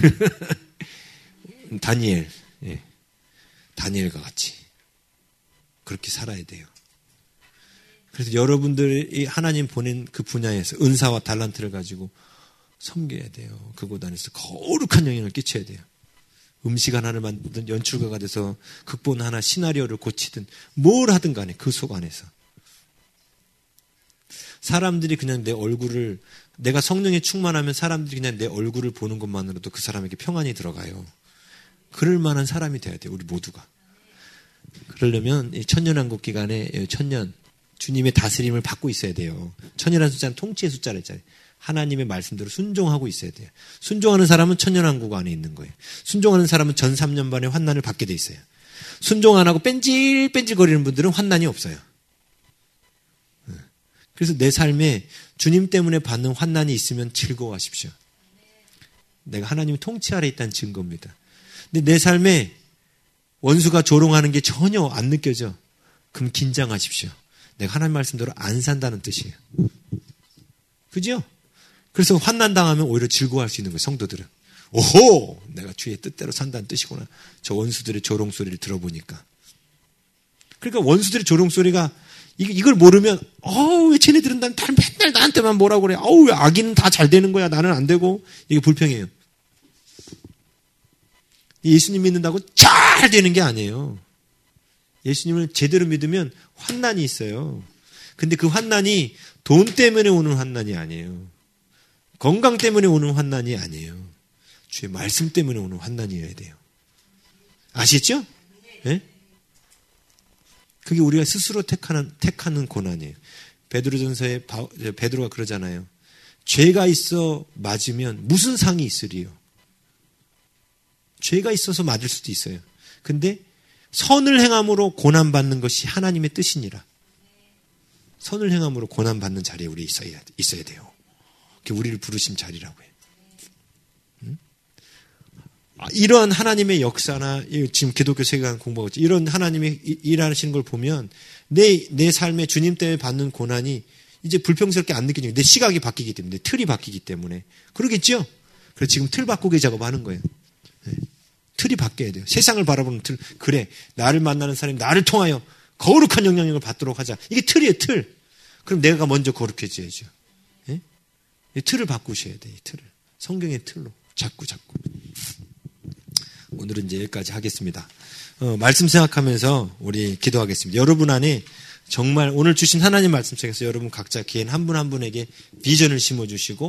다니엘, 예. 다니엘과 같이 그렇게 살아야 돼요. 그래서 여러분들이 하나님 보낸 그 분야에서 은사와 달란트를 가지고 섬겨야 돼요. 그곳 안에서 거룩한 영향을 끼쳐야 돼요. 음식 하나를 만들든 연출가가 돼서 극본 하나 시나리오를 고치든 뭘 하든 간에 그 속 안에서 사람들이 그냥 내 얼굴을 내가 성령에 충만하면 사람들이 그냥 내 얼굴을 보는 것만으로도 그 사람에게 평안이 들어가요. 그럴 만한 사람이 돼야 돼요. 우리 모두가. 그러려면 이 천년왕국 기간에 천년 주님의 다스림을 받고 있어야 돼요. 천년이라는 숫자는 통치의 숫자를 했잖아요. 하나님의 말씀대로 순종하고 있어야 돼요. 순종하는 사람은 천년왕국 안에 있는 거예요. 순종하는 사람은 전 삼 년 반의 환난을 받게 돼 있어요. 순종 안 하고 뺀질뺀질 거리는 분들은 환난이 없어요. 그래서 내 삶에 주님 때문에 받는 환난이 있으면 즐거워하십시오. 내가 하나님의 통치 아래 있다는 증거입니다. 근데 내 삶에 원수가 조롱하는 게 전혀 안 느껴져. 그럼 긴장하십시오. 내가 하나님 말씀대로 안 산다는 뜻이에요. 그죠? 그래서 환난 당하면 오히려 즐거워할 수 있는 거예요. 성도들은. 오호! 내가 주의 뜻대로 산다는 뜻이구나. 저 원수들의 조롱 소리를 들어보니까. 그러니까 원수들의 조롱 소리가 이걸 모르면 어우 왜 쟤네들은 난 맨날 나한테만 뭐라고 그래. 어우 왜 아기는 다 잘 되는 거야. 나는 안 되고. 이게 불평해요. 예수님 믿는다고 잘 되는 게 아니에요. 예수님을 제대로 믿으면 환난이 있어요. 근데 그 환난이 돈 때문에 오는 환난이 아니에요. 건강 때문에 오는 환난이 아니에요. 주의 말씀 때문에 오는 환난이어야 돼요. 아시죠? 네? 그게 우리가 스스로 택하는, 택하는 고난이에요. 베드로전서에 베드로가 그러잖아요. 죄가 있어 맞으면 무슨 상이 있으리요? 죄가 있어서 맞을 수도 있어요. 근데 선을 행함으로 고난받는 것이 하나님의 뜻이니라. 선을 행함으로 고난받는 자리에 우리 있어야, 있어야 돼요. 그게 우리를 부르신 자리라고 해요. 응? 아, 이러한 하나님의 역사나 지금 기독교 세계관 공부하고 있지. 이런 하나님의 일하시는 걸 보면 내, 내 삶에 주님 때문에 받는 고난이 이제 불평스럽게 안 느껴지고 내 시각이 바뀌기 때문에 내 틀이 바뀌기 때문에 그러겠죠? 그래서 지금 틀 바꾸기 작업하는 거예요. 네. 틀이 바뀌어야 돼요. 세상을 바라보는 틀. 그래. 나를 만나는 사람이 나를 통하여 거룩한 영향력을 받도록 하자. 이게 틀이에요, 틀. 그럼 내가 먼저 거룩해져야죠. 네? 이 틀을 바꾸셔야 돼요, 이 틀을. 성경의 틀로. 자꾸, 자꾸. 오늘은 이제 여기까지 하겠습니다. 어, 말씀 생각하면서 우리 기도하겠습니다. 여러분 안에 정말 오늘 주신 하나님 말씀 속에서 여러분 각자 개인 한 분 한 분에게 비전을 심어주시고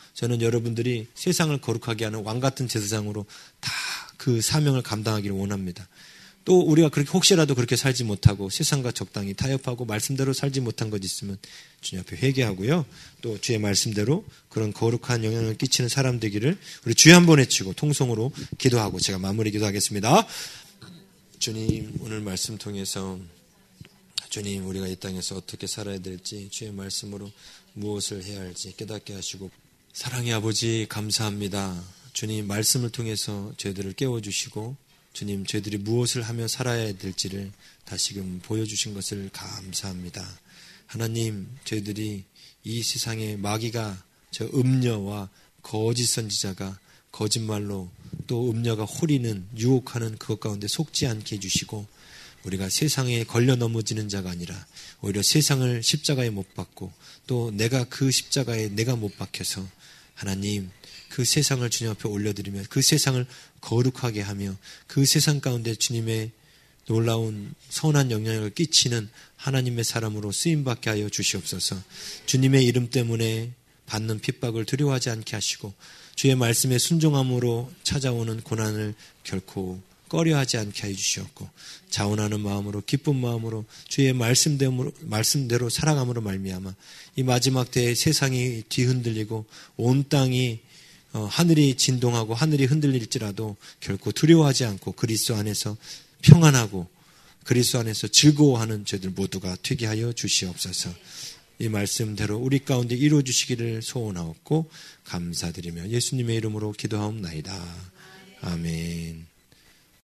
저는 여러분들이 세상을 거룩하게 하는 왕같은 제사장으로 다 그 사명을 감당하기를 원합니다. 또 우리가 그렇게 혹시라도 그렇게 살지 못하고 세상과 적당히 타협하고 말씀대로 살지 못한 것 있으면 주님 앞에 회개하고요. 또 주의 말씀대로 그런 거룩한 영향을 끼치는 사람 되기를 우리 주여 한번 외치고 통성으로 기도하고 제가 마무리 기도하겠습니다. 주님, 오늘 말씀 통해서 주님, 우리가 이 땅에서 어떻게 살아야 될지 주의 말씀으로 무엇을 해야 할지 깨닫게 하시고, 사랑의 아버지 감사합니다. 주님, 말씀을 통해서 저희들을 깨워주시고 주님, 저희들이 무엇을 하며 살아야 될지를 다시금 보여주신 것을 감사합니다. 하나님, 저희들이 이 세상에 마귀가 저 음녀와 거짓 선지자가 거짓말로 또 음녀가 호리는 유혹하는 그것 가운데 속지 않게 해주시고, 우리가 세상에 걸려 넘어지는 자가 아니라 오히려 세상을 십자가에 못 박고 또 내가 그 십자가에 내가 못 박혀서 하나님, 그 세상을 주님 앞에 올려드리며 그 세상을 거룩하게 하며 그 세상 가운데 주님의 놀라운 선한 영향을 끼치는 하나님의 사람으로 쓰임받게 하여 주시옵소서. 주님의 이름 때문에 받는 핍박을 두려워하지 않게 하시고 주의 말씀에 순종함으로 찾아오는 고난을 결코 꺼려하지 않게 하여 주시옵고, 자원하는 마음으로 기쁜 마음으로 주의 말씀대로, 말씀대로 살아감으로 말미암아 이 마지막 때에 세상이 뒤흔들리고 온 땅이 어, 하늘이 진동하고 하늘이 흔들릴지라도 결코 두려워하지 않고 그리스도 안에서 평안하고 그리스도 안에서 즐거워하는 저희들 모두가 되게 하여 주시옵소서. 이 말씀대로 우리 가운데 이루어 주시기를 소원하옵고 감사드리며 예수님의 이름으로 기도하옵나이다. 아멘.